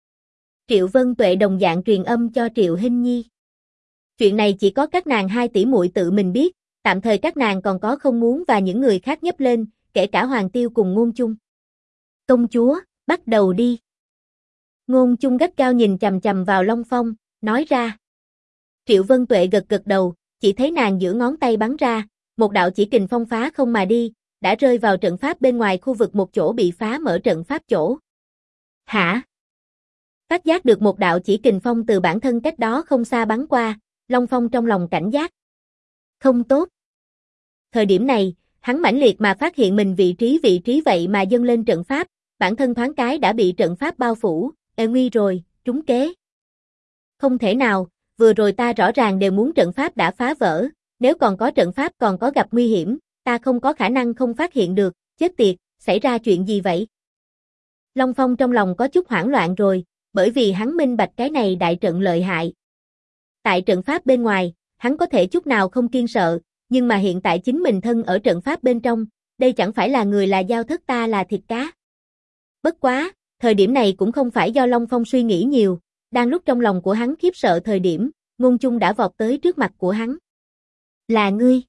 Triệu Vân Tuệ đồng dạng truyền âm cho Triệu Hinh Nhi. Chuyện này chỉ có các nàng 2 tỷ muội tự mình biết, tạm thời các nàng còn có không muốn và những người khác nhấp lên, kể cả Hoàng Tiêu cùng Ngôn Chung. Công chúa, bắt đầu đi. Ngôn Chung gắt gao nhìn chằm chằm vào Long Phong, nói ra. Triệu Vân Tuệ gật gật đầu, chỉ thấy nàng giữa ngón tay bắn ra, một đạo chỉ kình phong phá không mà đi, đã rơi vào trận pháp bên ngoài khu vực một chỗ bị phá mở trận pháp chỗ. Hả? Phát giác được một đạo chỉ kình phong từ bản thân cách đó không xa bắn qua, Long Phong trong lòng cảnh giác. Không tốt. Thời điểm này, hắn mãnh liệt mà phát hiện mình vị trí vậy mà dâng lên trận pháp, bản thân thoáng cái đã bị trận pháp bao phủ, nguy rồi, trúng kế. Không thể nào, vừa rồi ta rõ ràng đều muốn trận pháp đã phá vỡ, nếu còn có trận pháp còn có gặp nguy hiểm, ta không có khả năng không phát hiện được, chết tiệt, xảy ra chuyện gì vậy? Long Phong trong lòng có chút hoảng loạn rồi, bởi vì hắn minh bạch cái này đại trận lợi hại. Tại trận pháp bên ngoài, hắn có thể chút nào không kiêng sợ, nhưng mà hiện tại chính mình thân ở trận pháp bên trong, đây chẳng phải là người là dao thất ta là thịt cá. Bất quá, thời điểm này cũng không phải do Long Phong suy nghĩ nhiều, đang lúc trong lòng của hắn khiếp sợ thời điểm, Ngôn Chung đã vọt tới trước mặt của hắn. Là ngươi.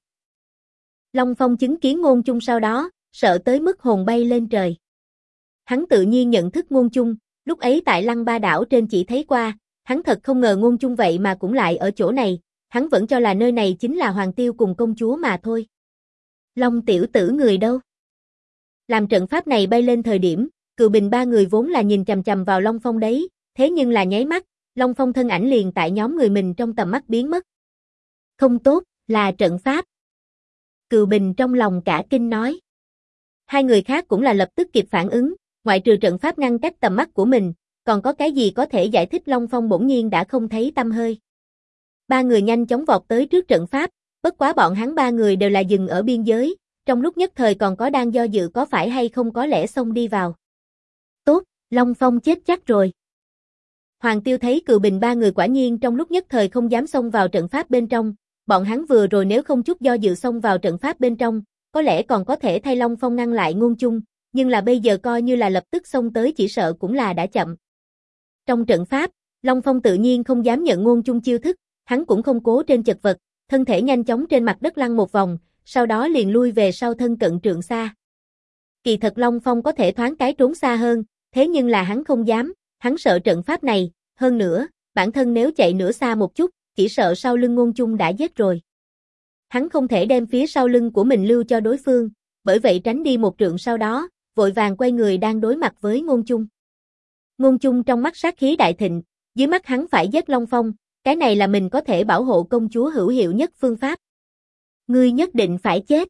Long Phong chứng kiến Ngôn Chung sau đó, sợ tới mức hồn bay lên trời. Hắn tự nhiên nhận thức Ngôn Chung, lúc ấy tại Lăng Ba đảo trên chỉ thấy qua, hắn thật không ngờ Ngôn Chung vậy mà cũng lại ở chỗ này, hắn vẫn cho là nơi này chính là Hoàng Tiêu cùng công chúa mà thôi. Long tiểu tử người đâu? Làm trận pháp này bay lên thời điểm, Cừu Bình 3 người vốn là nhìn chằm chằm vào Long Phong đấy, thế nhưng là nháy mắt, Long Phong thân ảnh liền tại nhóm người mình trong tầm mắt biến mất. Không tốt, là trận pháp. Cừu Bình trong lòng cả kinh nói. 2 người khác cũng là lập tức kịp phản ứng, ngoại trừ trận pháp ngăn cách tầm mắt của mình, còn có cái gì có thể giải thích Long Phong bỗng nhiên đã không thấy tăm hơi. 3 người nhanh chóng vọt tới trước trận pháp, bất quá bọn hắn 3 người đều là dừng ở biên giới, trong lúc nhất thời còn có đang do dự có phải hay không có lẽ xông đi vào. Tốt, Long Phong chết chắc rồi. Hoàng Tiêu thấy Cừu Bình ba người quả nhiên trong lúc nhất thời không dám xông vào trận pháp bên trong, bọn hắn vừa rồi nếu không chút do dự xông vào trận pháp bên trong, có lẽ còn có thể thay Long Phong ngăn lại Ngôn Chung, nhưng là bây giờ coi như là lập tức xông tới chỉ sợ cũng là đã chậm. Trong trận pháp, Long Phong tự nhiên không dám nhận Ngôn Chung chiêu thức, hắn cũng không cố trên chật vật, thân thể nhanh chóng trên mặt đất lăn một vòng, sau đó liền lui về sau thân cận trượng xa. Kỳ thật Long Phong có thể thoáng cái trốn xa hơn, thế nhưng là hắn không dám, hắn sợ trận pháp này, hơn nữa, bản thân nếu chạy nửa xa một chút, chỉ sợ sau lưng Ngôn Chung đã giết rồi. Hắn không thể đem phía sau lưng của mình lưu cho đối phương, bởi vậy tránh đi một trượng sau đó, vội vàng quay người đang đối mặt với Ngôn Chung. Ngôn Chung trong mắt sát khí đại thịnh, dưới mắt hắn phải giết Long Phong, cái này là mình có thể bảo hộ công chúa hữu hiệu nhất phương pháp. Ngươi nhất định phải chết.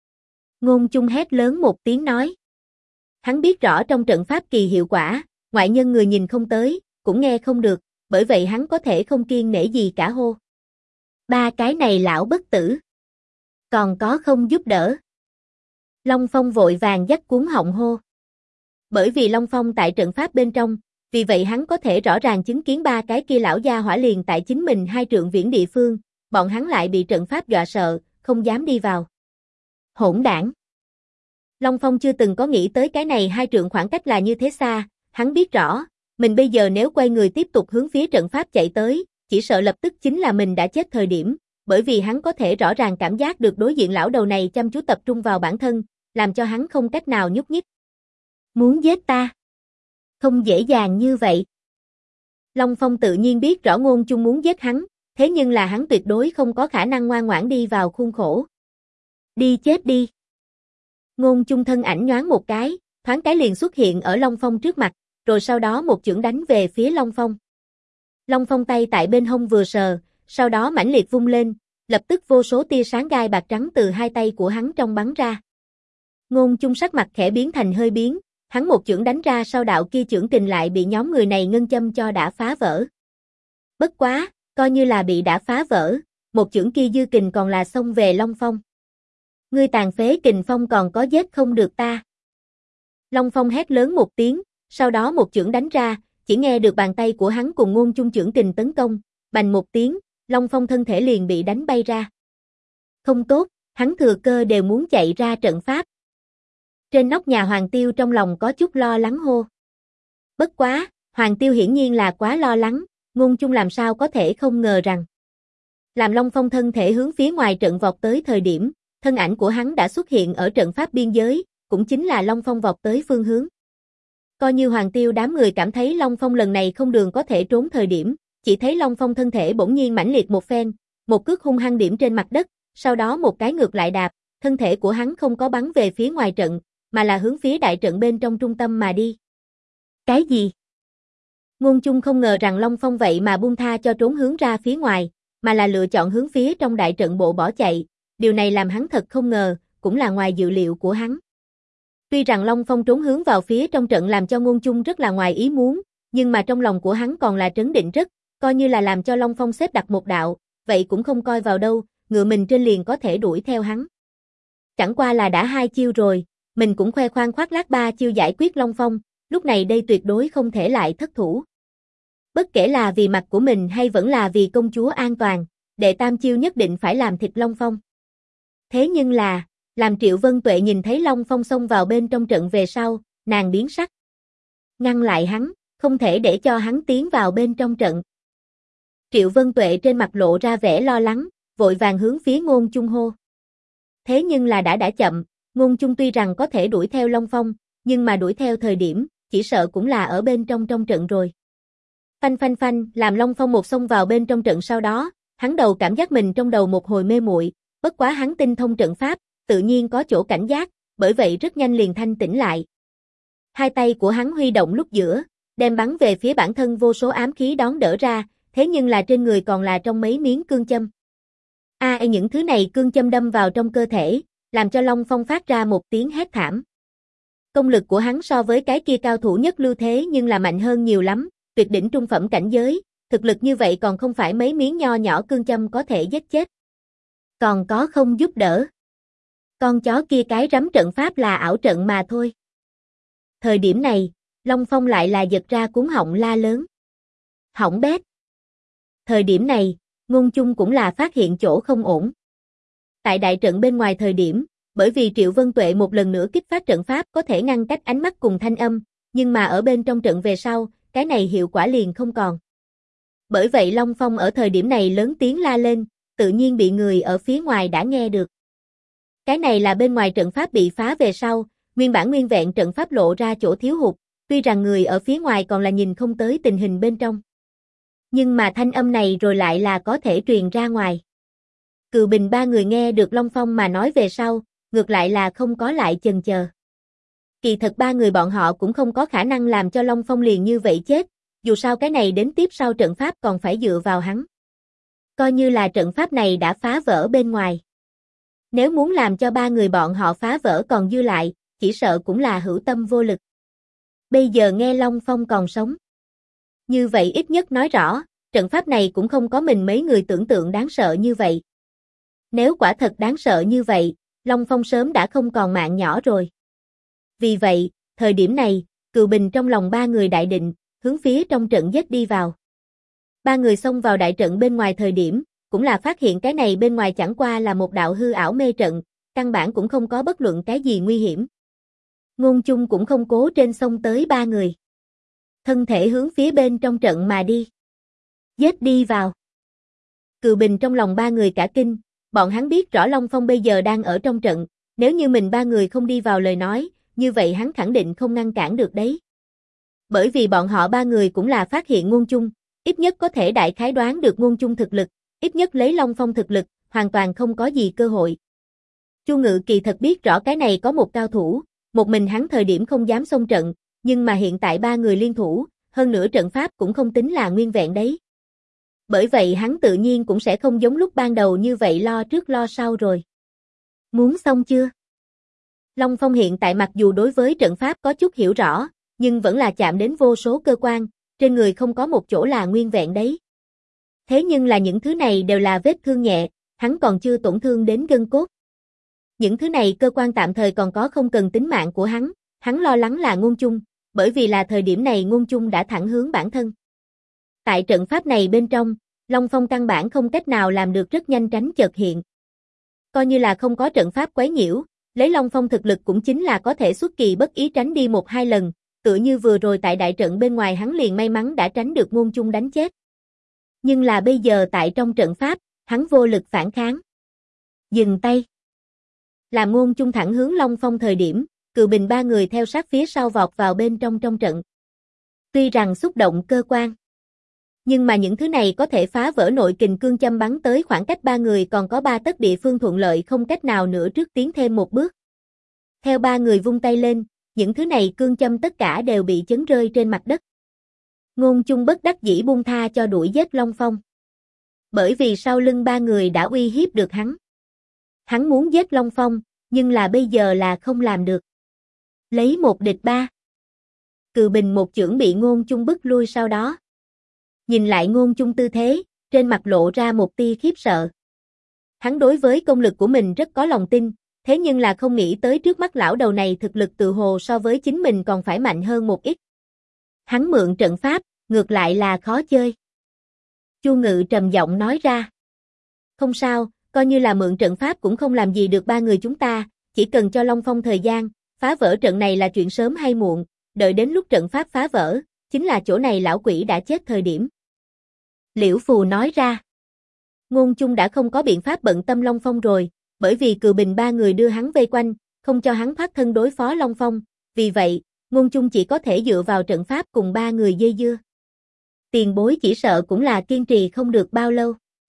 Ngôn Chung hét lớn một tiếng nói. Hắn biết rõ trong trận pháp kỳ hiệu quả, ngoại nhân người nhìn không tới, cũng nghe không được, bởi vậy hắn có thể không kiêng nể gì cả hô. Ba cái này lão bất tử. Còn có không giúp đỡ. Long Phong vội vàng dắt cuốn họng hô. Bởi vì Long Phong tại trận pháp bên trong, vì vậy hắn có thể rõ ràng chứng kiến ba cái kia lão gia hỏa liền tại chính mình 2 trượng viễn địa phương, bọn hắn lại bị trận pháp dọa sợ, không dám đi vào. Hỗn đảng. Long Phong chưa từng có nghĩ tới cái này 2 trượng khoảng cách là như thế xa, hắn biết rõ, mình bây giờ nếu quay người tiếp tục hướng phía trận pháp chạy tới, chỉ sợ lập tức chính là mình đã chết thời điểm, bởi vì hắn có thể rõ ràng cảm giác được đối diện lão đầu này chăm chú tập trung vào bản thân, làm cho hắn không cách nào nhúc nhích. Muốn giết ta? Không dễ dàng như vậy. Long Phong tự nhiên biết rõ Ngôn Chung muốn giết hắn, thế nhưng là hắn tuyệt đối không có khả năng ngoan ngoãn đi vào khuôn khổ. Đi chết đi. Ngôn Chung thân ảnh nhoáng một cái, thoáng cái liền xuất hiện ở Long Phong trước mặt, rồi sau đó một chưởng đánh về phía Long Phong. Long Phong tay tại bên hông vừa sờ, sau đó mãnh liệt vung lên, lập tức vô số tia sáng gai bạc trắng từ 2 tay của hắn trong bắn ra. Ngôn Chung sắc mặt khẽ biến thành hơi biến, hắn một chưởng đánh ra sau đạo kia chưởng kình lại bị nhóm người này ngân châm cho đã phá vỡ. Bất quá, coi như là bị đã phá vỡ, một chưởng kia dư kình còn là xông về Long Phong. Ngươi tàn phế kình phong còn có giết không được ta. Long Phong hét lớn một tiếng, sau đó một chưởng đánh ra, chỉ nghe được bàn tay của hắn cùng Ngôn Chung chưởng kình tấn công, bành một tiếng, Long Phong thân thể liền bị đánh bay ra. Không tốt, hắn thừa cơ đều muốn chạy ra trận pháp. Trên nóc nhà Hoàng Tiêu trong lòng có chút lo lắng hô. Bất quá, Hoàng Tiêu hiển nhiên là quá lo lắng, Ngôn Chung làm sao có thể không ngờ rằng. Làm Long Phong thân thể hướng phía ngoài trận vọt tới thời điểm, thân ảnh của hắn đã xuất hiện ở trận pháp biên giới, cũng chính là Long Phong vọt tới phương hướng. Coi như Hoàng Tiêu đám người cảm thấy Long Phong lần này không đường có thể trốn thời điểm, chỉ thấy Long Phong thân thể bỗng nhiên mãnh liệt một phen, một cước hung hăng điểm trên mặt đất, sau đó một cái ngược lại đạp, thân thể của hắn không có bắn về phía ngoài trận, mà là hướng phía đại trận bên trong trung tâm mà đi. Cái gì? Ngôn Chung không ngờ rằng Long Phong vậy mà buông tha cho trốn hướng ra phía ngoài, mà là lựa chọn hướng phía trong đại trận bộ bỏ chạy, điều này làm hắn thật không ngờ, cũng là ngoài dự liệu của hắn. Tuy rằng Long Phong trốn hướng vào phía trong trận làm cho Ngôn Chung rất là ngoài ý muốn, nhưng mà trong lòng của hắn còn là trấn định rất, coi như là làm cho Long Phong xếp đặt một đạo, vậy cũng không coi vào đâu, ngựa mình trên liền có thể đuổi theo hắn. Chẳng qua là đã 2 chiêu rồi, mình cũng khoe khoang khoác lác 3 chiêu giải quyết Long Phong, lúc này đây tuyệt đối không thể lại thất thủ. Bất kể là vì mặt của mình hay vẫn là vì công chúa an toàn, đệ tam chiêu nhất định phải làm thịt Long Phong. Thế nhưng là, làm Triệu Vân Tuệ nhìn thấy Long Phong xông vào bên trong trận về sau, nàng biến sắc. Ngăn lại hắn, không thể để cho hắn tiến vào bên trong trận. Triệu Vân Tuệ trên mặt lộ ra vẻ lo lắng, vội vàng hướng phía Ngôn Chung hô. Thế nhưng là đã chậm, Ngôn Chung tuy rằng có thể đuổi theo Long Phong, nhưng mà đuổi theo thời điểm, chỉ sợ cũng là ở bên trong trận rồi. Phanh phanh phanh, làm Long Phong một xông vào bên trong trận sau đó, hắn đầu cảm giác mình trong đầu một hồi mê muội, bất quá hắn tinh thông trận pháp, tự nhiên có chỗ cảnh giác, bởi vậy rất nhanh liền thanh tỉnh lại. 2 tay của hắn huy động lúc giữa, đem bắn về phía bản thân vô số ám khí đón đỡ ra, thế nhưng là trên người còn là trong mấy miếng cương châm. Những thứ này cương châm đâm vào trong cơ thể, làm cho Long Phong phát ra một tiếng hét thảm. Công lực của hắn so với cái kia cao thủ nhất lưu thế nhưng là mạnh hơn nhiều lắm, tuyệt đỉnh trung phẩm cảnh giới, thực lực như vậy còn không phải mấy miếng nho nhỏ cương châm có thể giết chết. Còn có không giúp đỡ. Con chó kia cái rắm trận pháp là ảo trận mà thôi. Thời điểm này, Long Phong lại là giật ra cuống họng la lớn. Hỏng bét. Thời điểm này, Ngôn Chung cũng là phát hiện chỗ không ổn. Tại đại trận bên ngoài thời điểm, bởi vì Triệu Vân Tuệ một lần nữa kích phát trận pháp có thể ngăn cách ánh mắt cùng thanh âm, nhưng mà ở bên trong trận về sau, cái này hiệu quả liền không còn. Bởi vậy Long Phong ở thời điểm này lớn tiếng la lên, tự nhiên bị người ở phía ngoài đã nghe được. Cái này là bên ngoài trận pháp bị phá về sau, nguyên bản nguyên vẹn trận pháp lộ ra chỗ thiếu hụt, tuy rằng người ở phía ngoài còn là nhìn không tới tình hình bên trong. Nhưng mà thanh âm này rồi lại là có thể truyền ra ngoài. Cừu Bình ba người nghe được Long Phong mà nói về sau, ngược lại là không có lại chần chờ. Kỳ thật ba người bọn họ cũng không có khả năng làm cho Long Phong liền như vậy chết, dù sao cái này đến tiếp sau trận pháp còn phải dựa vào hắn. Coi như là trận pháp này đã phá vỡ bên ngoài. Nếu muốn làm cho ba người bọn họ phá vỡ còn dư lại, chỉ sợ cũng là hữu tâm vô lực. Bây giờ nghe Long Phong còn sống. Như vậy ít nhất nói rõ, trận pháp này cũng không có mình mấy người tưởng tượng đáng sợ như vậy. Nếu quả thật đáng sợ như vậy, Long Phong sớm đã không còn mạng nhỏ rồi. Vì vậy, thời điểm này, Cừu Bình trong lòng ba người đại định, hướng phía trong trận giết đi vào. Ba người xông vào đại trận bên ngoài thời điểm, cũng là phát hiện cái này bên ngoài chẳng qua là một đạo hư ảo mê trận, căn bản cũng không có bất luận cái gì nguy hiểm. Ngôn Chung cũng không cố trên xông tới ba người. Thân thể hướng phía bên trong trận mà đi. Giết đi vào. Cừu Bình trong lòng ba người cả kinh, bọn hắn biết rõ Long Phong bây giờ đang ở trong trận, nếu như mình ba người không đi vào lời nói, như vậy hắn khẳng định không ngăn cản được đấy. Bởi vì bọn họ ba người cũng là phát hiện Ngôn Chung, ít nhất có thể đại khái đoán được Ngôn Chung thực lực, ít nhất lấy Long Phong thực lực, hoàn toàn không có gì cơ hội. Chu Ngự kỳ thật biết rõ cái này có một cao thủ, một mình hắn thời điểm không dám xông trận, nhưng mà hiện tại ba người liên thủ, hơn nữa trận pháp cũng không tính là nguyên vẹn đấy. Bởi vậy hắn tự nhiên cũng sẽ không giống lúc ban đầu như vậy lo trước lo sau rồi. Muốn xong chưa? Long Phong hiện tại mặc dù đối với trận pháp có chút hiểu rõ, nhưng vẫn là chạm đến vô số cơ quan, trên người không có một chỗ là nguyên vẹn đấy. Thế nhưng là những thứ này đều là vết thương nhẹ, hắn còn chưa tổn thương đến gân cốt. Những thứ này cơ quan tạm thời còn có không cần tính mạng của hắn lo lắng là Ngôn Chung, bởi vì là thời điểm này Ngôn Chung đã thẳng hướng bản thân. Tại trận pháp này bên trong, Long Phong căn bản không cách nào làm được rất nhanh tránh chợt hiện. Coi như là không có trận pháp quấy nhiễu, lấy Long Phong thực lực cũng chính là có thể xuất kỳ bất ý tránh đi một hai lần, tựa như vừa rồi tại đại trận bên ngoài hắn liền may mắn đã tránh được Ngôn Chung đánh chết. Nhưng là bây giờ tại trong trận pháp, hắn vô lực phản kháng. Dừng tay. Làm Ngôn Chung thẳng hướng Long Phong thời điểm, Cừu Bình ba người theo sát phía sau vọt vào bên trong trận. Tuy rằng xúc động cơ quan, nhưng mà những thứ này có thể phá vỡ nội kình cương châm bắn tới khoảng cách ba người còn có 3 tấc địa phương thuận lợi không cách nào nữa trước tiến thêm một bước. Theo ba người vung tay lên, những thứ này cương châm tất cả đều bị chấn rơi trên mặt đất. Ngôn Chung bất đắc dĩ buông tha cho đuổi giết Long Phong. Bởi vì sau lưng ba người đã uy hiếp được hắn. Hắn muốn giết Long Phong, nhưng là bây giờ là không làm được. Lấy 1 địch 3. Cừu Bình một chưởng bị Ngôn Chung bức lui sau đó. Nhìn lại Ngôn Chung tư thế, trên mặt lộ ra một tia khiếp sợ. Hắn đối với công lực của mình rất có lòng tin, thế nhưng là không nghĩ tới trước mắt lão đầu này thực lực tự hồ so với chính mình còn phải mạnh hơn một ít. Hắn mượn trận pháp, ngược lại là khó chơi. Chu Ngự trầm giọng nói ra. Không sao, coi như là mượn trận pháp cũng không làm gì được ba người chúng ta, chỉ cần cho Long Phong thời gian, phá vỡ trận này là chuyện sớm hay muộn, đợi đến lúc trận pháp phá vỡ, chính là chỗ này lão quỷ đã chết thời điểm. Liễu Phù nói ra. Ngôn Chung đã không có biện pháp bận tâm Long Phong rồi, bởi vì Cừu Bình ba người đưa hắn vây quanh, không cho hắn thoát thân đối phó Long Phong, vì vậy, Ngôn Chung chỉ có thể dựa vào trận pháp cùng ba người dây dưa. Tiền bối chỉ sợ cũng là kiên trì không được bao lâu.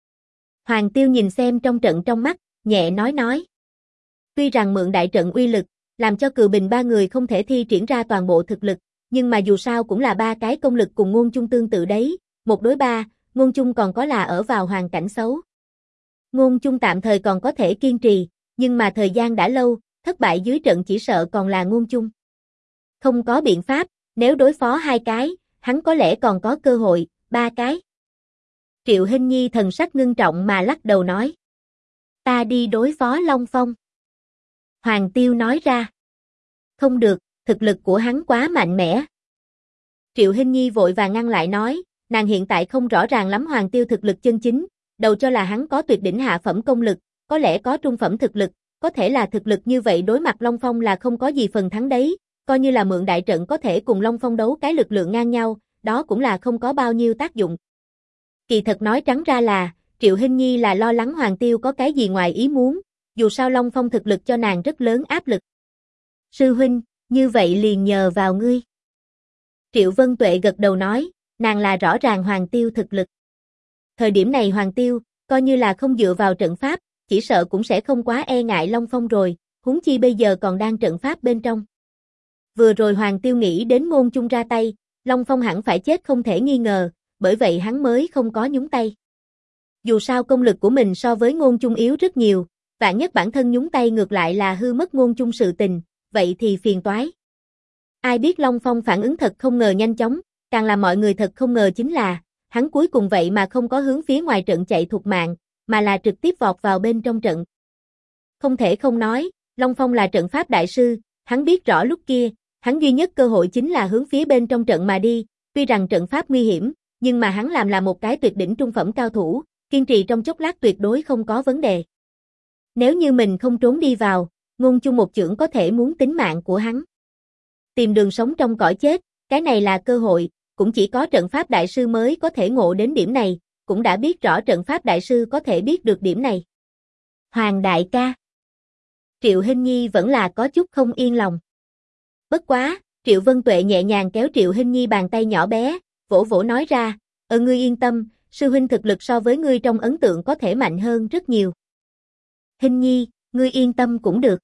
Hoàng Tiêu nhìn xem trong trận trong mắt, nhẹ nói. Tuy rằng mượn đại trận uy lực, làm cho Cừu Bình ba người không thể thi triển ra toàn bộ thực lực, nhưng mà dù sao cũng là 3 cái công lực cùng Ngôn Chung tương tự đấy, 1 đối 3, Ngôn Chung còn có là ở vào hoàn cảnh xấu. Ngôn Chung tạm thời còn có thể kiên trì, nhưng mà thời gian đã lâu, thất bại dưới trận chỉ sợ còn là Ngôn Chung. Không có biện pháp, nếu đối phó 2 cái, hắn có lẽ còn có cơ hội, 3 cái. Triệu Hinh Nhi thần sắc ngưng trọng mà lắc đầu nói. Ta đi đối phó Long Phong. Hoàng Tiêu nói ra. Không được, thực lực của hắn quá mạnh mẽ. Triệu Hinh Nhi vội vàng ngăn lại nói, nàng hiện tại không rõ ràng lắm Hoàng Tiêu thực lực chân chính, đầu cho là hắn có tuyệt đỉnh hạ phẩm công lực, có lẽ có trung phẩm thực lực, có thể là thực lực như vậy đối mặt Long Phong là không có gì phần thắng đấy, coi như là mượn đại trận có thể cùng Long Phong đấu cái lực lượng ngang nhau, đó cũng là không có bao nhiêu tác dụng. Kỳ thật nói trắng ra là, Triệu Hinh Nhi là lo lắng Hoàng Tiêu có cái gì ngoài ý muốn, dù sao Long Phong thực lực cho nàng rất lớn áp lực. Sư huynh, như vậy liền nhờ vào ngươi. Triệu Vân Tuệ gật đầu nói, nàng là rõ ràng Hoàng Tiêu thực lực. Thời điểm này Hoàng Tiêu, coi như là không dựa vào trận pháp, chỉ sợ cũng sẽ không quá e ngại Long Phong rồi, huống chi bây giờ còn đang trận pháp bên trong. Vừa rồi Hoàng Tiêu nghĩ đến Ngôn Chung ra tay, Long Phong hẳn phải chết không thể nghi ngờ, bởi vậy hắn mới không có nhúng tay. Dù sao công lực của mình so với Ngôn Chung yếu rất nhiều, vạn nhất bản thân nhúng tay ngược lại là hư mất Ngôn Chung sự tình, vậy thì phiền toái. Ai biết Long Phong phản ứng thật không ngờ nhanh chóng, càng làm mọi người thật không ngờ chính là, hắn cuối cùng vậy mà không có hướng phía ngoài trận chạy thục mạng, mà là trực tiếp vọt vào bên trong trận. Không thể không nói, Long Phong là trận pháp đại sư, hắn biết rõ lúc kia, hắn duy nhất cơ hội chính là hướng phía bên trong trận mà đi, tuy rằng trận pháp nguy hiểm, nhưng mà hắn làm là một cái tuyệt đỉnh trung phẩm cao thủ, kiên trì trong chốc lát tuyệt đối không có vấn đề. Nếu như mình không trốn đi vào, Ngôn Chung một chưởng có thể muốn tính mạng của hắn. Tìm đường sống trong cõi chết, cái này là cơ hội, cũng chỉ có trận pháp đại sư mới có thể ngộ đến điểm này, cũng đã biết rõ trận pháp đại sư có thể biết được điểm này. Hoàng đại ca. Triệu Hinh Nhi vẫn là có chút không yên lòng. Bất quá, Triệu Vân Tuệ nhẹ nhàng kéo Triệu Hinh Nhi bàn tay nhỏ bé, vỗ vỗ nói ra, ngươi yên tâm, sư huynh thực lực so với ngươi trong ấn tượng có thể mạnh hơn rất nhiều. Hinh Nhi, ngươi yên tâm cũng được.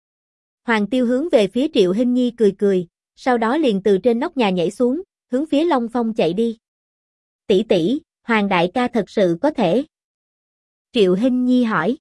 Hoàng Tiêu hướng về phía Triệu Hinh Nhi cười cười, sau đó liền từ trên nóc nhà nhảy xuống, hướng phía Long Phong chạy đi. Tỷ tỷ, Hoàng đại ca thật sự có thể? Triệu Hinh Nhi hỏi.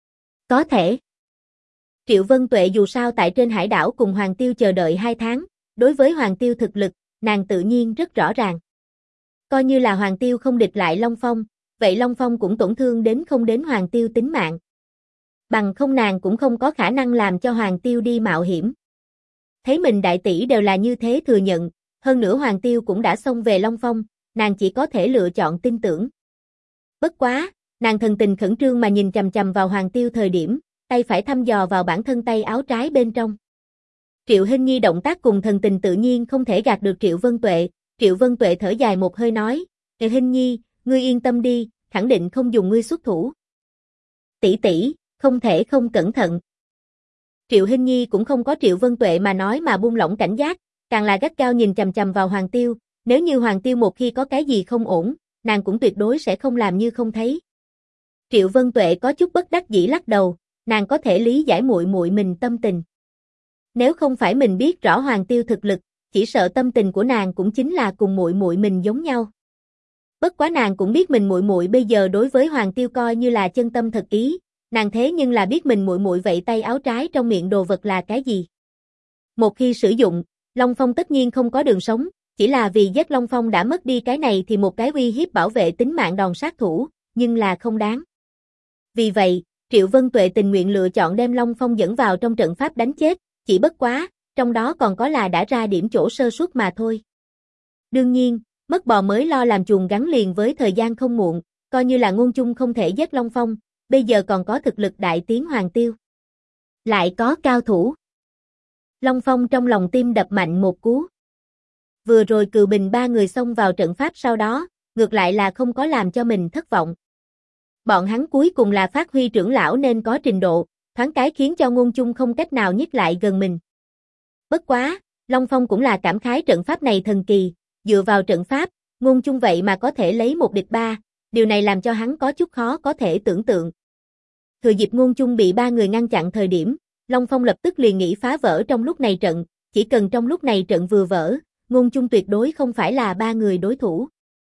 Có thể. Triệu Vân Tuệ dù sao tại trên hải đảo cùng Hoàng Tiêu chờ đợi 2 tháng, đối với Hoàng Tiêu thực lực, nàng tự nhiên rất rõ ràng. Coi như là Hoàng Tiêu không địch lại Long Phong, vậy Long Phong cũng tổn thương đến không đến Hoàng Tiêu tính mạng. Bằng không nàng cũng không có khả năng làm cho Hoàng Tiêu đi mạo hiểm. Thấy mình đại tỷ đều là như thế thừa nhận, hơn nữa Hoàng Tiêu cũng đã xông về Long Phong, nàng chỉ có thể lựa chọn tin tưởng. Bất quá, nàng thần tình khẩn trương mà nhìn chằm chằm vào Hoàng Tiêu thời điểm, tay phải thăm dò vào bản thân tay áo trái bên trong. Triệu Hinh Nhi động tác cùng thần tình tự nhiên không thể gạt được Triệu Vân Tuệ, Triệu Vân Tuệ thở dài một hơi nói, Hinh Nhi, ngươi yên tâm đi, khẳng định không dùng ngươi xuất thủ. Tỷ tỷ, không thể không cẩn thận. Triệu Hinh Nhi cũng không có Triệu Vân Tuệ mà nói mà buông lỏng cảnh giác, càng là gắt gao nhìn chằm chằm vào Hoàng Tiêu, nếu như Hoàng Tiêu một khi có cái gì không ổn, nàng cũng tuyệt đối sẽ không làm như không thấy. Triệu Vân Tuệ có chút bất đắc dĩ lắc đầu, nàng có thể lý giải muội muội mình tâm tình. Nếu không phải mình biết rõ Hoàng Tiêu thực lực, chỉ sợ tâm tình của nàng cũng chính là cùng muội muội mình giống nhau. Bất quá nàng cũng biết mình muội muội bây giờ đối với Hoàng Tiêu coi như là chân tâm thật ý, nàng thế nhưng là biết mình muội muội vậy tay áo trái trong miệng đồ vật là cái gì. Một khi sử dụng, Long Phong tất nhiên không có đường sống, chỉ là vì giết Long Phong đã mất đi cái này thì một cái uy hiếp bảo vệ tính mạng đòn sát thủ, nhưng là không đáng. Vì vậy, Triệu Vân Tuệ tình nguyện lựa chọn đem Long Phong dẫn vào trong trận pháp đánh chết, chỉ bất quá, trong đó còn có là đã ra điểm chỗ sơ suất mà thôi. Đương nhiên, mất bò mới lo làm chuồng gắn liền với thời gian không muộn, coi như là Ngôn Chung không thể giết Long Phong, bây giờ còn có thực lực đại tiến Hoàng Tiêu. Lại có cao thủ. Long Phong trong lòng tim đập mạnh một cú. Vừa rồi Cừu Bình 3 người xông vào trận pháp sau đó, ngược lại là không có làm cho mình thất vọng. Bọn hắn cuối cùng là phát huy trưởng lão nên có trình độ, thoáng cái khiến cho Ngôn Chung không cách nào nhích lại gần mình. Bất quá, Long Phong cũng là cảm khái trận pháp này thần kỳ, dựa vào trận pháp, Ngôn Chung vậy mà có thể lấy 1 địch 3, điều này làm cho hắn có chút khó có thể tưởng tượng. Thừa dịp Ngôn Chung bị 3 người ngăn chặn thời điểm, Long Phong lập tức liền nghĩ phá vỡ trong lúc này trận, chỉ cần trong lúc này trận vừa vỡ, Ngôn Chung tuyệt đối không phải là 3 người đối thủ.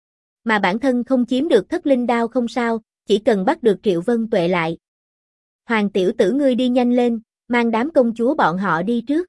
Mà bản thân không chiếm được Thất Linh Đao không sao, chỉ cần bắt được Triệu Vân Tuệ lại. Hoàng tiểu tử ngươi đi nhanh lên, mang đám công chúa bọn họ đi trước.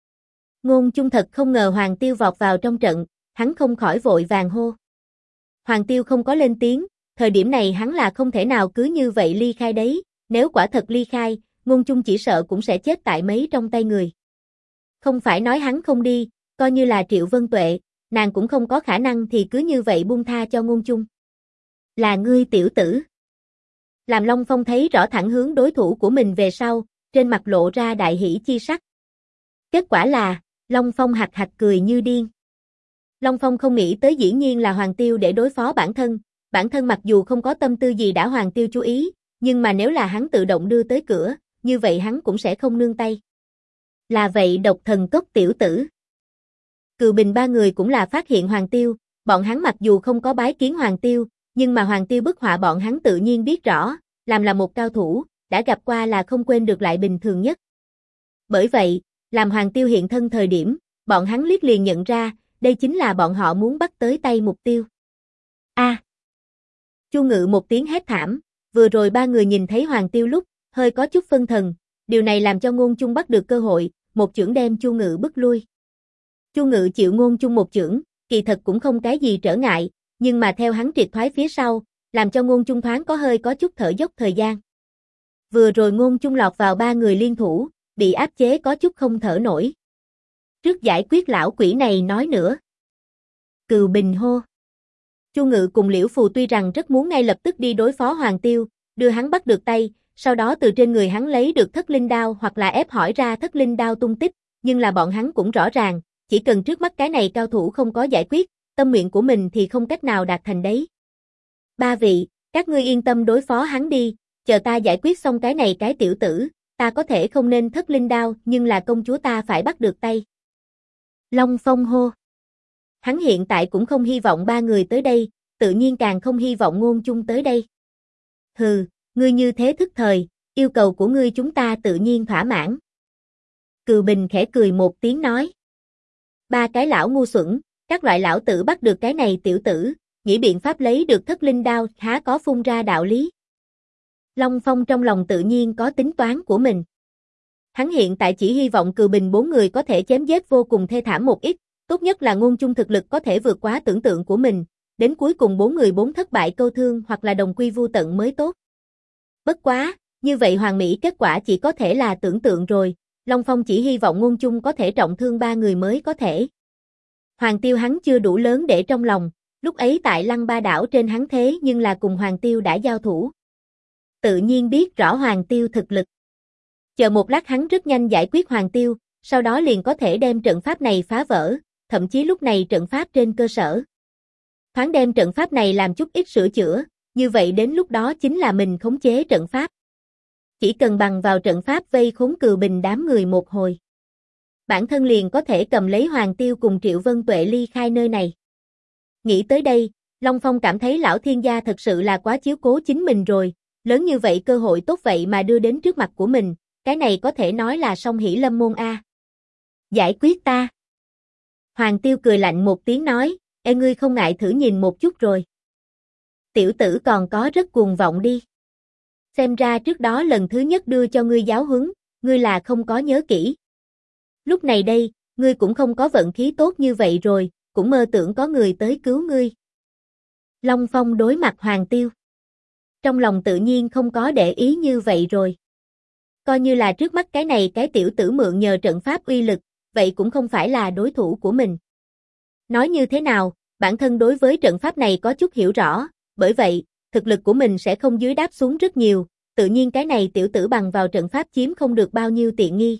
Ngôn Chung thật không ngờ Hoàng Tiêu vọt vào trong trận, hắn không khỏi vội vàng hô. Hoàng Tiêu không có lên tiếng, thời điểm này hắn là không thể nào cứ như vậy ly khai đấy, nếu quả thật ly khai, Ngôn Chung chỉ sợ cũng sẽ chết tại mấy trong tay người. Không phải nói hắn không đi, coi như là Triệu Vân Tuệ, nàng cũng không có khả năng thì cứ như vậy buông tha cho Ngôn Chung. Là ngươi tiểu tử. Làm Long Phong thấy rõ thẳng hướng đối thủ của mình về sau, trên mặt lộ ra đại hỉ chi sắc. Kết quả là, Long Phong hạch hạch cười như điên. Long Phong không nghĩ tới dĩ nhiên là Hoàng Tiêu để đối phó bản thân mặc dù không có tâm tư gì đã Hoàng Tiêu chú ý, nhưng mà nếu là hắn tự động đưa tới cửa, như vậy hắn cũng sẽ không nương tay. Là vậy độc thần cốc tiểu tử. Cừu Bình ba người cũng là phát hiện Hoàng Tiêu, bọn hắn mặc dù không có bái kiến Hoàng Tiêu, nhưng mà Hoàng Tiêu bức họa bọn hắn tự nhiên biết rõ, làm là một cao thủ, đã gặp qua là không quên được lại bình thường nhất. Bởi vậy, làm Hoàng Tiêu hiện thân thời điểm, bọn hắn liếc liền nhận ra, đây chính là bọn họ muốn bắt tới tay mục tiêu. A! Chu Ngự một tiếng hét thảm, vừa rồi ba người nhìn thấy Hoàng Tiêu lúc, hơi có chút phân thần, điều này làm cho Ngôn Chung bắt được cơ hội, một chưởng đem Chu Ngự bức lui. Chu Ngự chịu Ngôn Chung một chưởng, kỳ thật cũng không cái gì trở ngại, nhưng mà theo hắn triệt thoái phía sau, làm cho Ngôn Chung thoáng có chút thở dốc thời gian. Vừa rồi Ngôn Chung lọt vào ba người liên thủ, bị áp chế có chút không thở nổi. Trước giải quyết lão quỷ này nói nữa. Cừu Bình hô. Chu Ngự cùng Liễu Phù tuy rằng rất muốn ngay lập tức đi đối phó Hoàng Tiêu, đưa hắn bắt được tay, sau đó từ trên người hắn lấy được thất linh đao hoặc là ép hỏi ra thất linh đao tung tích, nhưng là bọn hắn cũng rõ ràng, chỉ cần trước mắt cái này cao thủ không có giải quyết, tâm nguyện của mình thì không cách nào đạt thành đấy. Ba vị, các ngươi yên tâm đối phó hắn đi, chờ ta giải quyết xong cái này cái tiểu tử, ta có thể không nên thất linh đao, nhưng là công chúa ta phải bắt được tay. Long Phong hô. Hắn hiện tại cũng không hy vọng ba người tới đây, tự nhiên càng không hy vọng Ngôn Chung tới đây. Hừ, ngươi như thế thức thời, yêu cầu của ngươi chúng ta tự nhiên thỏa mãn. Cừu Bình khẽ cười một tiếng nói. Ba cái lão ngu xuẩn, các loại lão tử bắt được cái này tiểu tử, nghĩ biện pháp lấy được thất linh đao, há có phun ra đạo lý. Long Phong trong lòng tự nhiên có tính toán của mình. Hắn hiện tại chỉ hy vọng Cừu Bình bốn người có thể chém giết vô cùng thê thảm một ít, tốt nhất là Ngôn Chung thực lực có thể vượt quá tưởng tượng của mình, đến cuối cùng bốn người bốn thất bại câu thương hoặc là đồng quy vu tận mới tốt. Bất quá, như vậy hoàn mỹ kết quả chỉ có thể là tưởng tượng rồi, Long Phong chỉ hy vọng Ngôn Chung có thể trọng thương ba người mới có thể. Hoàng Tiêu hắn chưa đủ lớn để trong lòng, lúc ấy tại Lăng Ba đảo trên hắn thế nhưng là cùng Hoàng Tiêu đã giao thủ. Tự nhiên biết rõ Hoàng Tiêu thực lực. Chờ một lát hắn rất nhanh giải quyết Hoàng Tiêu, sau đó liền có thể đem trận pháp này phá vỡ, thậm chí lúc này trận pháp trên cơ sở. Thoáng đem trận pháp này làm chút ít sửa chữa, như vậy đến lúc đó chính là mình khống chế trận pháp. Chỉ cần bằng vào trận pháp vây khốn Cừu Bình đám người một hồi. Bản thân liền có thể cầm lấy Hoàng Tiêu cùng Triệu Vân Tuệ ly khai nơi này. Nghĩ tới đây, Long Phong cảm thấy lão thiên gia thật sự là quá chiếu cố chính mình rồi, lớn như vậy cơ hội tốt vậy mà đưa đến trước mặt của mình, cái này có thể nói là song hỷ lâm môn a. Giải quyết ta. Hoàng Tiêu cười lạnh một tiếng nói, ê ngươi không ngại thử nhìn một chút rồi. Tiểu tử còn có rất cuồng vọng đi. Xem ra trước đó lần thứ nhất đưa cho ngươi giáo huấn, ngươi là không có nhớ kỹ. Lúc này đây, ngươi cũng không có vận khí tốt như vậy rồi, cũng mơ tưởng có người tới cứu ngươi. Long Phong đối mặt Hoàng Tiêu. Trong lòng tự nhiên không có để ý như vậy rồi. Coi như là trước mắt cái này cái tiểu tử mượn nhờ trận pháp uy lực, vậy cũng không phải là đối thủ của mình. Nói như thế nào, bản thân đối với trận pháp này có chút hiểu rõ, bởi vậy, thực lực của mình sẽ không dưới đáp xuống rất nhiều, tự nhiên cái này tiểu tử bằng vào trận pháp chiếm không được bao nhiêu tiện nghi.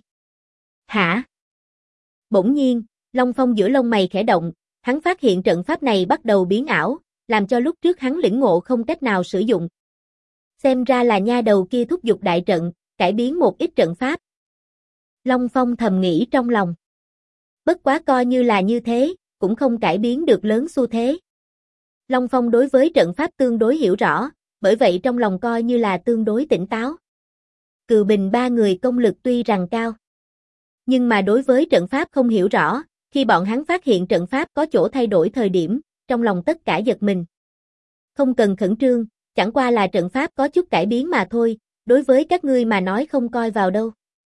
Hả? Bỗng nhiên, Long Phong giữa lông mày khẽ động, hắn phát hiện trận pháp này bắt đầu biến ảo, làm cho lúc trước hắn lĩnh ngộ không cách nào sử dụng. Xem ra là nha đầu kia thúc giục đại trận, cải biến một ít trận pháp. Long Phong thầm nghĩ trong lòng. Bất quá coi như là như thế, cũng không cải biến được lớn xu thế. Long Phong đối với trận pháp tương đối hiểu rõ, bởi vậy trong lòng coi như là tương đối tỉnh táo. Cừu Bình ba người công lực tuy rằng cao, nhưng mà đối với trận pháp không hiểu rõ, khi bọn hắn phát hiện trận pháp có chỗ thay đổi thời điểm, trong lòng tất cả giật mình. Không cần khẩn trương, chẳng qua là trận pháp có chút cải biến mà thôi, đối với các ngươi mà nói không coi vào đâu.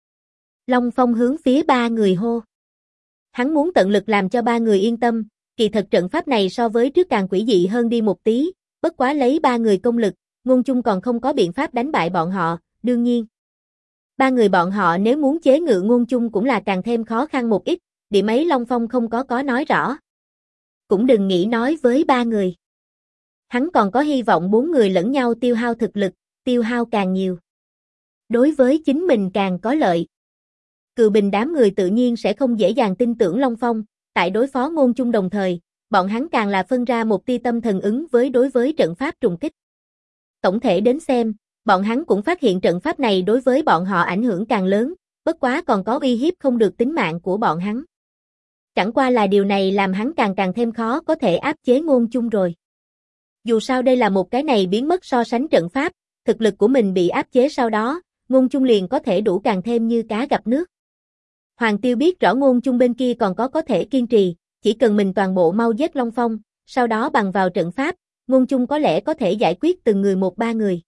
Long Phong hướng phía ba người hô. Hắn muốn tận lực làm cho ba người yên tâm, kỳ thật trận pháp này so với trước càng quỷ dị hơn đi một tí, bất quá lấy ba người công lực, Ngôn Chung còn không có biện pháp đánh bại bọn họ, đương nhiên. Ba người bọn họ nếu muốn chế ngự Ngôn Chung cũng là càng thêm khó khăn một ít, điểm ấy Long Phong không có nói rõ. Cũng đừng nghĩ nói với ba người. Hắn còn có hy vọng bốn người lẫn nhau tiêu hao thực lực, tiêu hao càng nhiều. Đối với chính mình càng có lợi. Cừu Bình đám người tự nhiên sẽ không dễ dàng tin tưởng Long Phong, tại đối phó Ngôn Chung đồng thời, bọn hắn càng là phân ra một tia tâm thần ứng đối với trận pháp trùng kích. Tổng thể đến xem, bọn hắn cũng phát hiện trận pháp này đối với bọn họ ảnh hưởng càng lớn, bất quá còn có uy hiếp không được tính mạng của bọn hắn. Chẳng qua là điều này làm hắn càng thêm khó có thể áp chế Ngôn Chung rồi. Dù sao đây là một cái này biến mất so sánh trận pháp, thực lực của mình bị áp chế sau đó, Ngôn Chung liền có thể đủ càng thêm như cá gặp nước. Hoàng Tiêu biết rõ Ngôn Chung bên kia còn có thể kiên trì, chỉ cần mình toàn bộ mau giết Long Phong, sau đó bằng vào trận pháp, Ngôn Chung có lẽ có thể giải quyết từng người một ba người.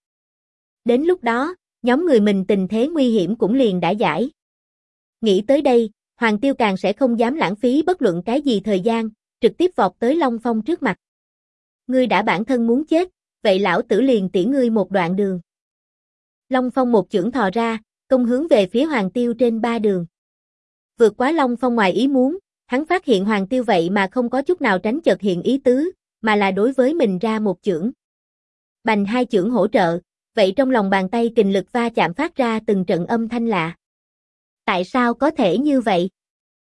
Đến lúc đó, nhóm người mình tình thế nguy hiểm cũng liền đã giải. Nghĩ tới đây, Hoàng Tiêu càng sẽ không dám lãng phí bất luận cái gì thời gian, trực tiếp vọt tới Long Phong trước mặt. Ngươi đã bản thân muốn chết, vậy lão tử liền tiễn ngươi một đoạn đường. Long Phong một chưởng thò ra, công hướng về phía Hoàng Tiêu trên ba đường. Vượt quá Long Phong ngoài ý muốn, hắn phát hiện Hoàng Tiêu vậy mà không có chút nào tránh chợt hiện ý tứ, mà là đối với mình ra một chưởng. Bành hai chưởng hỗ trợ, vậy trong lòng bàn tay kình lực va chạm phát ra từng trận âm thanh lạ. Tại sao có thể như vậy?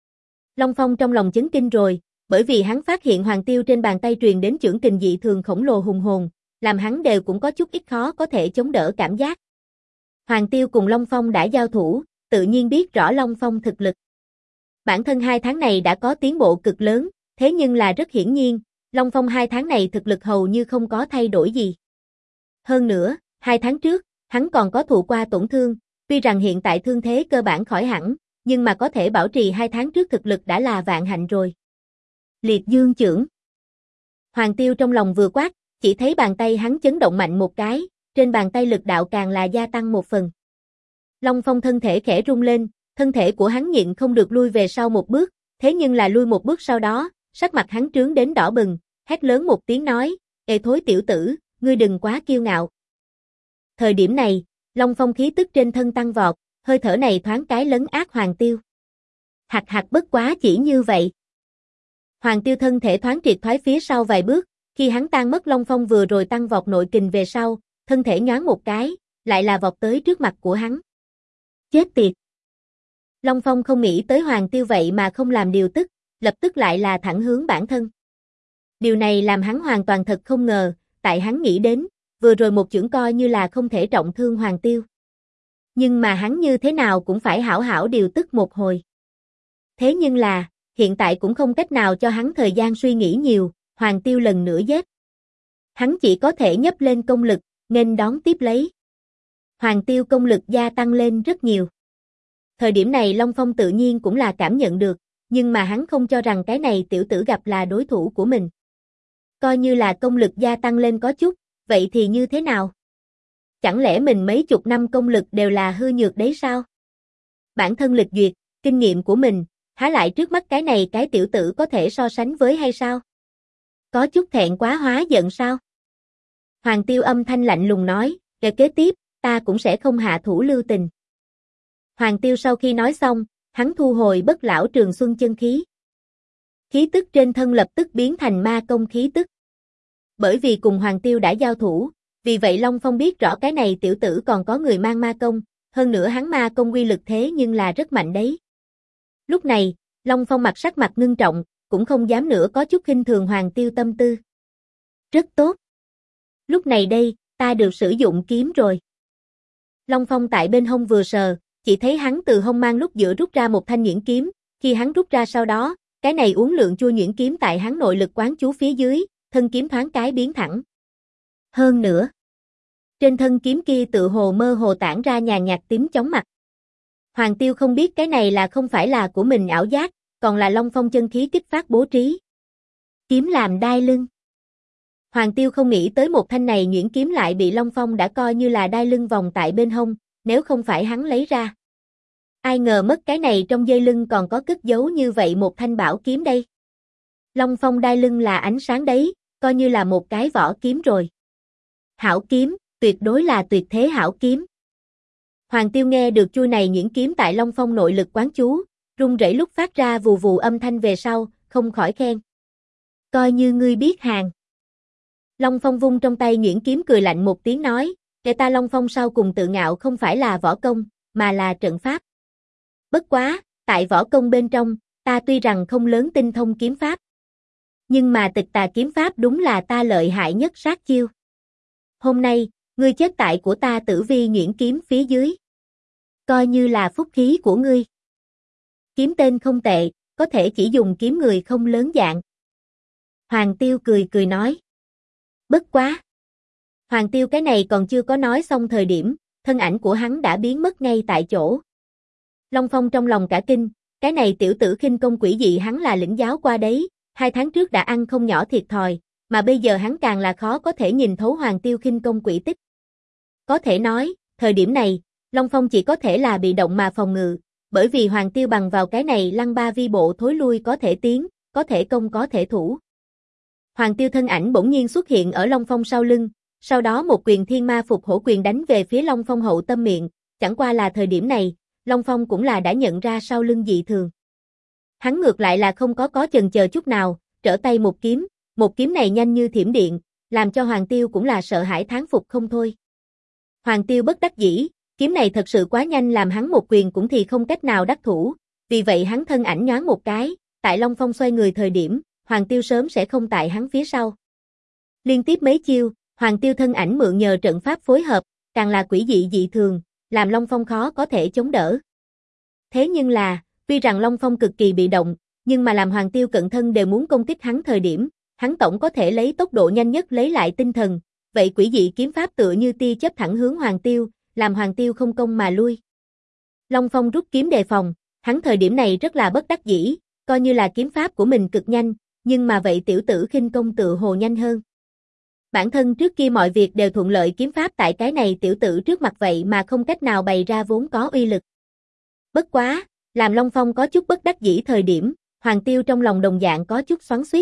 Long Phong trong lòng chấn kinh rồi, bởi vì hắn phát hiện Hoàng Tiêu trên bàn tay truyền đến chưởng kình dị thường khổng lồ hùng hồn, làm hắn đều cũng có chút ít khó có thể chống đỡ cảm giác. Hoàng Tiêu cùng Long Phong đã giao thủ, tự nhiên biết rõ Long Phong thực lực. Bản thân 2 tháng này đã có tiến bộ cực lớn, thế nhưng là rất hiển nhiên, Long Phong 2 tháng này thực lực hầu như không có thay đổi gì. Hơn nữa, 2 tháng trước, hắn còn có thụ qua tổn thương, tuy rằng hiện tại thương thế cơ bản khỏi hẳn, nhưng mà có thể bảo trì 2 tháng trước thực lực đã là vạn hạnh rồi. Liệt dương chưởng. Hoàng Tiêu trong lòng vừa quát, chỉ thấy bàn tay hắn chấn động mạnh một cái, trên bàn tay lực đạo càng là gia tăng một phần. Long Phong thân thể khẽ rung lên, thân thể của hắn nhịn không được lui về sau một bước, thế nhưng là lui một bước sau đó, sắc mặt hắn trướng đến đỏ bừng, hét lớn một tiếng nói, ê thối tiểu tử, ngươi đừng quá kiêu ngạo. Thời điểm này, Long Phong khí tức trên thân tăng vọt, hơi thở này thoáng cái lấn át Hoàng Tiêu. Hạt bất quá chỉ như vậy. Hoàng Tiêu thân thể thoáng triệt thoái phía sau vài bước, khi hắn tan mất Long Phong vừa rồi tăng vọt nội kình về sau, thân thể nhoáng một cái, lại là vọt tới trước mặt của hắn. Chết tiệt! Long Phong không nghĩ tới Hoàng Tiêu vậy mà không làm điều tức, lập tức lại là thẳng hướng bản thân. Điều này làm hắn hoàn toàn thật không ngờ, tại hắn nghĩ đến, vừa rồi một chưởng coi như là không thể trọng thương Hoàng Tiêu. Nhưng mà hắn như thế nào cũng phải hảo hảo điều tức một hồi. Thế nhưng là, hiện tại cũng không cách nào cho hắn thời gian suy nghĩ nhiều, Hoàng Tiêu lần nữa giết. Hắn chỉ có thể nhấp lên công lực, nghênh đón tiếp lấy. Hoàng Tiêu công lực gia tăng lên rất nhiều. Thời điểm này Long Phong tự nhiên cũng là cảm nhận được, nhưng mà hắn không cho rằng cái này tiểu tử gặp là đối thủ của mình. Coi như là công lực gia tăng lên có chút, vậy thì như thế nào? Chẳng lẽ mình mấy chục năm công lực đều là hư nhược đấy sao? Bản thân lịch duyệt, kinh nghiệm của mình, há lại trước mắt cái này cái tiểu tử có thể so sánh với hay sao? Có chút thẹn quá hóa giận sao? Hoàng Tiêu âm thanh lạnh lùng nói, kế tiếp, ta cũng sẽ không hạ thủ lưu tình. Hoàng Tiêu sau khi nói xong, hắn thu hồi bất lão trường xuân chân khí. Khí tức trên thân lập tức biến thành ma công khí tức. Bởi vì cùng Hoàng Tiêu đã giao thủ, vì vậy Long Phong biết rõ cái này tiểu tử còn có người mang ma công, hơn nữa hắn ma công uy lực thế nhưng là rất mạnh đấy. Lúc này, Long Phong sắc mặt ngưng trọng, cũng không dám nữa có chút khinh thường Hoàng Tiêu tâm tư. Rất tốt. Lúc này đây, ta được sử dụng kiếm rồi. Long Phong tại bên hông vừa sờ, chỉ thấy hắn từ hông mang lúc giữa rút ra một thanh nhuyễn kiếm, khi hắn rút ra sau đó, cái này uốn lượn chua nhuyễn kiếm tại hắn nội lực quán chú phía dưới, thân kiếm thoáng cái biến thẳng. Hơn nữa, trên thân kiếm kia tự hồ mơ hồ tản ra nhàn nhạt tím chóng mặt. Hoàng Tiêu không biết cái này là không phải là của mình ảo giác, còn là Long Phong chân khí kích phát bố trí. Kiếm làm đai lưng. Hoàng Tiêu không nghĩ tới một thanh này nhuyễn kiếm lại bị Long Phong đã coi như là đai lưng vòng tại bên hông, nếu không phải hắn lấy ra. Ai ngờ mất cái này trong dây lưng còn có cất giấu như vậy một thanh bảo kiếm đây. Long Phong đai lưng là ánh sáng đấy, coi như là một cái vỏ kiếm rồi. Hảo kiếm, tuyệt đối là tuyệt thế hảo kiếm. Hoàng Tiêu nghe được chuôi này nhuyễn kiếm tại Long Phong nội lực quán chú, rung rẩy lúc phát ra vù vù âm thanh về sau, không khỏi khen. Coi như ngươi biết hàng. Long Phong vung trong tay nhuyễn kiếm cười lạnh một tiếng nói, kẻ ta Long Phong sau cùng tự ngạo không phải là võ công, mà là trận pháp. Bất quá, tại võ công bên trong, ta tuy rằng không lớn tinh thông kiếm pháp. Nhưng mà Tịch Tà kiếm pháp đúng là ta lợi hại nhất sát chiêu. Hôm nay, ngươi chết tại của ta Tử Vi nhuyễn kiếm phía dưới. Coi như là phúc khí của ngươi. Kiếm tên không tệ, có thể chỉ dùng kiếm người không lớn dạng. Hoàng Tiêu cười cười nói. Bất quá. Hoàng Tiêu cái này còn chưa có nói xong thời điểm, thân ảnh của hắn đã biến mất ngay tại chỗ. Long Phong trong lòng cả kinh, cái này tiểu tử khinh công quỷ dị hắn là lĩnh giáo qua đấy, 2 tháng trước đã ăn không nhỏ thiệt thòi, mà bây giờ hắn càng là khó có thể nhìn thấu Hoàng Tiêu khinh công quỷ tích. Có thể nói, thời điểm này, Long Phong chỉ có thể là bị động mà phòng ngự, bởi vì Hoàng Tiêu bằng vào cái này lăng ba vi bộ thối lui có thể tiến, có thể công có thể thủ. Hoàng Tiêu thân ảnh bỗng nhiên xuất hiện ở Long Phong sau lưng, sau đó một quyền thiên ma phục hổ quyền đánh về phía Long Phong hậu tâm miệng, chẳng qua là thời điểm này, Long Phong cũng là đã nhận ra sau lưng dị thường. Hắn ngược lại là không có chần chờ chút nào, trở tay một kiếm này nhanh như thiểm điện, làm cho Hoàng Tiêu cũng là sợ hãi thán phục không thôi. Hoàng Tiêu bất đắc dĩ, kiếm này thật sự quá nhanh làm hắn một quyền cũng thì không cách nào đắc thủ, vì vậy hắn thân ảnh nhoáng một cái, tại Long Phong xoay người thời điểm, Hoàng Tiêu sớm sẽ không tại hắn phía sau. Liên tiếp mấy chiêu, Hoàng Tiêu thân ảnh mượn nhờ trận pháp phối hợp, càng là quỷ dị dị thường, làm Long Phong khó có thể chống đỡ. Thế nhưng là, tuy rằng Long Phong cực kỳ bị động, nhưng mà làm Hoàng Tiêu cận thân đều muốn công kích hắn thời điểm, hắn tổng có thể lấy tốc độ nhanh nhất lấy lại tinh thần, vậy quỷ dị kiếm pháp tựa như tia chớp thẳng hướng Hoàng Tiêu, làm Hoàng Tiêu không công mà lui. Long Phong rút kiếm đề phòng, hắn thời điểm này rất là bất đắc dĩ, coi như là kiếm pháp của mình cực nhanh, nhưng mà vậy tiểu tử khinh công tựa hồ nhanh hơn. Bản thân trước kia mọi việc đều thuận lợi kiếm pháp tại cái này tiểu tử trước mặt vậy mà không cách nào bày ra vốn có uy lực. Bất quá, làm Long Phong có chút bất đắc dĩ thời điểm, Hoàng Tiêu trong lòng đồng dạng có chút xoắn xuýt.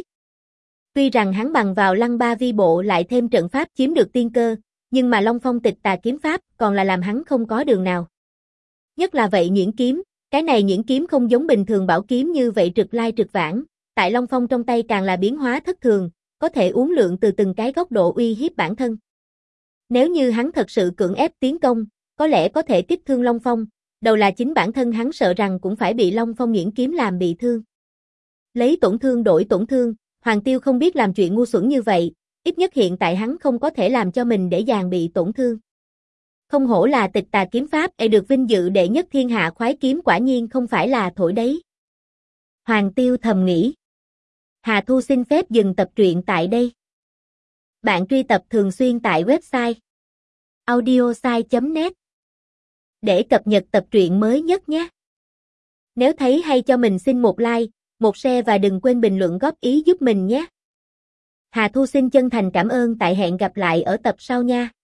Tuy rằng hắn bằng vào lăng ba vi bộ lại thêm trận pháp chiếm được tiên cơ, nhưng mà Long Phong Tịch Tà kiếm pháp còn là làm hắn không có đường nào. Nhất là vậy nhuyễn kiếm, cái này nhuyễn kiếm không giống bình thường bảo kiếm như vậy trực lai trực vãng, tại Long Phong trong tay càng là biến hóa thất thường, có thể uốn lượn từ từng cái góc độ uy hiếp bản thân. Nếu như hắn thật sự cưỡng ép tiến công, có lẽ có thể kích thương Long Phong, đầu là chính bản thân hắn sợ rằng cũng phải bị Long Phong nhuyễn kiếm làm bị thương. Lấy tổn thương đổi tổn thương, Hoàng Tiêu không biết làm chuyện ngu xuẩn như vậy, ít nhất hiện tại hắn không có thể làm cho mình dễ dàng bị tổn thương. Không hổ là Tịch Tà kiếm pháp được vinh dự đệ nhất thiên hạ khoái kiếm quả nhiên không phải là thổi đấy. Hoàng Tiêu thầm nghĩ. Hà Thu xin phép dừng tập truyện tại đây. Bạn truy tập thường xuyên tại website audiosai.net để cập nhật tập truyện mới nhất nhé. Nếu thấy hay cho mình xin một like, một share và đừng quên bình luận góp ý giúp mình nhé. Hà Thu xin chân thành cảm ơn tại hẹn gặp lại ở tập sau nha.